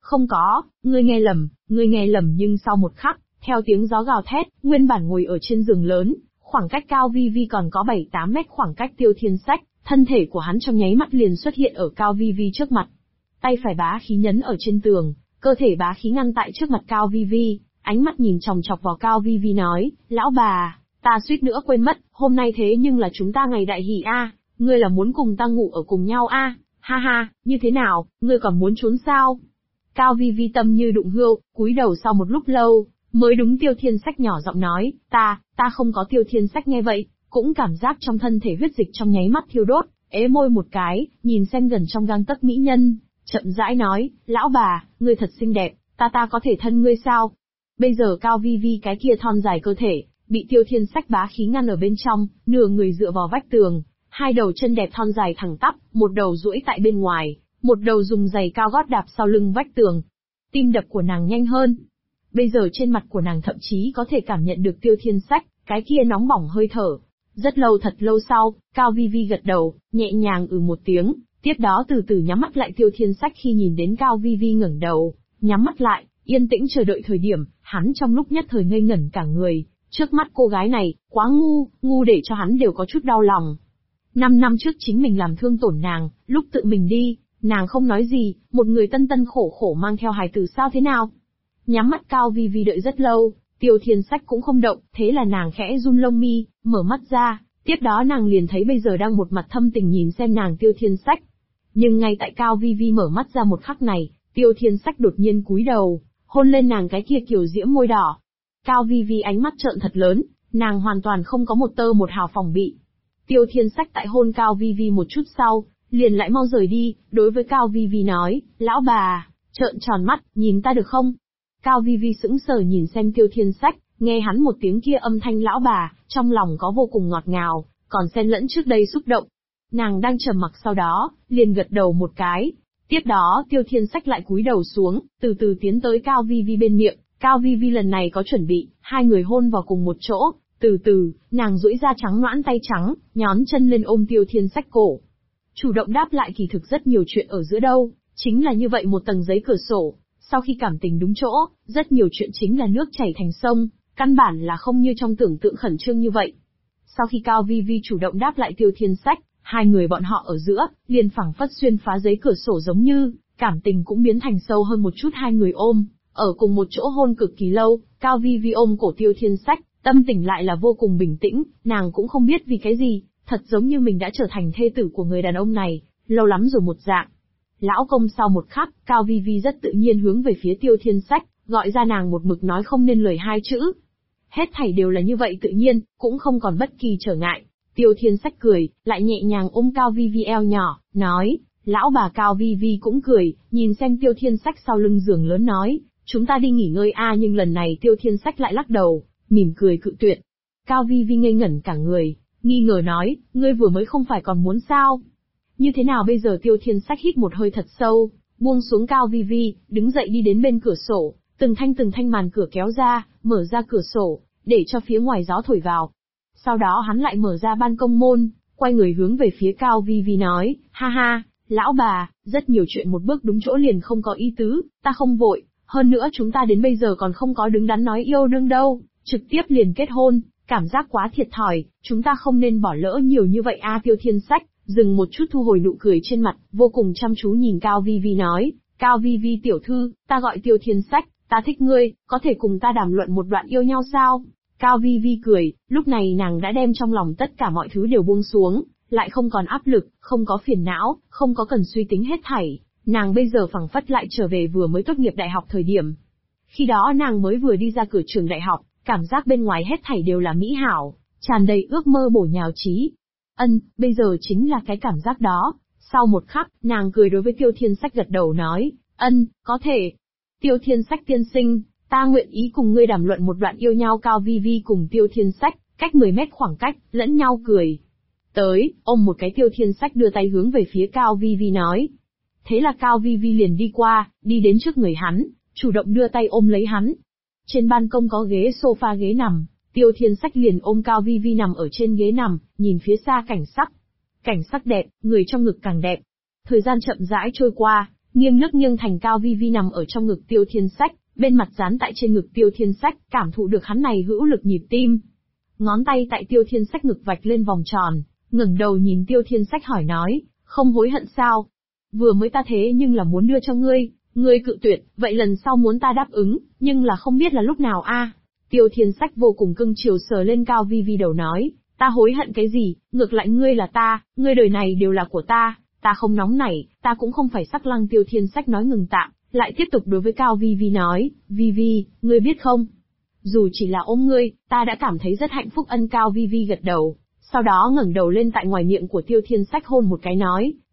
có, ngươi nghe lầm. Nhưng sau một khắc, theo tiếng gió gào thét, nguyên bản ngồi ở trên giường lớn, khoảng cách Cao Vi Vi còn có 7-8 mét khoảng cách Tiêu Thiên Sách, thân thể của hắn trong nháy mắt liền xuất hiện ở Cao Vi Vi trước mặt. Tay phải bá khí nhấn ở trên tường, cơ thể bá khí ngăn tại trước mặt Cao Vi Vi, ánh mắt nhìn chòng chọc vào Cao Vi Vi nói, lão bà, ta suýt nữa quên mất, hôm nay thế nhưng là chúng ta ngày đại hỷ a, ngươi là muốn cùng ta ngủ ở cùng nhau a, ha ha, như thế nào, ngươi còn muốn trốn sao? Cao Vi Vi tâm như đụng hươu, cúi đầu sau một lúc lâu, mới đúng Tiêu Thiên Sách nhỏ giọng nói, ta không có. Tiêu Thiên Sách nghe vậy, cũng cảm giác trong thân thể huyết dịch trong nháy mắt thiêu đốt, ế môi một cái, nhìn xem gần trong gang tấc mỹ nhân, chậm rãi nói, lão bà, ngươi thật xinh đẹp, ta có thể thân ngươi sao? Bây giờ Cao Vi Vi cái kia thon dài cơ thể, bị Tiêu Thiên Sách bá khí ngăn ở bên trong, nửa người dựa vào vách tường, hai đầu chân đẹp thon dài thẳng tắp, một đầu duỗi tại bên ngoài, một đầu dùng giày cao gót đạp sau lưng vách tường. Tim đập của nàng nhanh hơn. Bây giờ trên mặt của nàng thậm chí có thể cảm nhận được Tiêu Thiên Sách, cái kia nóng bỏng hơi thở. Rất lâu thật lâu sau, Cao Vi Vi gật đầu, nhẹ nhàng một tiếng, tiếp đó từ từ nhắm mắt lại. Tiêu Thiên Sách khi nhìn đến Cao Vi Vi ngẩng đầu, nhắm mắt lại, yên tĩnh chờ đợi thời điểm, hắn trong lúc nhất thời ngây ngẩn cả người, trước mắt cô gái này, quá ngu để cho hắn đều có chút đau lòng. 5 năm trước chính mình làm thương tổn nàng, lúc tự mình đi, nàng không nói gì, một người tân tân khổ khổ mang theo hài tử sao thế nào? Nhắm mắt Cao Vi Vi đợi rất lâu, Tiêu Thiên Sách cũng không động, thế là nàng khẽ run lông mi, mở mắt ra, tiếp đó nàng liền thấy bây giờ đang một mặt thâm tình nhìn xem nàng Tiêu Thiên Sách. Nhưng ngay tại Cao Vi Vi mở mắt ra một khắc này, Tiêu Thiên Sách đột nhiên cúi đầu, hôn lên nàng cái kia kiều diễm môi đỏ. Cao Vi Vi ánh mắt trợn thật lớn, nàng hoàn toàn không có một tơ một hào phòng bị. Tiêu Thiên Sách tại hôn Cao Vi Vi một chút sau, liền lại mau rời đi, đối với Cao Vi Vi nói, lão bà, trợn tròn mắt, nhìn ta được không? Cao Vi Vi sững sờ nhìn xem Tiêu Thiên Sách, nghe hắn một tiếng kia âm thanh lão bà, trong lòng có vô cùng ngọt ngào, còn xen lẫn trước đây xúc động. Nàng đang trầm mặc sau đó, liền gật đầu một cái. Tiếp đó Tiêu Thiên Sách lại cúi đầu xuống, từ từ tiến tới Cao Vi Vi bên miệng. Cao Vi Vi lần này có chuẩn bị, hai người hôn vào cùng một chỗ. Từ từ, nàng duỗi ra trắng nõn tay trắng, nhón chân lên ôm Tiêu Thiên Sách cổ. Chủ động đáp lại kỳ thực rất nhiều chuyện ở giữa đâu, chính là như vậy một tầng giấy cửa sổ. Sau khi cảm tình đúng chỗ, rất nhiều chuyện chính là nước chảy thành sông, căn bản là không như trong tưởng tượng khẩn trương như vậy. Sau khi Cao Vi Vi chủ động đáp lại Tiêu Thiên Sách, hai người bọn họ ở giữa, liền phảng phất xuyên phá giấy cửa sổ giống như, cảm tình cũng biến thành sâu hơn một chút. Hai người ôm, ở cùng một chỗ hôn cực kỳ lâu. Cao Vi Vi ôm cổ Tiêu Thiên Sách, tâm tình lại là vô cùng bình tĩnh, nàng cũng không biết vì cái gì, thật giống như mình đã trở thành thê tử của người đàn ông này, lâu lắm rồi một dạng. Lão công sau một khắc, Cao Vi Vi rất tự nhiên hướng về phía Tiêu Thiên Sách, gọi ra nàng một mực nói không nên lời hai chữ. Hết thảy đều là như vậy tự nhiên, cũng không còn bất kỳ trở ngại. Tiêu Thiên Sách cười, lại nhẹ nhàng ôm Cao Vi Vi eo nhỏ, nói, lão bà. Cao Vi Vi cũng cười, nhìn xem Tiêu Thiên Sách sau lưng giường lớn nói, chúng ta đi nghỉ ngơi a. Nhưng lần này Tiêu Thiên Sách lại lắc đầu, mỉm cười cự tuyệt. Cao Vi Vi ngây ngẩn cả người, nghi ngờ nói, ngươi vừa mới không phải còn muốn sao? Như thế nào bây giờ? Tiêu Thiên Sách hít một hơi thật sâu, buông xuống Cao Vi Vi, đứng dậy đi đến bên cửa sổ, từng thanh màn cửa kéo ra, mở ra cửa sổ, để cho phía ngoài gió thổi vào. Sau đó hắn lại mở ra ban công môn, quay người hướng về phía Cao Vi Vi nói, ha ha, lão bà, rất nhiều chuyện một bước đúng chỗ liền không có ý tứ, ta không vội, hơn nữa chúng ta đến bây giờ còn không có đứng đắn nói yêu đương đâu, trực tiếp liền kết hôn, cảm giác quá thiệt thòi, chúng ta không nên bỏ lỡ nhiều như vậy a. Tiêu Thiên Sách dừng một chút thu hồi nụ cười trên mặt, vô cùng chăm chú nhìn Cao Vi Vi nói, Cao Vi Vi tiểu thư, ta gọi Tiêu Thiên Sách, ta thích ngươi, có thể cùng ta đàm luận một đoạn yêu nhau sao? Cao Vi Vi cười, lúc này nàng đã đem trong lòng tất cả mọi thứ đều buông xuống, lại không còn áp lực, không có phiền não, không có cần suy tính hết thảy, nàng bây giờ phảng phất lại trở về vừa mới tốt nghiệp đại học thời điểm. Khi đó nàng mới vừa đi ra cửa trường đại học, cảm giác bên ngoài hết thảy đều là mỹ hảo, tràn đầy ước mơ bổ nhào chí. Bây giờ chính là cái cảm giác đó. Sau một khắc, nàng cười đối với Tiêu Thiên Sách gật đầu nói, có thể. Tiêu Thiên Sách tiên sinh, ta nguyện ý cùng ngươi đàm luận một đoạn yêu nhau. Cao Vi Vi cùng Tiêu Thiên Sách, cách 10 mét khoảng cách, lẫn nhau cười. Tới, ôm một cái. Tiêu Thiên Sách đưa tay hướng về phía Cao Vi Vi nói. Thế là Cao Vi Vi liền đi qua, đi đến trước người hắn, chủ động đưa tay ôm lấy hắn. Trên ban công có ghế sofa ghế nằm, Tiêu Thiên Sách liền ôm Cao Vi Vi nằm ở trên ghế nằm, nhìn phía xa cảnh sắc. Cảnh sắc đẹp, người trong ngực càng đẹp. Thời gian chậm rãi trôi qua, nghiêng nước nghiêng thành. Cao Vi Vi nằm ở trong ngực Tiêu Thiên Sách, bên mặt dán tại trên ngực Tiêu Thiên Sách, cảm thụ được hắn này hữu lực nhịp tim. Ngón tay tại Tiêu Thiên Sách ngực vạch lên vòng tròn, ngẩng đầu nhìn Tiêu Thiên Sách hỏi nói, không hối hận sao? Vừa mới ta thế nhưng là muốn đưa cho ngươi, ngươi cự tuyệt, vậy lần sau muốn ta đáp ứng, nhưng là không biết là lúc nào a. Tiêu Thiên Sách vô cùng cưng chiều sờ lên Cao Vi Vi đầu nói, ta hối hận cái gì, ngược lại ngươi là ta, ngươi đời này đều là của ta không nóng nảy, ta cũng không phải sắc lăng. Tiêu Thiên Sách nói ngừng tạm, lại tiếp tục đối với Cao Vi Vi nói, Vi Vi, ngươi biết không? Dù chỉ là ôm ngươi, ta đã cảm thấy rất hạnh phúc. Cao Vi Vi gật đầu, sau đó ngẩng đầu lên tại ngoài miệng của Tiêu Thiên Sách hôn một cái nói,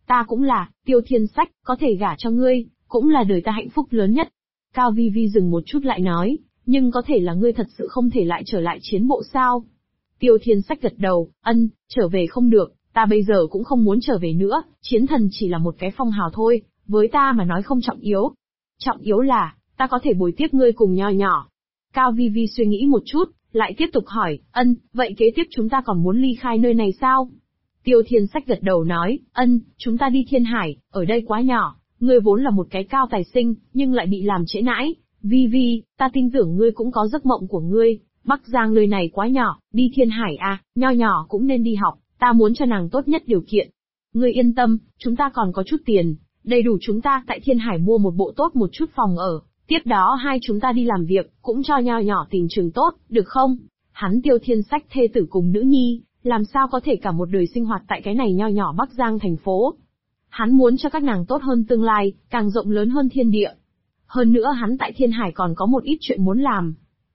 Ta cũng là, Tiêu Thiên Sách, có thể gả cho ngươi, cũng là đời ta hạnh phúc lớn nhất. Cao Vi Vi dừng một chút lại nói, nhưng có thể là ngươi thật sự không thể lại trở lại chiến bộ sao? Tiêu Thiên Sách gật đầu, trở về không được, ta bây giờ cũng không muốn trở về nữa, chiến thần chỉ là một cái phong hào thôi, với ta mà nói không trọng yếu. Trọng yếu là, ta có thể bồi tiếp ngươi cùng Nho Nhỏ. Cao Vi Vi suy nghĩ một chút, lại tiếp tục hỏi, vậy kế tiếp chúng ta còn muốn ly khai nơi này sao? Tiêu Thiên Sách gật đầu nói, chúng ta đi Thiên Hải, ở đây quá nhỏ, ngươi vốn là một cái cao tài sinh, nhưng lại bị làm trễ nãi. Vi Vi, ta tin tưởng ngươi cũng có giấc mộng của ngươi, Bắc Giang nơi này quá nhỏ, đi Thiên Hải à, Nho Nhỏ cũng nên đi học, ta muốn cho nàng tốt nhất điều kiện. Ngươi yên tâm, chúng ta còn có chút tiền, đầy đủ chúng ta tại Thiên Hải mua một bộ tốt một chút phòng ở, tiếp đó hai chúng ta đi làm việc, cũng cho Nho Nhỏ tìm trường tốt, được không? Hắn Tiêu Thiên Sách thê tử cùng nữ nhi, làm sao có thể cả một đời sinh hoạt tại cái này nho nhỏ Bắc Giang thành phố. Hắn muốn cho các nàng tốt hơn tương lai, càng rộng lớn hơn thiên địa. Hơn nữa hắn tại Thiên Hải còn có một ít chuyện muốn làm.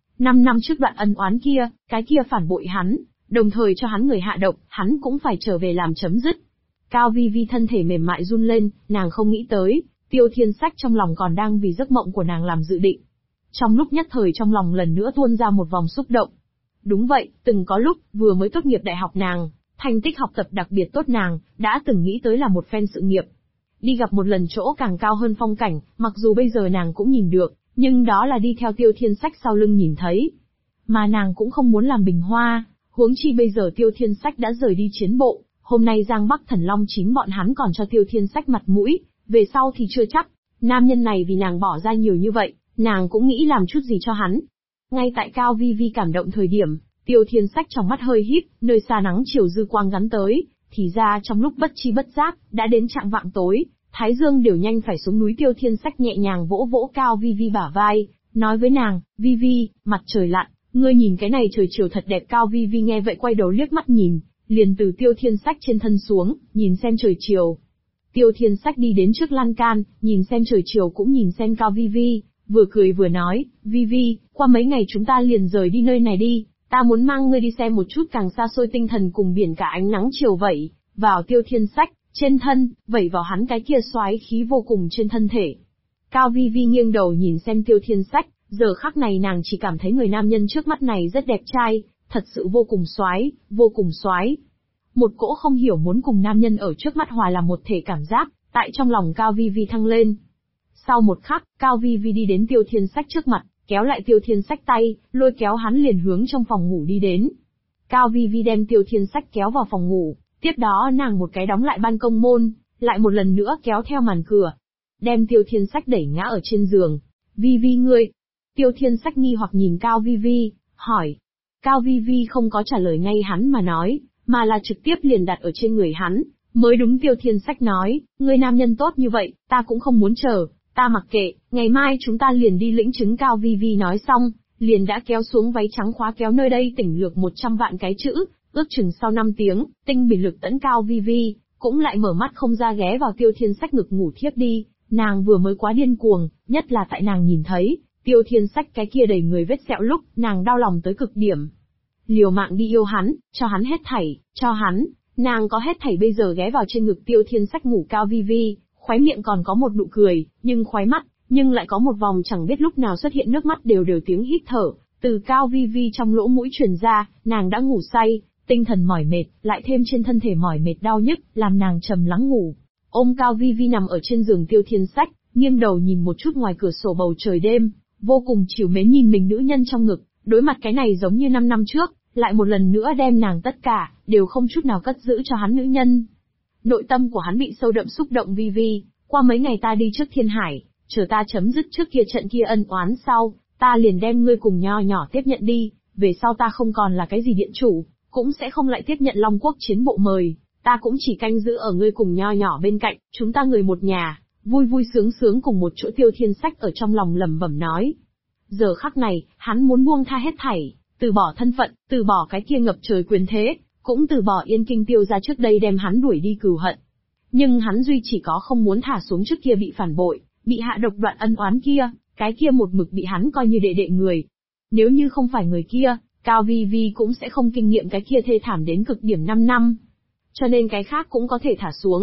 5 năm trước đoạn ân oán kia, cái kia phản bội hắn, đồng thời cho hắn người hạ độc, hắn cũng phải trở về làm chấm dứt. Cao Vi Vi thân thể mềm mại run lên, nàng không nghĩ tới, Tiêu Thiên Sách trong lòng còn đang vì giấc mộng của nàng làm dự định. Trong lúc nhất thời trong lòng lần nữa tuôn ra một vòng xúc động. Đúng vậy, từng có lúc, vừa mới tốt nghiệp đại học nàng, thành tích học tập đặc biệt tốt nàng, đã từng nghĩ tới là một phen sự nghiệp. Đi gặp một lần chỗ càng cao hơn phong cảnh, mặc dù bây giờ nàng cũng nhìn được, nhưng đó là đi theo Tiêu Thiên Sách sau lưng nhìn thấy. Mà nàng cũng không muốn làm bình hoa, huống chi bây giờ Tiêu Thiên Sách đã rời đi chiến bộ, hôm nay Giang Bắc Thần Long chính bọn hắn còn cho Tiêu Thiên Sách mặt mũi, về sau thì chưa chắc. Nam nhân này vì nàng bỏ ra nhiều như vậy, nàng cũng nghĩ làm chút gì cho hắn. Ngay tại Cao Vi Vi cảm động thời điểm, Tiêu Thiên Sách trong mắt hơi híp, nơi xa nắng chiều dư quang gắn tới, thì ra trong lúc bất chi bất giác, đã đến chạng vạng tối, Thái Dương đều nhanh phải xuống núi. Tiêu Thiên Sách nhẹ nhàng vỗ vỗ Cao Vi Vi bả vai, nói với nàng, Vi Vi, mặt trời lặn, ngươi nhìn cái này trời chiều thật đẹp. Cao Vi Vi nghe vậy quay đầu liếc mắt nhìn, liền từ Tiêu Thiên Sách trên thân xuống, nhìn xem trời chiều. Tiêu Thiên Sách đi đến trước lan can, nhìn xem trời chiều cũng nhìn xem Cao Vi Vi, vừa cười vừa nói, Vi Vi, qua mấy ngày chúng ta liền rời đi nơi này đi, ta muốn mang ngươi đi xem một chút càng xa xôi tinh thần cùng biển cả. Ánh nắng chiều vẩy vào Tiêu Thiên Sách trên thân, vẩy vào hắn cái kia xoáy khí vô cùng trên thân thể. Cao Vi Vi nghiêng đầu nhìn xem Tiêu Thiên Sách, giờ khắc này nàng chỉ cảm thấy người nam nhân trước mắt này rất đẹp trai, thật sự vô cùng xoáy, vô cùng xoáy. Một cỗ không hiểu muốn cùng nam nhân ở trước mắt hòa làm một thể cảm giác, tại trong lòng Cao Vi Vi thăng lên. Sau một khắc, Cao Vi Vi đi đến Tiêu Thiên Sách trước mặt, kéo lại Tiêu Thiên Sách tay, lôi kéo hắn liền hướng trong phòng ngủ đi đến. Cao Vi Vi đem Tiêu Thiên Sách kéo vào phòng ngủ, tiếp đó nàng một cái đóng lại ban công môn, lại một lần nữa kéo theo màn cửa, đem Tiêu Thiên Sách đẩy ngã ở trên giường. Vi Vi ngươi. Tiêu Thiên Sách nghi hoặc nhìn Cao Vi Vi, hỏi. Cao Vi Vi không có trả lời ngay hắn mà nói, mà là trực tiếp liền đặt ở trên người hắn, mới đúng. Tiêu Thiên Sách nói, ngươi nam nhân tốt như vậy, ta cũng không muốn chờ, ta mặc kệ, ngày mai chúng ta liền đi lĩnh chứng. Cao Vi Vi nói xong, liền đã kéo xuống váy trắng khóa kéo nơi đây tỉnh lược 100 vạn cái chữ, ước chừng sau 5 tiếng, tinh bỉ lực tẫn Cao Vi Vi, cũng lại mở mắt không ra ghé vào Tiêu Thiên Sách ngực ngủ thiếp đi. Nàng vừa mới quá điên cuồng, nhất là tại nàng nhìn thấy Tiêu Thiên Sách cái kia đầy người vết sẹo lúc, nàng đau lòng tới cực điểm. Liều mạng đi yêu hắn, cho hắn hết thảy, cho hắn, nàng có hết thảy. Bây giờ ghé vào trên ngực Tiêu Thiên Sách ngủ Cao Vi Vi, khóe miệng còn có một nụ cười, nhưng khóe mắt, nhưng lại có một vòng chẳng biết lúc nào xuất hiện nước mắt. Đều tiếng hít thở, từ Cao Vi Vi trong lỗ mũi truyền ra, nàng đã ngủ say, tinh thần mỏi mệt, lại thêm trên thân thể mỏi mệt đau nhức, làm nàng trầm lắng ngủ. Ôm Cao Vi Vi nằm ở trên giường Tiêu Thiên Sách, nghiêng đầu nhìn một chút ngoài cửa sổ bầu trời đêm, vô cùng trìu mến nhìn mình nữ nhân trong ngực, đối mặt cái này giống như 5 năm trước, lại một lần nữa đem nàng tất cả, đều không chút nào cất giữ cho hắn nữ nhân. Nội tâm của hắn bị sâu đậm xúc động. Vi Vi, qua mấy ngày ta đi trước Thiên Hải, chờ ta chấm dứt trước kia trận kia ân oán sau, ta liền đem ngươi cùng Nho Nhỏ tiếp nhận đi, về sau ta không còn là cái gì điện chủ, cũng sẽ không lại tiếp nhận Long Quốc chiến bộ mời, ta cũng chỉ canh giữ ở ngươi cùng Nho Nhỏ bên cạnh, chúng ta người một nhà, vui vui sướng sướng cùng một chỗ. Tiêu Thiên Sách ở trong lòng lẩm bẩm nói. Giờ khắc này, hắn muốn buông tha hết thảy, từ bỏ thân phận, từ bỏ cái kia ngập trời quyền thế, cũng từ bỏ Yên Kinh Tiêu gia trước đây đem hắn đuổi đi cừu hận. Nhưng hắn duy chỉ có không muốn thả xuống trước kia bị phản bội, bị hạ độc đoạn ân oán kia, cái kia một mực bị hắn coi như đệ đệ người. Nếu như không phải người kia, Cao Vi Vi cũng sẽ không kinh nghiệm cái kia thê thảm đến cực điểm 5 năm. Cho nên cái khác cũng có thể thả xuống.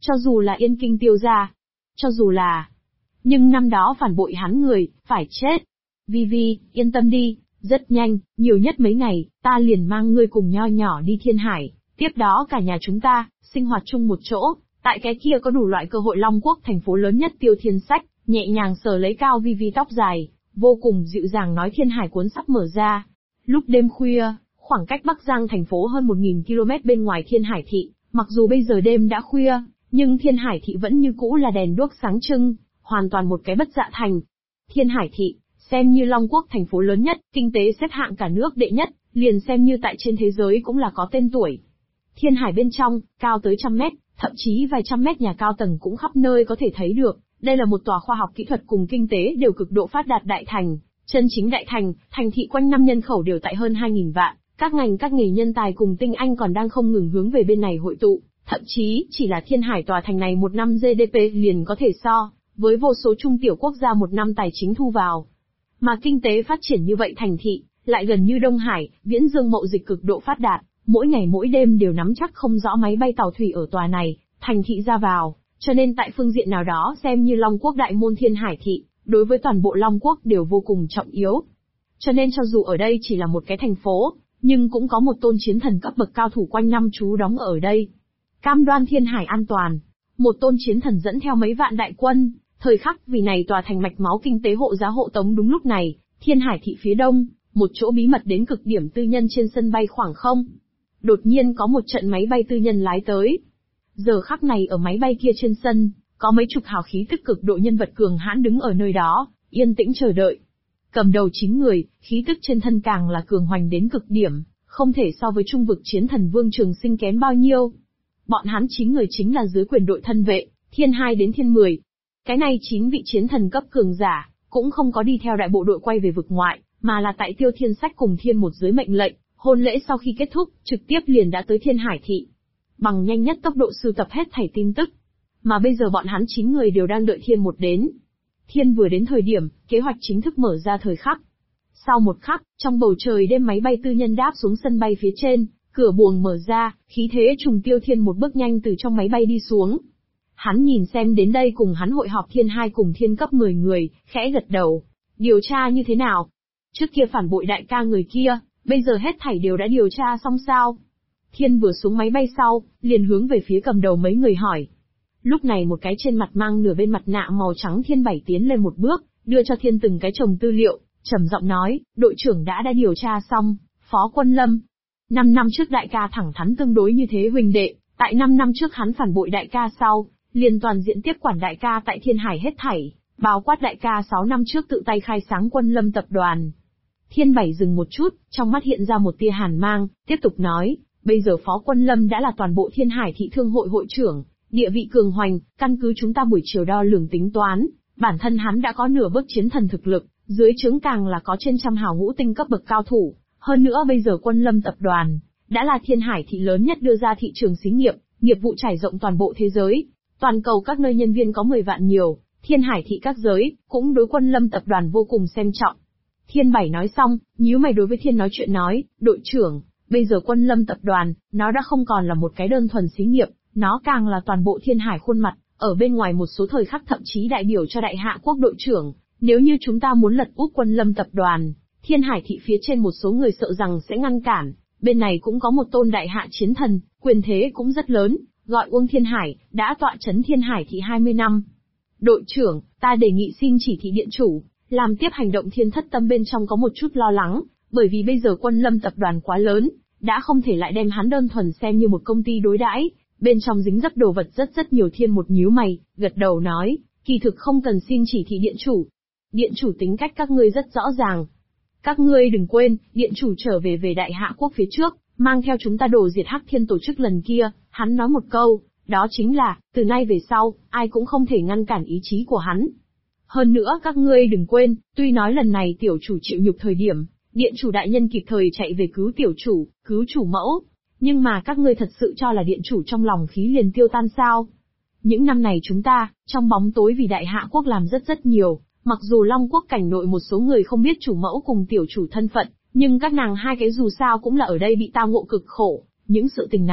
cho dù là Yên Kinh Tiêu gia, cho dù là... Nhưng năm đó phản bội hắn người, phải chết. Vi Vi, yên tâm đi, rất nhanh, nhiều nhất mấy ngày, ta liền mang ngươi cùng Nho Nhỏ đi Thiên Hải, tiếp đó cả nhà chúng ta, sinh hoạt chung một chỗ, tại cái kia có đủ loại cơ hội. Long Quốc thành phố lớn nhất. Tiêu Thiên Sách nhẹ nhàng sờ lấy Cao Vi Vi tóc dài, vô cùng dịu dàng nói Thiên Hải cuốn sắp mở ra. Lúc đêm khuya, khoảng cách Bắc Giang thành phố hơn 1000 km bên ngoài Thiên Hải thị, mặc dù bây giờ đêm đã khuya, nhưng Thiên Hải thị vẫn như cũ là đèn đuốc sáng trưng, hoàn toàn một cái bất dạ thành. Thiên Hải thị, xem như Long Quốc thành phố lớn nhất, kinh tế xếp hạng cả nước đệ nhất, liền xem như tại trên thế giới cũng là có tên tuổi. Thiên Hải bên trong, cao tới 100 mét, thậm chí vài trăm mét nhà cao tầng cũng khắp nơi có thể thấy được. Đây là một tòa khoa học kỹ thuật cùng kinh tế đều cực độ phát đạt đại thành, chân chính đại thành, thành thị quanh năm nhân khẩu đều tại hơn 2000 vạn, các ngành các nghề nhân tài cùng tinh anh còn đang không ngừng hướng về bên này hội tụ, thậm chí chỉ là Thiên Hải tòa thành này một năm GDP liền có thể so với vô số trung tiểu quốc gia một năm tài chính thu vào. Mà kinh tế phát triển như vậy thành thị, lại gần như Đông Hải, Viễn Dương mậu dịch cực độ phát đạt, mỗi ngày mỗi đêm đều nắm chắc không rõ máy bay tàu thủy ở tòa này, thành thị ra vào, cho nên tại phương diện nào đó xem như Long Quốc đại môn Thiên Hải thị, đối với toàn bộ Long Quốc đều vô cùng trọng yếu. Cho nên cho dù ở đây chỉ là một cái thành phố, nhưng cũng có một tôn chiến thần cấp bậc cao thủ quanh năm trú đóng ở đây. Cam đoan Thiên Hải an toàn, một tôn chiến thần dẫn theo mấy vạn đại quân, thời khắc vì này tòa thành mạch máu kinh tế hộ giá hộ tống. Đúng lúc này, Thiên Hải thị phía đông, một chỗ bí mật đến cực điểm tư nhân trên sân bay khoảng không. Đột nhiên có một trận máy bay tư nhân lái tới. Giờ khắc này ở máy bay kia trên sân, có mấy chục hào khí tức cực độ nhân vật cường hãn đứng ở nơi đó, yên tĩnh chờ đợi. Cầm đầu 9 người, khí tức trên thân càng là cường hoành đến cực điểm, không thể so với trung vực chiến thần Vương Trường Sinh kém bao nhiêu. Bọn hắn 9 người chính là dưới quyền đội thân vệ, Thiên 2 đến Thiên 10. Cái này 9 vị chiến thần cấp cường giả, cũng không có đi theo đại bộ đội quay về vực ngoại, mà là tại Tiêu Thiên Sách cùng Thiên 1 dưới mệnh lệnh, hôn lễ sau khi kết thúc, trực tiếp liền đã tới Thiên Hải thị. Bằng nhanh nhất tốc độ sưu tập hết thảy tin tức. Mà bây giờ bọn hắn 9 người đều đang đợi Thiên 1 đến. Thiên vừa đến thời điểm, kế hoạch chính thức mở ra thời khắc. Sau một khắc, trong bầu trời đêm máy bay tư nhân đáp xuống sân bay phía trên, cửa buồng mở ra, khí thế trùng Tiêu Thiên một bước nhanh từ trong máy bay đi xuống. Hắn nhìn xem đến đây cùng hắn hội họp Thiên 2 cùng Thiên cấp 10 người, khẽ gật đầu. Điều tra như thế nào? Trước kia phản bội đại ca người kia, bây giờ hết thảy đều đã điều tra xong sao? Thiên vừa xuống máy bay sau, liền hướng về phía cầm đầu mấy người hỏi. Lúc này một cái trên mặt mang nửa bên mặt nạ màu trắng Thiên 7 tiến lên một bước, đưa cho Thiên từng cái chồng tư liệu, trầm giọng nói, đội trưởng đã điều tra xong, Phó Quân Lâm. 5 năm trước đại ca thẳng thắn tương đối như thế huynh đệ, tại 5 năm trước hắn phản bội đại ca sau, liền toàn diện tiếp quản đại ca tại Thiên Hải hết thảy, bao quát đại ca 6 năm trước tự tay khai sáng Quân Lâm tập đoàn. Thiên 7 dừng một chút, trong mắt hiện ra một tia hàn mang, tiếp tục nói, bây giờ Phó Quân Lâm đã là toàn bộ Thiên Hải thị thương hội hội trưởng, địa vị cường hoành, căn cứ chúng ta buổi chiều đo lường tính toán, bản thân hắn đã có nửa bước chiến thần thực lực, dưới trướng càng là có trên trăm hào ngũ tinh cấp bậc cao thủ, hơn nữa bây giờ Quân Lâm tập đoàn đã là Thiên Hải thị lớn nhất đưa ra thị trường xí nghiệp, nghiệp vụ trải rộng toàn bộ thế giới, toàn cầu các nơi nhân viên có 10 vạn nhiều, Thiên Hải thị các giới cũng đối Quân Lâm tập đoàn vô cùng xem trọng. Thiên 7 nói xong, nhíu mày đối với Thiên nói chuyện nói, đội trưởng, bây giờ Quân Lâm tập đoàn, nó đã không còn là một cái đơn thuần xí nghiệp, nó càng là toàn bộ Thiên Hải khuôn mặt, ở bên ngoài một số thời khắc thậm chí đại biểu cho đại hạ quốc đội trưởng, nếu như chúng ta muốn lật úp Quân Lâm tập đoàn, Thiên Hải thị phía trên một số người sợ rằng sẽ ngăn cản, bên này cũng có một tôn đại hạ chiến thần, quyền thế cũng rất lớn, gọi Uông Thiên Hải, đã tọa chấn Thiên Hải thị 20 năm. Đội trưởng, ta đề nghị xin chỉ thị điện chủ, làm tiếp hành động. Thiên Thất Tâm bên trong có một chút lo lắng, bởi vì bây giờ Quân Lâm tập đoàn quá lớn, đã không thể lại đem hắn đơn thuần xem như một công ty đối đãi, bên trong dính dấp đồ vật rất nhiều. Thiên một nhíu mày, gật đầu nói, kỳ thực không cần xin chỉ thị điện chủ. Điện chủ tính cách các ngươi rất rõ ràng. Các ngươi đừng quên, điện chủ trở về đại hạ quốc phía trước, mang theo chúng ta đổ diệt Hắc Thiên tổ chức lần kia, hắn nói một câu, đó chính là, từ nay về sau, ai cũng không thể ngăn cản ý chí của hắn. Hơn nữa các ngươi đừng quên, tuy nói lần này tiểu chủ chịu nhục thời điểm, điện chủ đại nhân kịp thời chạy về cứu tiểu chủ, cứu chủ mẫu, nhưng mà các ngươi thật sự cho là điện chủ trong lòng khí liền tiêu tan sao? Những năm này chúng ta, trong bóng tối vì đại hạ quốc làm rất nhiều, mặc dù Long Quốc cảnh nội một số người không biết chủ mẫu cùng tiểu chủ thân phận, nhưng các nàng hai cái dù sao cũng là ở đây bị tao ngộ cực khổ, những sự tình này,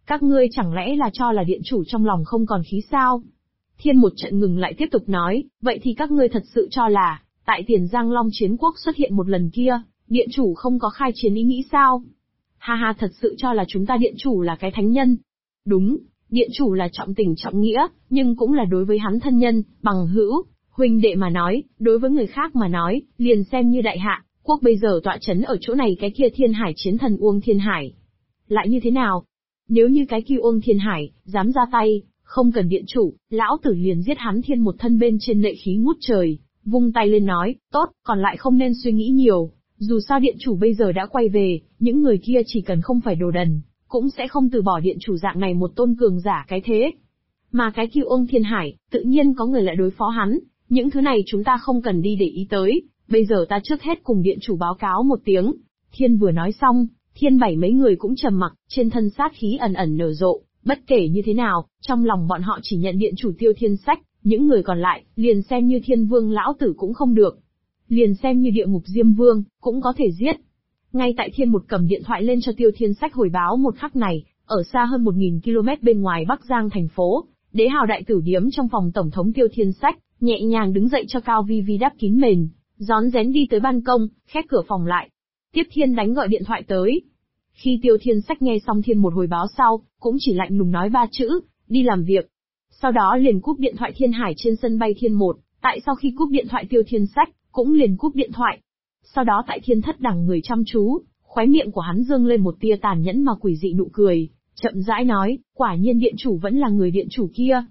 Các ngươi chẳng lẽ là cho là điện chủ trong lòng không còn khí sao? Thiên một trận ngừng lại tiếp tục nói, vậy thì các ngươi thật sự cho là, tại Tiền Giang Long Chiến Quốc xuất hiện một lần kia, điện chủ không có khai chiến ý nghĩ sao? Ha ha, thật sự cho là chúng ta điện chủ là cái thánh nhân. Đúng, điện chủ là trọng tình trọng nghĩa, nhưng cũng là đối với hắn thân nhân, bằng hữu, huynh đệ mà nói, đối với người khác mà nói, liền xem như đại hạ, quốc bây giờ tọa chấn ở chỗ này cái kia Thiên Hải chiến thần Uông Thiên Hải. Lại như thế nào? Nếu như cái kia Uông Thiên Hải, dám ra tay, không cần điện chủ, lão tử liền giết hắn thiên một thân bên trên lệ khí ngút trời, vung tay lên nói, tốt, còn lại không nên suy nghĩ nhiều, dù sao điện chủ bây giờ đã quay về, những người kia chỉ cần không phải đồ đần, cũng sẽ không từ bỏ điện chủ dạng này một tôn cường giả cái thế. Mà cái kia Uông Thiên Hải, tự nhiên có người lại đối phó hắn, những thứ này chúng ta không cần đi để ý tới, bây giờ ta trước hết cùng điện chủ báo cáo một tiếng. Thiên vừa nói xong, Thiên bảy mấy người cũng trầm mặc, trên thân sát khí ẩn ẩn nở rộ, bất kể như thế nào, trong lòng bọn họ chỉ nhận điện chủ Tiêu Thiên Sách, những người còn lại, liền xem như Thiên Vương lão tử cũng không được. Liền xem như địa ngục Diêm Vương, cũng có thể giết. Ngay tại Thiên một cầm điện thoại lên cho Tiêu Thiên Sách hồi báo một khắc này, ở xa hơn 1000 km bên ngoài Bắc Giang thành phố, Đế Hào đại tử điếm trong phòng tổng thống Tiêu Thiên Sách, nhẹ nhàng đứng dậy cho Cao Vi Vi đắp kín mền, rón rén đi tới ban công, khép cửa phòng lại. Tiếp Thiên đánh gọi điện thoại tới. Khi Tiêu Thiên Sách nghe xong Thiên một hồi báo sau, cũng chỉ lạnh lùng nói 3 chữ, đi làm việc. Sau đó liền cúp điện thoại Thiên Hải trên sân bay Thiên một, tại sau khi cúp điện thoại Tiêu Thiên Sách, cũng liền cúp điện thoại. Sau đó tại Thiên Thất đằng người chăm chú, khóe miệng của hắn dương lên một tia tàn nhẫn mà quỷ dị nụ cười, chậm rãi nói, quả nhiên điện chủ vẫn là người điện chủ kia,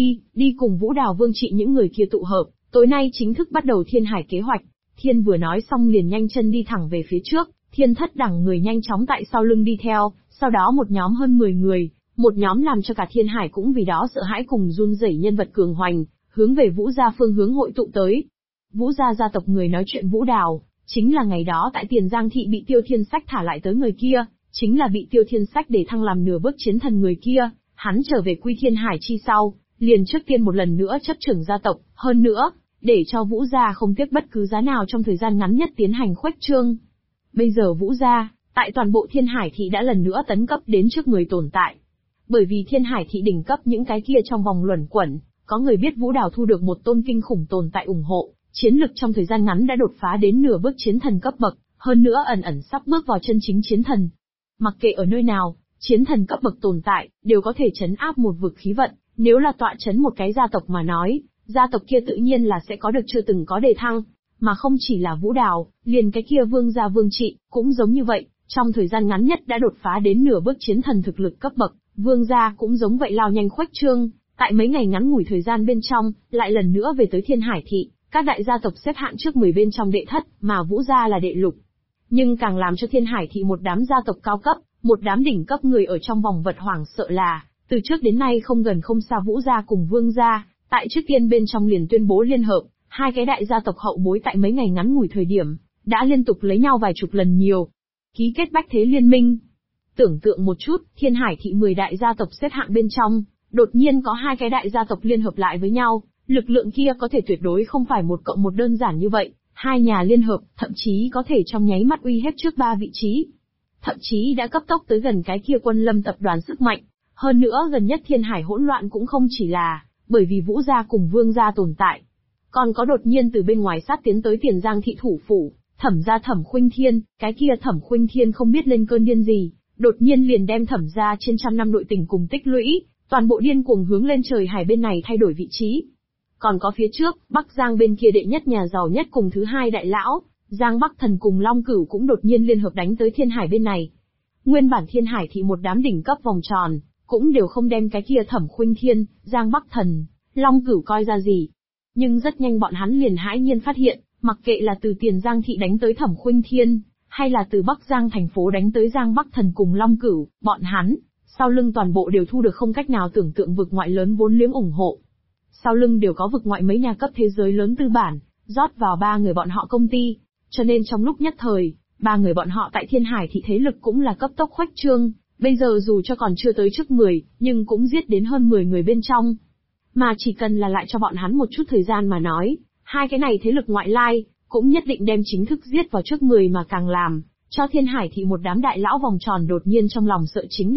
đi cùng Vũ Đào Vương trị những người kia tụ hợp, tối nay chính thức bắt đầu Thiên Hải kế hoạch. Thiên vừa nói xong liền nhanh chân đi thẳng về phía trước, Thiên Thất đằng người nhanh chóng tại sau lưng đi theo, sau đó một nhóm hơn 10 người, một nhóm làm cho cả Thiên Hải cũng vì đó sợ hãi cùng run rẩy nhân vật cường hoành, hướng về Vũ gia phương hướng hội tụ tới. Vũ gia gia tộc người nói chuyện Vũ Đào, chính là ngày đó tại Tiền Giang thị bị Tiêu Thiên Sách thả lại tới người kia, chính là bị Tiêu Thiên Sách để thăng làm nửa bước chiến thần người kia, hắn trở về Quy Thiên Hải chi sau, liền trước tiên một lần nữa chấp trưởng gia tộc, hơn nữa, để cho Vũ gia không tiếc bất cứ giá nào trong thời gian ngắn nhất tiến hành khuếch trương. Bây giờ Vũ gia, tại toàn bộ Thiên Hải thị đã lần nữa tấn cấp đến trước người tồn tại. Bởi vì Thiên Hải thị đỉnh cấp những cái kia trong vòng luẩn quẩn, có người biết Vũ Đào thu được một tôn kinh khủng tồn tại ủng hộ, chiến lực trong thời gian ngắn đã đột phá đến nửa bước chiến thần cấp bậc, hơn nữa ẩn ẩn sắp bước vào chân chính chiến thần. Mặc kệ ở nơi nào, chiến thần cấp bậc tồn tại, đều có thể trấn áp một vực khí vận, nếu là tọa trấn một cái gia tộc mà nói, gia tộc kia tự nhiên là sẽ có được chưa từng có đề thăng, mà không chỉ là Vũ Đào, liền cái kia Vương gia Vương Trị, cũng giống như vậy, trong thời gian ngắn nhất đã đột phá đến nửa bước chiến thần thực lực cấp bậc, Vương gia cũng giống vậy lao nhanh khuếch trương, tại mấy ngày ngắn ngủi thời gian bên trong, lại lần nữa về tới Thiên Hải thị, các đại gia tộc xếp hạng trước 10 bên trong đệ thất, mà Vũ gia là đệ lục. Nhưng càng làm cho Thiên Hải thị một đám gia tộc cao cấp, một đám đỉnh cấp người ở trong vòng vật hoảng sợ là, từ trước đến nay không gần không xa Vũ gia cùng Vương gia, tại trước tiên bên trong liền tuyên bố liên hợp, hai cái đại gia tộc hậu bối tại mấy ngày ngắn ngủi thời điểm, đã liên tục lấy nhau vài chục lần nhiều. Ký kết bách thế liên minh. Tưởng tượng một chút, Thiên Hải thị 10 đại gia tộc xếp hạng bên trong, đột nhiên có hai cái đại gia tộc liên hợp lại với nhau, lực lượng kia có thể tuyệt đối không phải 1 cộng 1 đơn giản như vậy, hai nhà liên hợp, thậm chí có thể trong nháy mắt uy hiếp trước 3 vị trí. Thậm chí đã cấp tốc tới gần cái kia Quân Lâm tập đoàn sức mạnh. Hơn nữa gần nhất Thiên Hải hỗn loạn cũng không chỉ là bởi vì Vũ gia cùng Vương gia tồn tại, còn có đột nhiên từ bên ngoài sát tiến tới Tiền Giang thị thủ phủ, Thẩm gia Thẩm Khuynh Thiên, cái kia Thẩm Khuynh Thiên không biết lên cơn điên gì, đột nhiên liền đem Thẩm gia trên trăm năm nội tình cùng tích lũy, toàn bộ điên cuồng hướng lên trời Hải bên này thay đổi vị trí. Còn có phía trước, Bắc Giang bên kia đệ nhất nhà giàu nhất cùng thứ hai đại lão, Giang Bắc Thần cùng Long Cửu cũng đột nhiên liên hợp đánh tới Thiên Hải bên này. Nguyên bản Thiên Hải thị một đám đỉnh cấp vòng tròn, cũng đều không đem cái kia Thẩm Khuynh Thiên, Giang Bắc Thần, Long Cửu coi ra gì. Nhưng rất nhanh bọn hắn liền hãi nhiên phát hiện, mặc kệ là từ Tiền Giang thị đánh tới Thẩm Khuynh Thiên, hay là từ Bắc Giang thành phố đánh tới Giang Bắc Thần cùng Long Cửu, bọn hắn, sau lưng toàn bộ đều thu được không cách nào tưởng tượng vực ngoại lớn vốn liếng ủng hộ. Sau lưng đều có vực ngoại mấy nhà cấp thế giới lớn tư bản, rót vào 3 người bọn họ công ty, cho nên trong lúc nhất thời, 3 người bọn họ tại Thiên Hải thị thế lực cũng là cấp tốc khuếch trương, bây giờ dù cho còn chưa tới trước 10, nhưng cũng giết đến hơn 10 người bên trong. Mà chỉ cần là lại cho bọn hắn một chút thời gian mà nói, hai cái này thế lực ngoại lai, cũng nhất định đem chính thức giết vào trước 10 mà càng làm, cho Thiên Hải thị một đám đại lão vòng tròn đột nhiên trong lòng sợ chính là,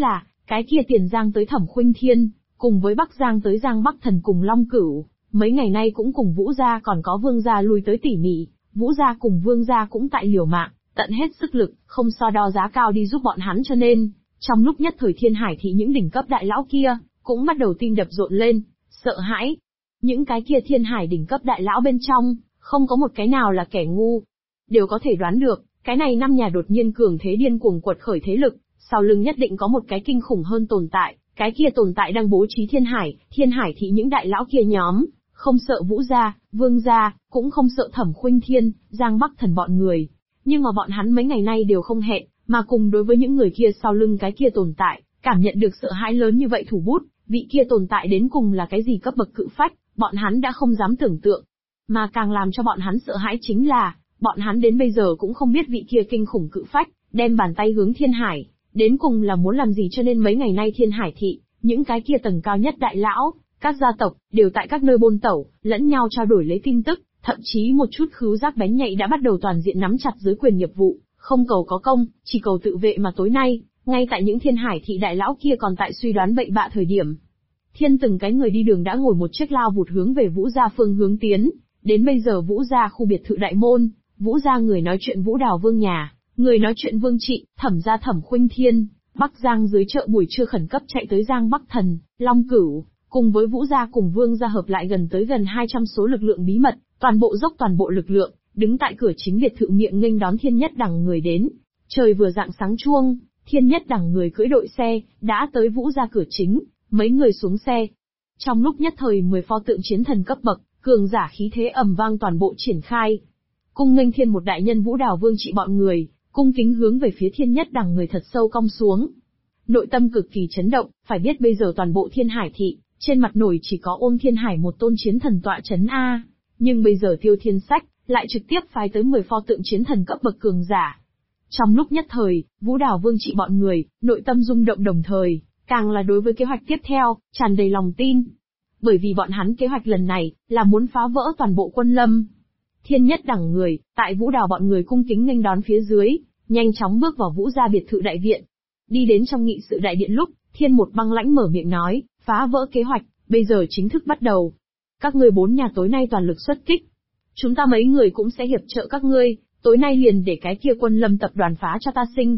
Cái kia Tiền Giang tới Thẩm Khuynh Thiên, cùng với Bắc Giang tới Giang Bắc Thần cùng Long Cửu, mấy ngày nay cũng cùng Vũ gia còn có Vương gia lui tới tỉ mỉ, Vũ gia cùng Vương gia cũng tại liều mạng, tận hết sức lực, không so đo giá cao đi giúp bọn hắn, cho nên, trong lúc nhất thời Thiên Hải thị những đỉnh cấp đại lão kia, cũng bắt đầu tim đập rộn lên, sợ hãi. Những cái kia Thiên Hải đỉnh cấp đại lão bên trong, không có một cái nào là kẻ ngu. Đều có thể đoán được, cái này 5 nhà đột nhiên cường thế điên cuồng quật khởi thế lực, sau lưng nhất định có một cái kinh khủng hơn tồn tại, cái kia tồn tại đang bố trí Thiên Hải thị những đại lão kia nhóm, không sợ Vũ gia, Vương gia, cũng không sợ Thẩm Khuynh Thiên, Giang Bắc Thần bọn người. Nhưng mà bọn hắn mấy ngày nay đều không hẹn, mà cùng đối với những người kia sau lưng cái kia tồn tại, cảm nhận được sợ hãi lớn như vậy thủ bút, vị kia tồn tại đến cùng là cái gì cấp bậc cự phách, bọn hắn đã không dám tưởng tượng. Mà càng làm cho bọn hắn sợ hãi chính là, bọn hắn đến bây giờ cũng không biết vị kia kinh khủng cự phách, đem bàn tay hướng Thiên Hải, đến cùng là muốn làm gì, cho nên mấy ngày nay Thiên Hải thị, những cái kia tầng cao nhất đại lão, các gia tộc, đều tại các nơi bôn tẩu, lẫn nhau trao đổi lấy tin tức, thậm chí một chút khứu giác bén nhạy đã bắt đầu toàn diện nắm chặt dưới quyền nghiệp vụ, không cầu có công, chỉ cầu tự vệ. Mà tối nay, ngay tại những Thiên Hải thị đại lão kia còn tại suy đoán bậy bạ thời điểm, từng cái người đi đường đã ngồi một chiếc lao vụt hướng về Vũ gia phương hướng tiến. Đến bây giờ Vũ gia khu biệt thự đại môn, Vũ gia người nói chuyện Vũ Đào Vương nhà, người nói chuyện Vương Trị, Thẩm gia Thẩm Khuynh Thiên, Bắc Giang dưới chợ buổi trưa khẩn cấp chạy tới Giang Bắc Thần, Long Cửu, cùng với Vũ gia cùng Vương gia hợp lại gần 200 số lực lượng bí mật, toàn bộ lực lượng, đứng tại cửa chính biệt thự miệng nghênh đón Thiên Nhất Đẳng người đến. Trời vừa rạng sáng chuông, Thiên Nhất Đẳng người cưỡi đội xe, đã tới Vũ gia cửa chính, mấy người xuống xe. Trong lúc nhất thời 10 pho tượng chiến thần cấp bậc, cường giả khí thế ầm vang toàn bộ triển khai. Cung nghênh thiên một đại nhân Vũ Đào Vương Trị bọn người, cung kính hướng về phía Thiên Nhất Đẳng người thật sâu cong xuống. Nội tâm cực kỳ chấn động, phải biết bây giờ toàn bộ Thiên Hải thị, trên mặt nổi chỉ có Ôn Thiên Hải một tôn chiến thần tọa chấn A. Nhưng bây giờ Tiêu Thiên Sách, lại trực tiếp phái tới 10 pho tượng chiến thần cấp bậc cường giả. Trong lúc nhất thời, Vũ Đào Vương Trị bọn người, nội tâm rung động đồng thời, càng là đối với kế hoạch tiếp theo, tràn đầy lòng tin. Bởi vì bọn hắn kế hoạch lần này, là muốn phá vỡ toàn bộ quân lâm. Thiên Nhất Đẳng người, tại Vũ Đào bọn người cung kính nghênh đón phía dưới, nhanh chóng bước vào Vũ gia biệt thự đại viện. Đi đến trong nghị sự đại điện lúc, Thiên một băng lãnh mở miệng nói, phá vỡ kế hoạch, bây giờ chính thức bắt đầu. Các ngươi 4 nhà tối nay toàn lực xuất kích. Chúng ta mấy người cũng sẽ hiệp trợ các ngươi, tối nay liền để cái kia quân lâm tập đoàn phá cho ta sinh.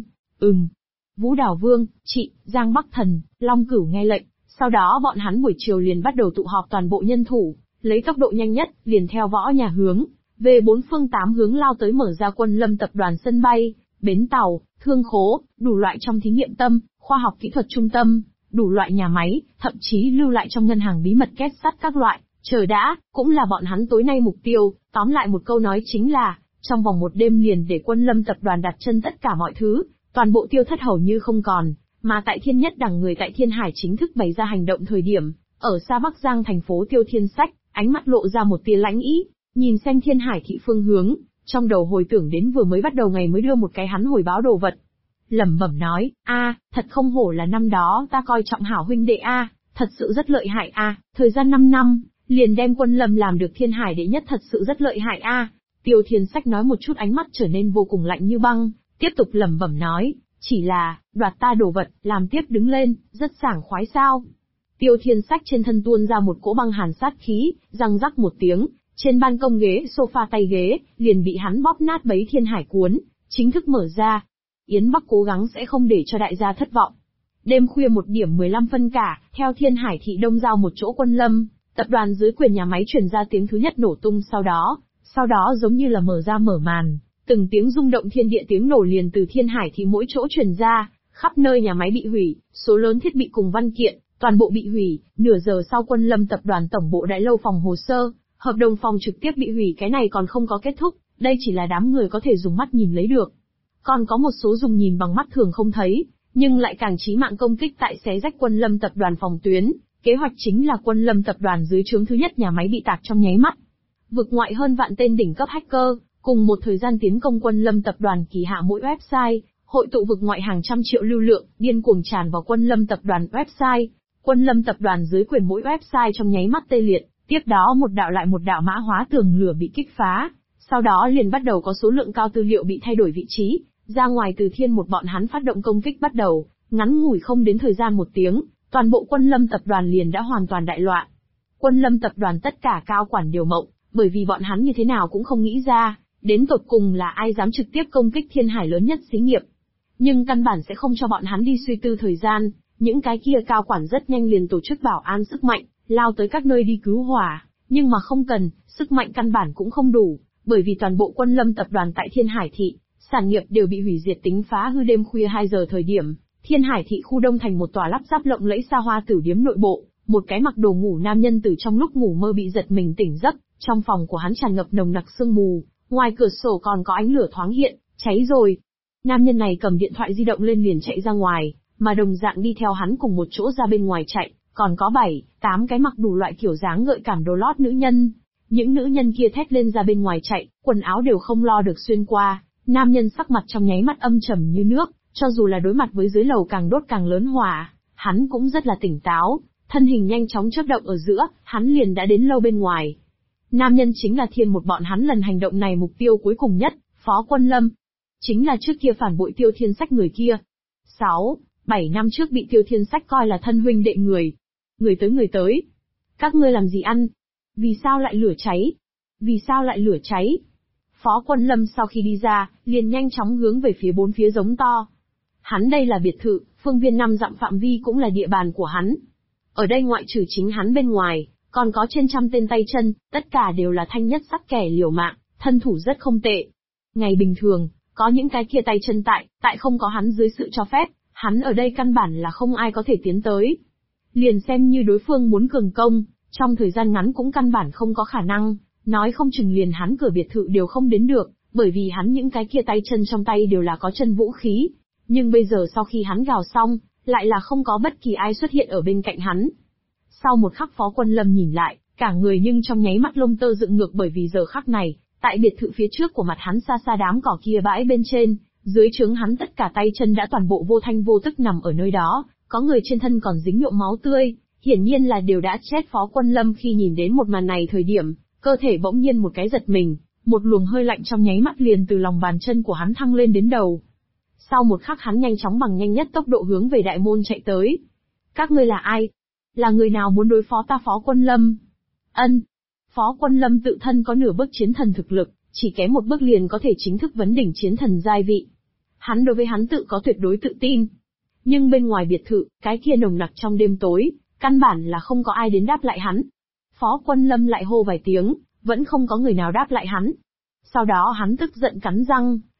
Vũ Đào Vương, Trị, Giang Bắc Thần, Long Cửu nghe lệnh, sau đó bọn hắn buổi chiều liền bắt đầu tụ họp toàn bộ nhân thủ, lấy tốc độ nhanh nhất, liền theo võ nhà hướng, về 4 phương 8 hướng lao tới mở ra quân lâm tập đoàn sân bay, bến tàu, thương khố, đủ loại trong thí nghiệm tâm, khoa học kỹ thuật trung tâm, đủ loại nhà máy, thậm chí lưu lại trong ngân hàng bí mật két sắt các loại, chờ đã, cũng là bọn hắn tối nay mục tiêu. Tóm lại một câu nói chính là, trong vòng một đêm liền để quân lâm tập đoàn đặt chân tất cả mọi thứ, toàn bộ tiêu thất hầu như không còn. Mà tại Thiên Nhất Đẳng người tại Thiên Hải chính thức bày ra hành động thời điểm, ở xa Bắc Giang thành phố Tiêu Thiên Sách, ánh mắt lộ ra một tia lãnh ý, nhìn xem Thiên Hải thị phương hướng, trong đầu hồi tưởng đến vừa mới bắt đầu ngày mới đưa một cái hắn hồi báo đồ vật. Lẩm bẩm nói, thật không hổ là năm đó ta coi trọng hảo huynh đệ thật sự rất lợi hại thời gian 5 năm, liền đem quân lâm làm được Thiên Hải đệ nhất, thật sự rất lợi hại Tiêu Thiên Sách nói một chút ánh mắt trở nên vô cùng lạnh như băng, tiếp tục lẩm bẩm nói, chỉ là, đoạt ta đồ vật, làm tiếp đứng lên, rất sảng khoái sao. Tiêu Thiên Sách trên thân tuôn ra một cỗ băng hàn sát khí, răng rắc một tiếng, trên ban công ghế sofa tay ghế, liền bị hắn bóp nát bấy Thiên Hải cuốn, chính thức mở ra. Yến Bắc cố gắng sẽ không để cho đại gia thất vọng. Đêm khuya 1 điểm 15 phân cả, theo Thiên Hải thị đông giao một chỗ quân lâm, tập đoàn dưới quyền nhà máy truyền ra tiếng thứ nhất nổ tung, sau đó giống như là mở màn, từng tiếng rung động thiên địa tiếng nổ liền từ Thiên Hải thị mỗi chỗ truyền ra, khắp nơi nhà máy bị hủy, số lớn thiết bị cùng văn kiện, toàn bộ bị hủy. Nửa giờ sau quân lâm tập đoàn tổng bộ đại lâu phòng hồ sơ, hợp đồng phòng trực tiếp bị hủy. Cái này còn không có kết thúc, đây chỉ là đám người có thể dùng mắt nhìn lấy được. Còn có một số dùng nhìn bằng mắt thường không thấy, nhưng lại càng chí mạng công kích tại xé rách quân lâm tập đoàn phòng tuyến. Kế hoạch chính là quân lâm tập đoàn dưới trướng thứ nhất nhà máy bị tạc trong nháy mắt. Vực ngoại hơn vạn tên đỉnh cấp hacker, cùng một thời gian tiến công quân lâm tập đoàn kỳ hạ mỗi website, hội tụ vực ngoại hàng trăm triệu lưu lượng, điên cuồng tràn vào quân lâm tập đoàn website. Quân lâm tập đoàn dưới quyền mỗi website trong nháy mắt tê liệt, tiếp đó một đạo lại một đạo mã hóa tường lửa bị kích phá. Sau đó liền bắt đầu có số lượng cao tư liệu bị thay đổi vị trí, ra ngoài từ Thiên một bọn hắn phát động công kích bắt đầu, Ngắn ngủi không đến thời gian 1 tiếng, toàn bộ Quân Lâm tập đoàn liền đã hoàn toàn đại loạn. Quân Lâm tập đoàn tất cả cao quản đều mộng, bởi vì bọn hắn như thế nào cũng không nghĩ ra, đến tột cùng là ai dám trực tiếp công kích Thiên Hải lớn nhất xí nghiệp. Nhưng căn bản sẽ không cho bọn hắn đi suy tư thời gian, những cái kia cao quản rất nhanh liền tổ chức bảo an sức mạnh, lao tới các nơi đi cứu hỏa, nhưng mà không cần, sức mạnh căn bản cũng không đủ, bởi vì toàn bộ Quân Lâm tập đoàn tại Thiên Hải thị, sản nghiệp đều bị hủy diệt tính phá hư. Đêm khuya 2 giờ thời điểm, Thiên Hải thị khu đông thành một tòa lắp ráp lộng lẫy xa hoa tử điếm nội bộ, một cái mặc đồ ngủ nam nhân từ trong lúc ngủ mơ bị giật mình tỉnh giấc, trong phòng của hắn tràn ngập nồng nặc sương mù, ngoài cửa sổ còn có ánh lửa thoáng hiện, cháy rồi. Nam nhân này cầm điện thoại di động lên liền chạy ra ngoài, mà đồng dạng đi theo hắn cùng một chỗ ra bên ngoài chạy, còn có 7-8 cái mặc đủ loại kiểu dáng gợi cảm đồ lót nữ nhân. Những nữ nhân kia thét lên ra bên ngoài chạy, quần áo đều không lo được xuyên qua, nam nhân sắc mặt trong nháy mắt âm trầm như nước, cho dù là đối mặt với dưới lầu càng đốt càng lớn hỏa, hắn cũng rất là tỉnh táo, thân hình nhanh chóng chớp động ở giữa, hắn liền đã đến lâu bên ngoài. Nam nhân chính là Thiên một bọn hắn lần hành động này mục tiêu cuối cùng nhất, Phó Quân Lâm. Chính là trước kia phản bội Tiêu Thiên Sách người kia. 6-7 năm trước bị Tiêu Thiên Sách coi là thân huynh đệ người. Người tới. Các ngươi làm gì ăn? Vì sao lại lửa cháy? Vì sao lại lửa cháy? Phó Quân Lâm sau khi đi ra, liền nhanh chóng hướng về phía 4 phía giống to. Hắn đây là biệt thự, phương viên 5 dặm phạm vi cũng là địa bàn của hắn. Ở đây ngoại trừ chính hắn bên ngoài, còn có trên trăm tên tay chân, tất cả đều là thanh nhất sắc kẻ liều mạng, thân thủ rất không tệ. Ngày bình thường, có những cái kia tay chân tại không có hắn dưới sự cho phép, hắn ở đây căn bản là không ai có thể tiến tới. Liền xem như đối phương muốn cường công, trong thời gian ngắn cũng căn bản không có khả năng, nói không chừng liền hắn cửa biệt thự đều không đến được, bởi vì hắn những cái kia tay chân trong tay đều là có chân vũ khí. Nhưng bây giờ sau khi hắn gào xong, lại là không có bất kỳ ai xuất hiện ở bên cạnh hắn. Sau một khắc Phó Quân Lâm nhìn lại, cả người nhưng trong nháy mắt lông tơ dựng ngược, bởi vì giờ khắc này, tại biệt thự phía trước của mặt hắn xa xa đám cỏ kia bãi bên trên, dưới trướng hắn tất cả tay chân đã toàn bộ vô thanh vô tức nằm ở nơi đó, có người trên thân còn dính nhuộm máu tươi, hiển nhiên là đều đã chết. Phó Quân Lâm khi nhìn đến một màn này thời điểm, cơ thể bỗng nhiên một cái giật mình, một luồng hơi lạnh trong nháy mắt liền từ lòng bàn chân của hắn thăng lên đến đầu. Sau một khắc hắn nhanh chóng bằng nhanh nhất tốc độ hướng về đại môn chạy tới. Các ngươi là ai? Là người nào muốn đối phó ta Phó Quân Lâm? Phó Quân Lâm tự thân có nửa bước chiến thần thực lực, chỉ kém một bước liền có thể chính thức vấn đỉnh chiến thần giai vị. Hắn đối với hắn tự có tuyệt đối tự tin. Nhưng bên ngoài biệt thự, cái kia nồng nặc trong đêm tối, căn bản là không có ai đến đáp lại hắn. Phó Quân Lâm lại hô vài tiếng, vẫn không có người nào đáp lại hắn. Sau đó hắn tức giận cắn răng,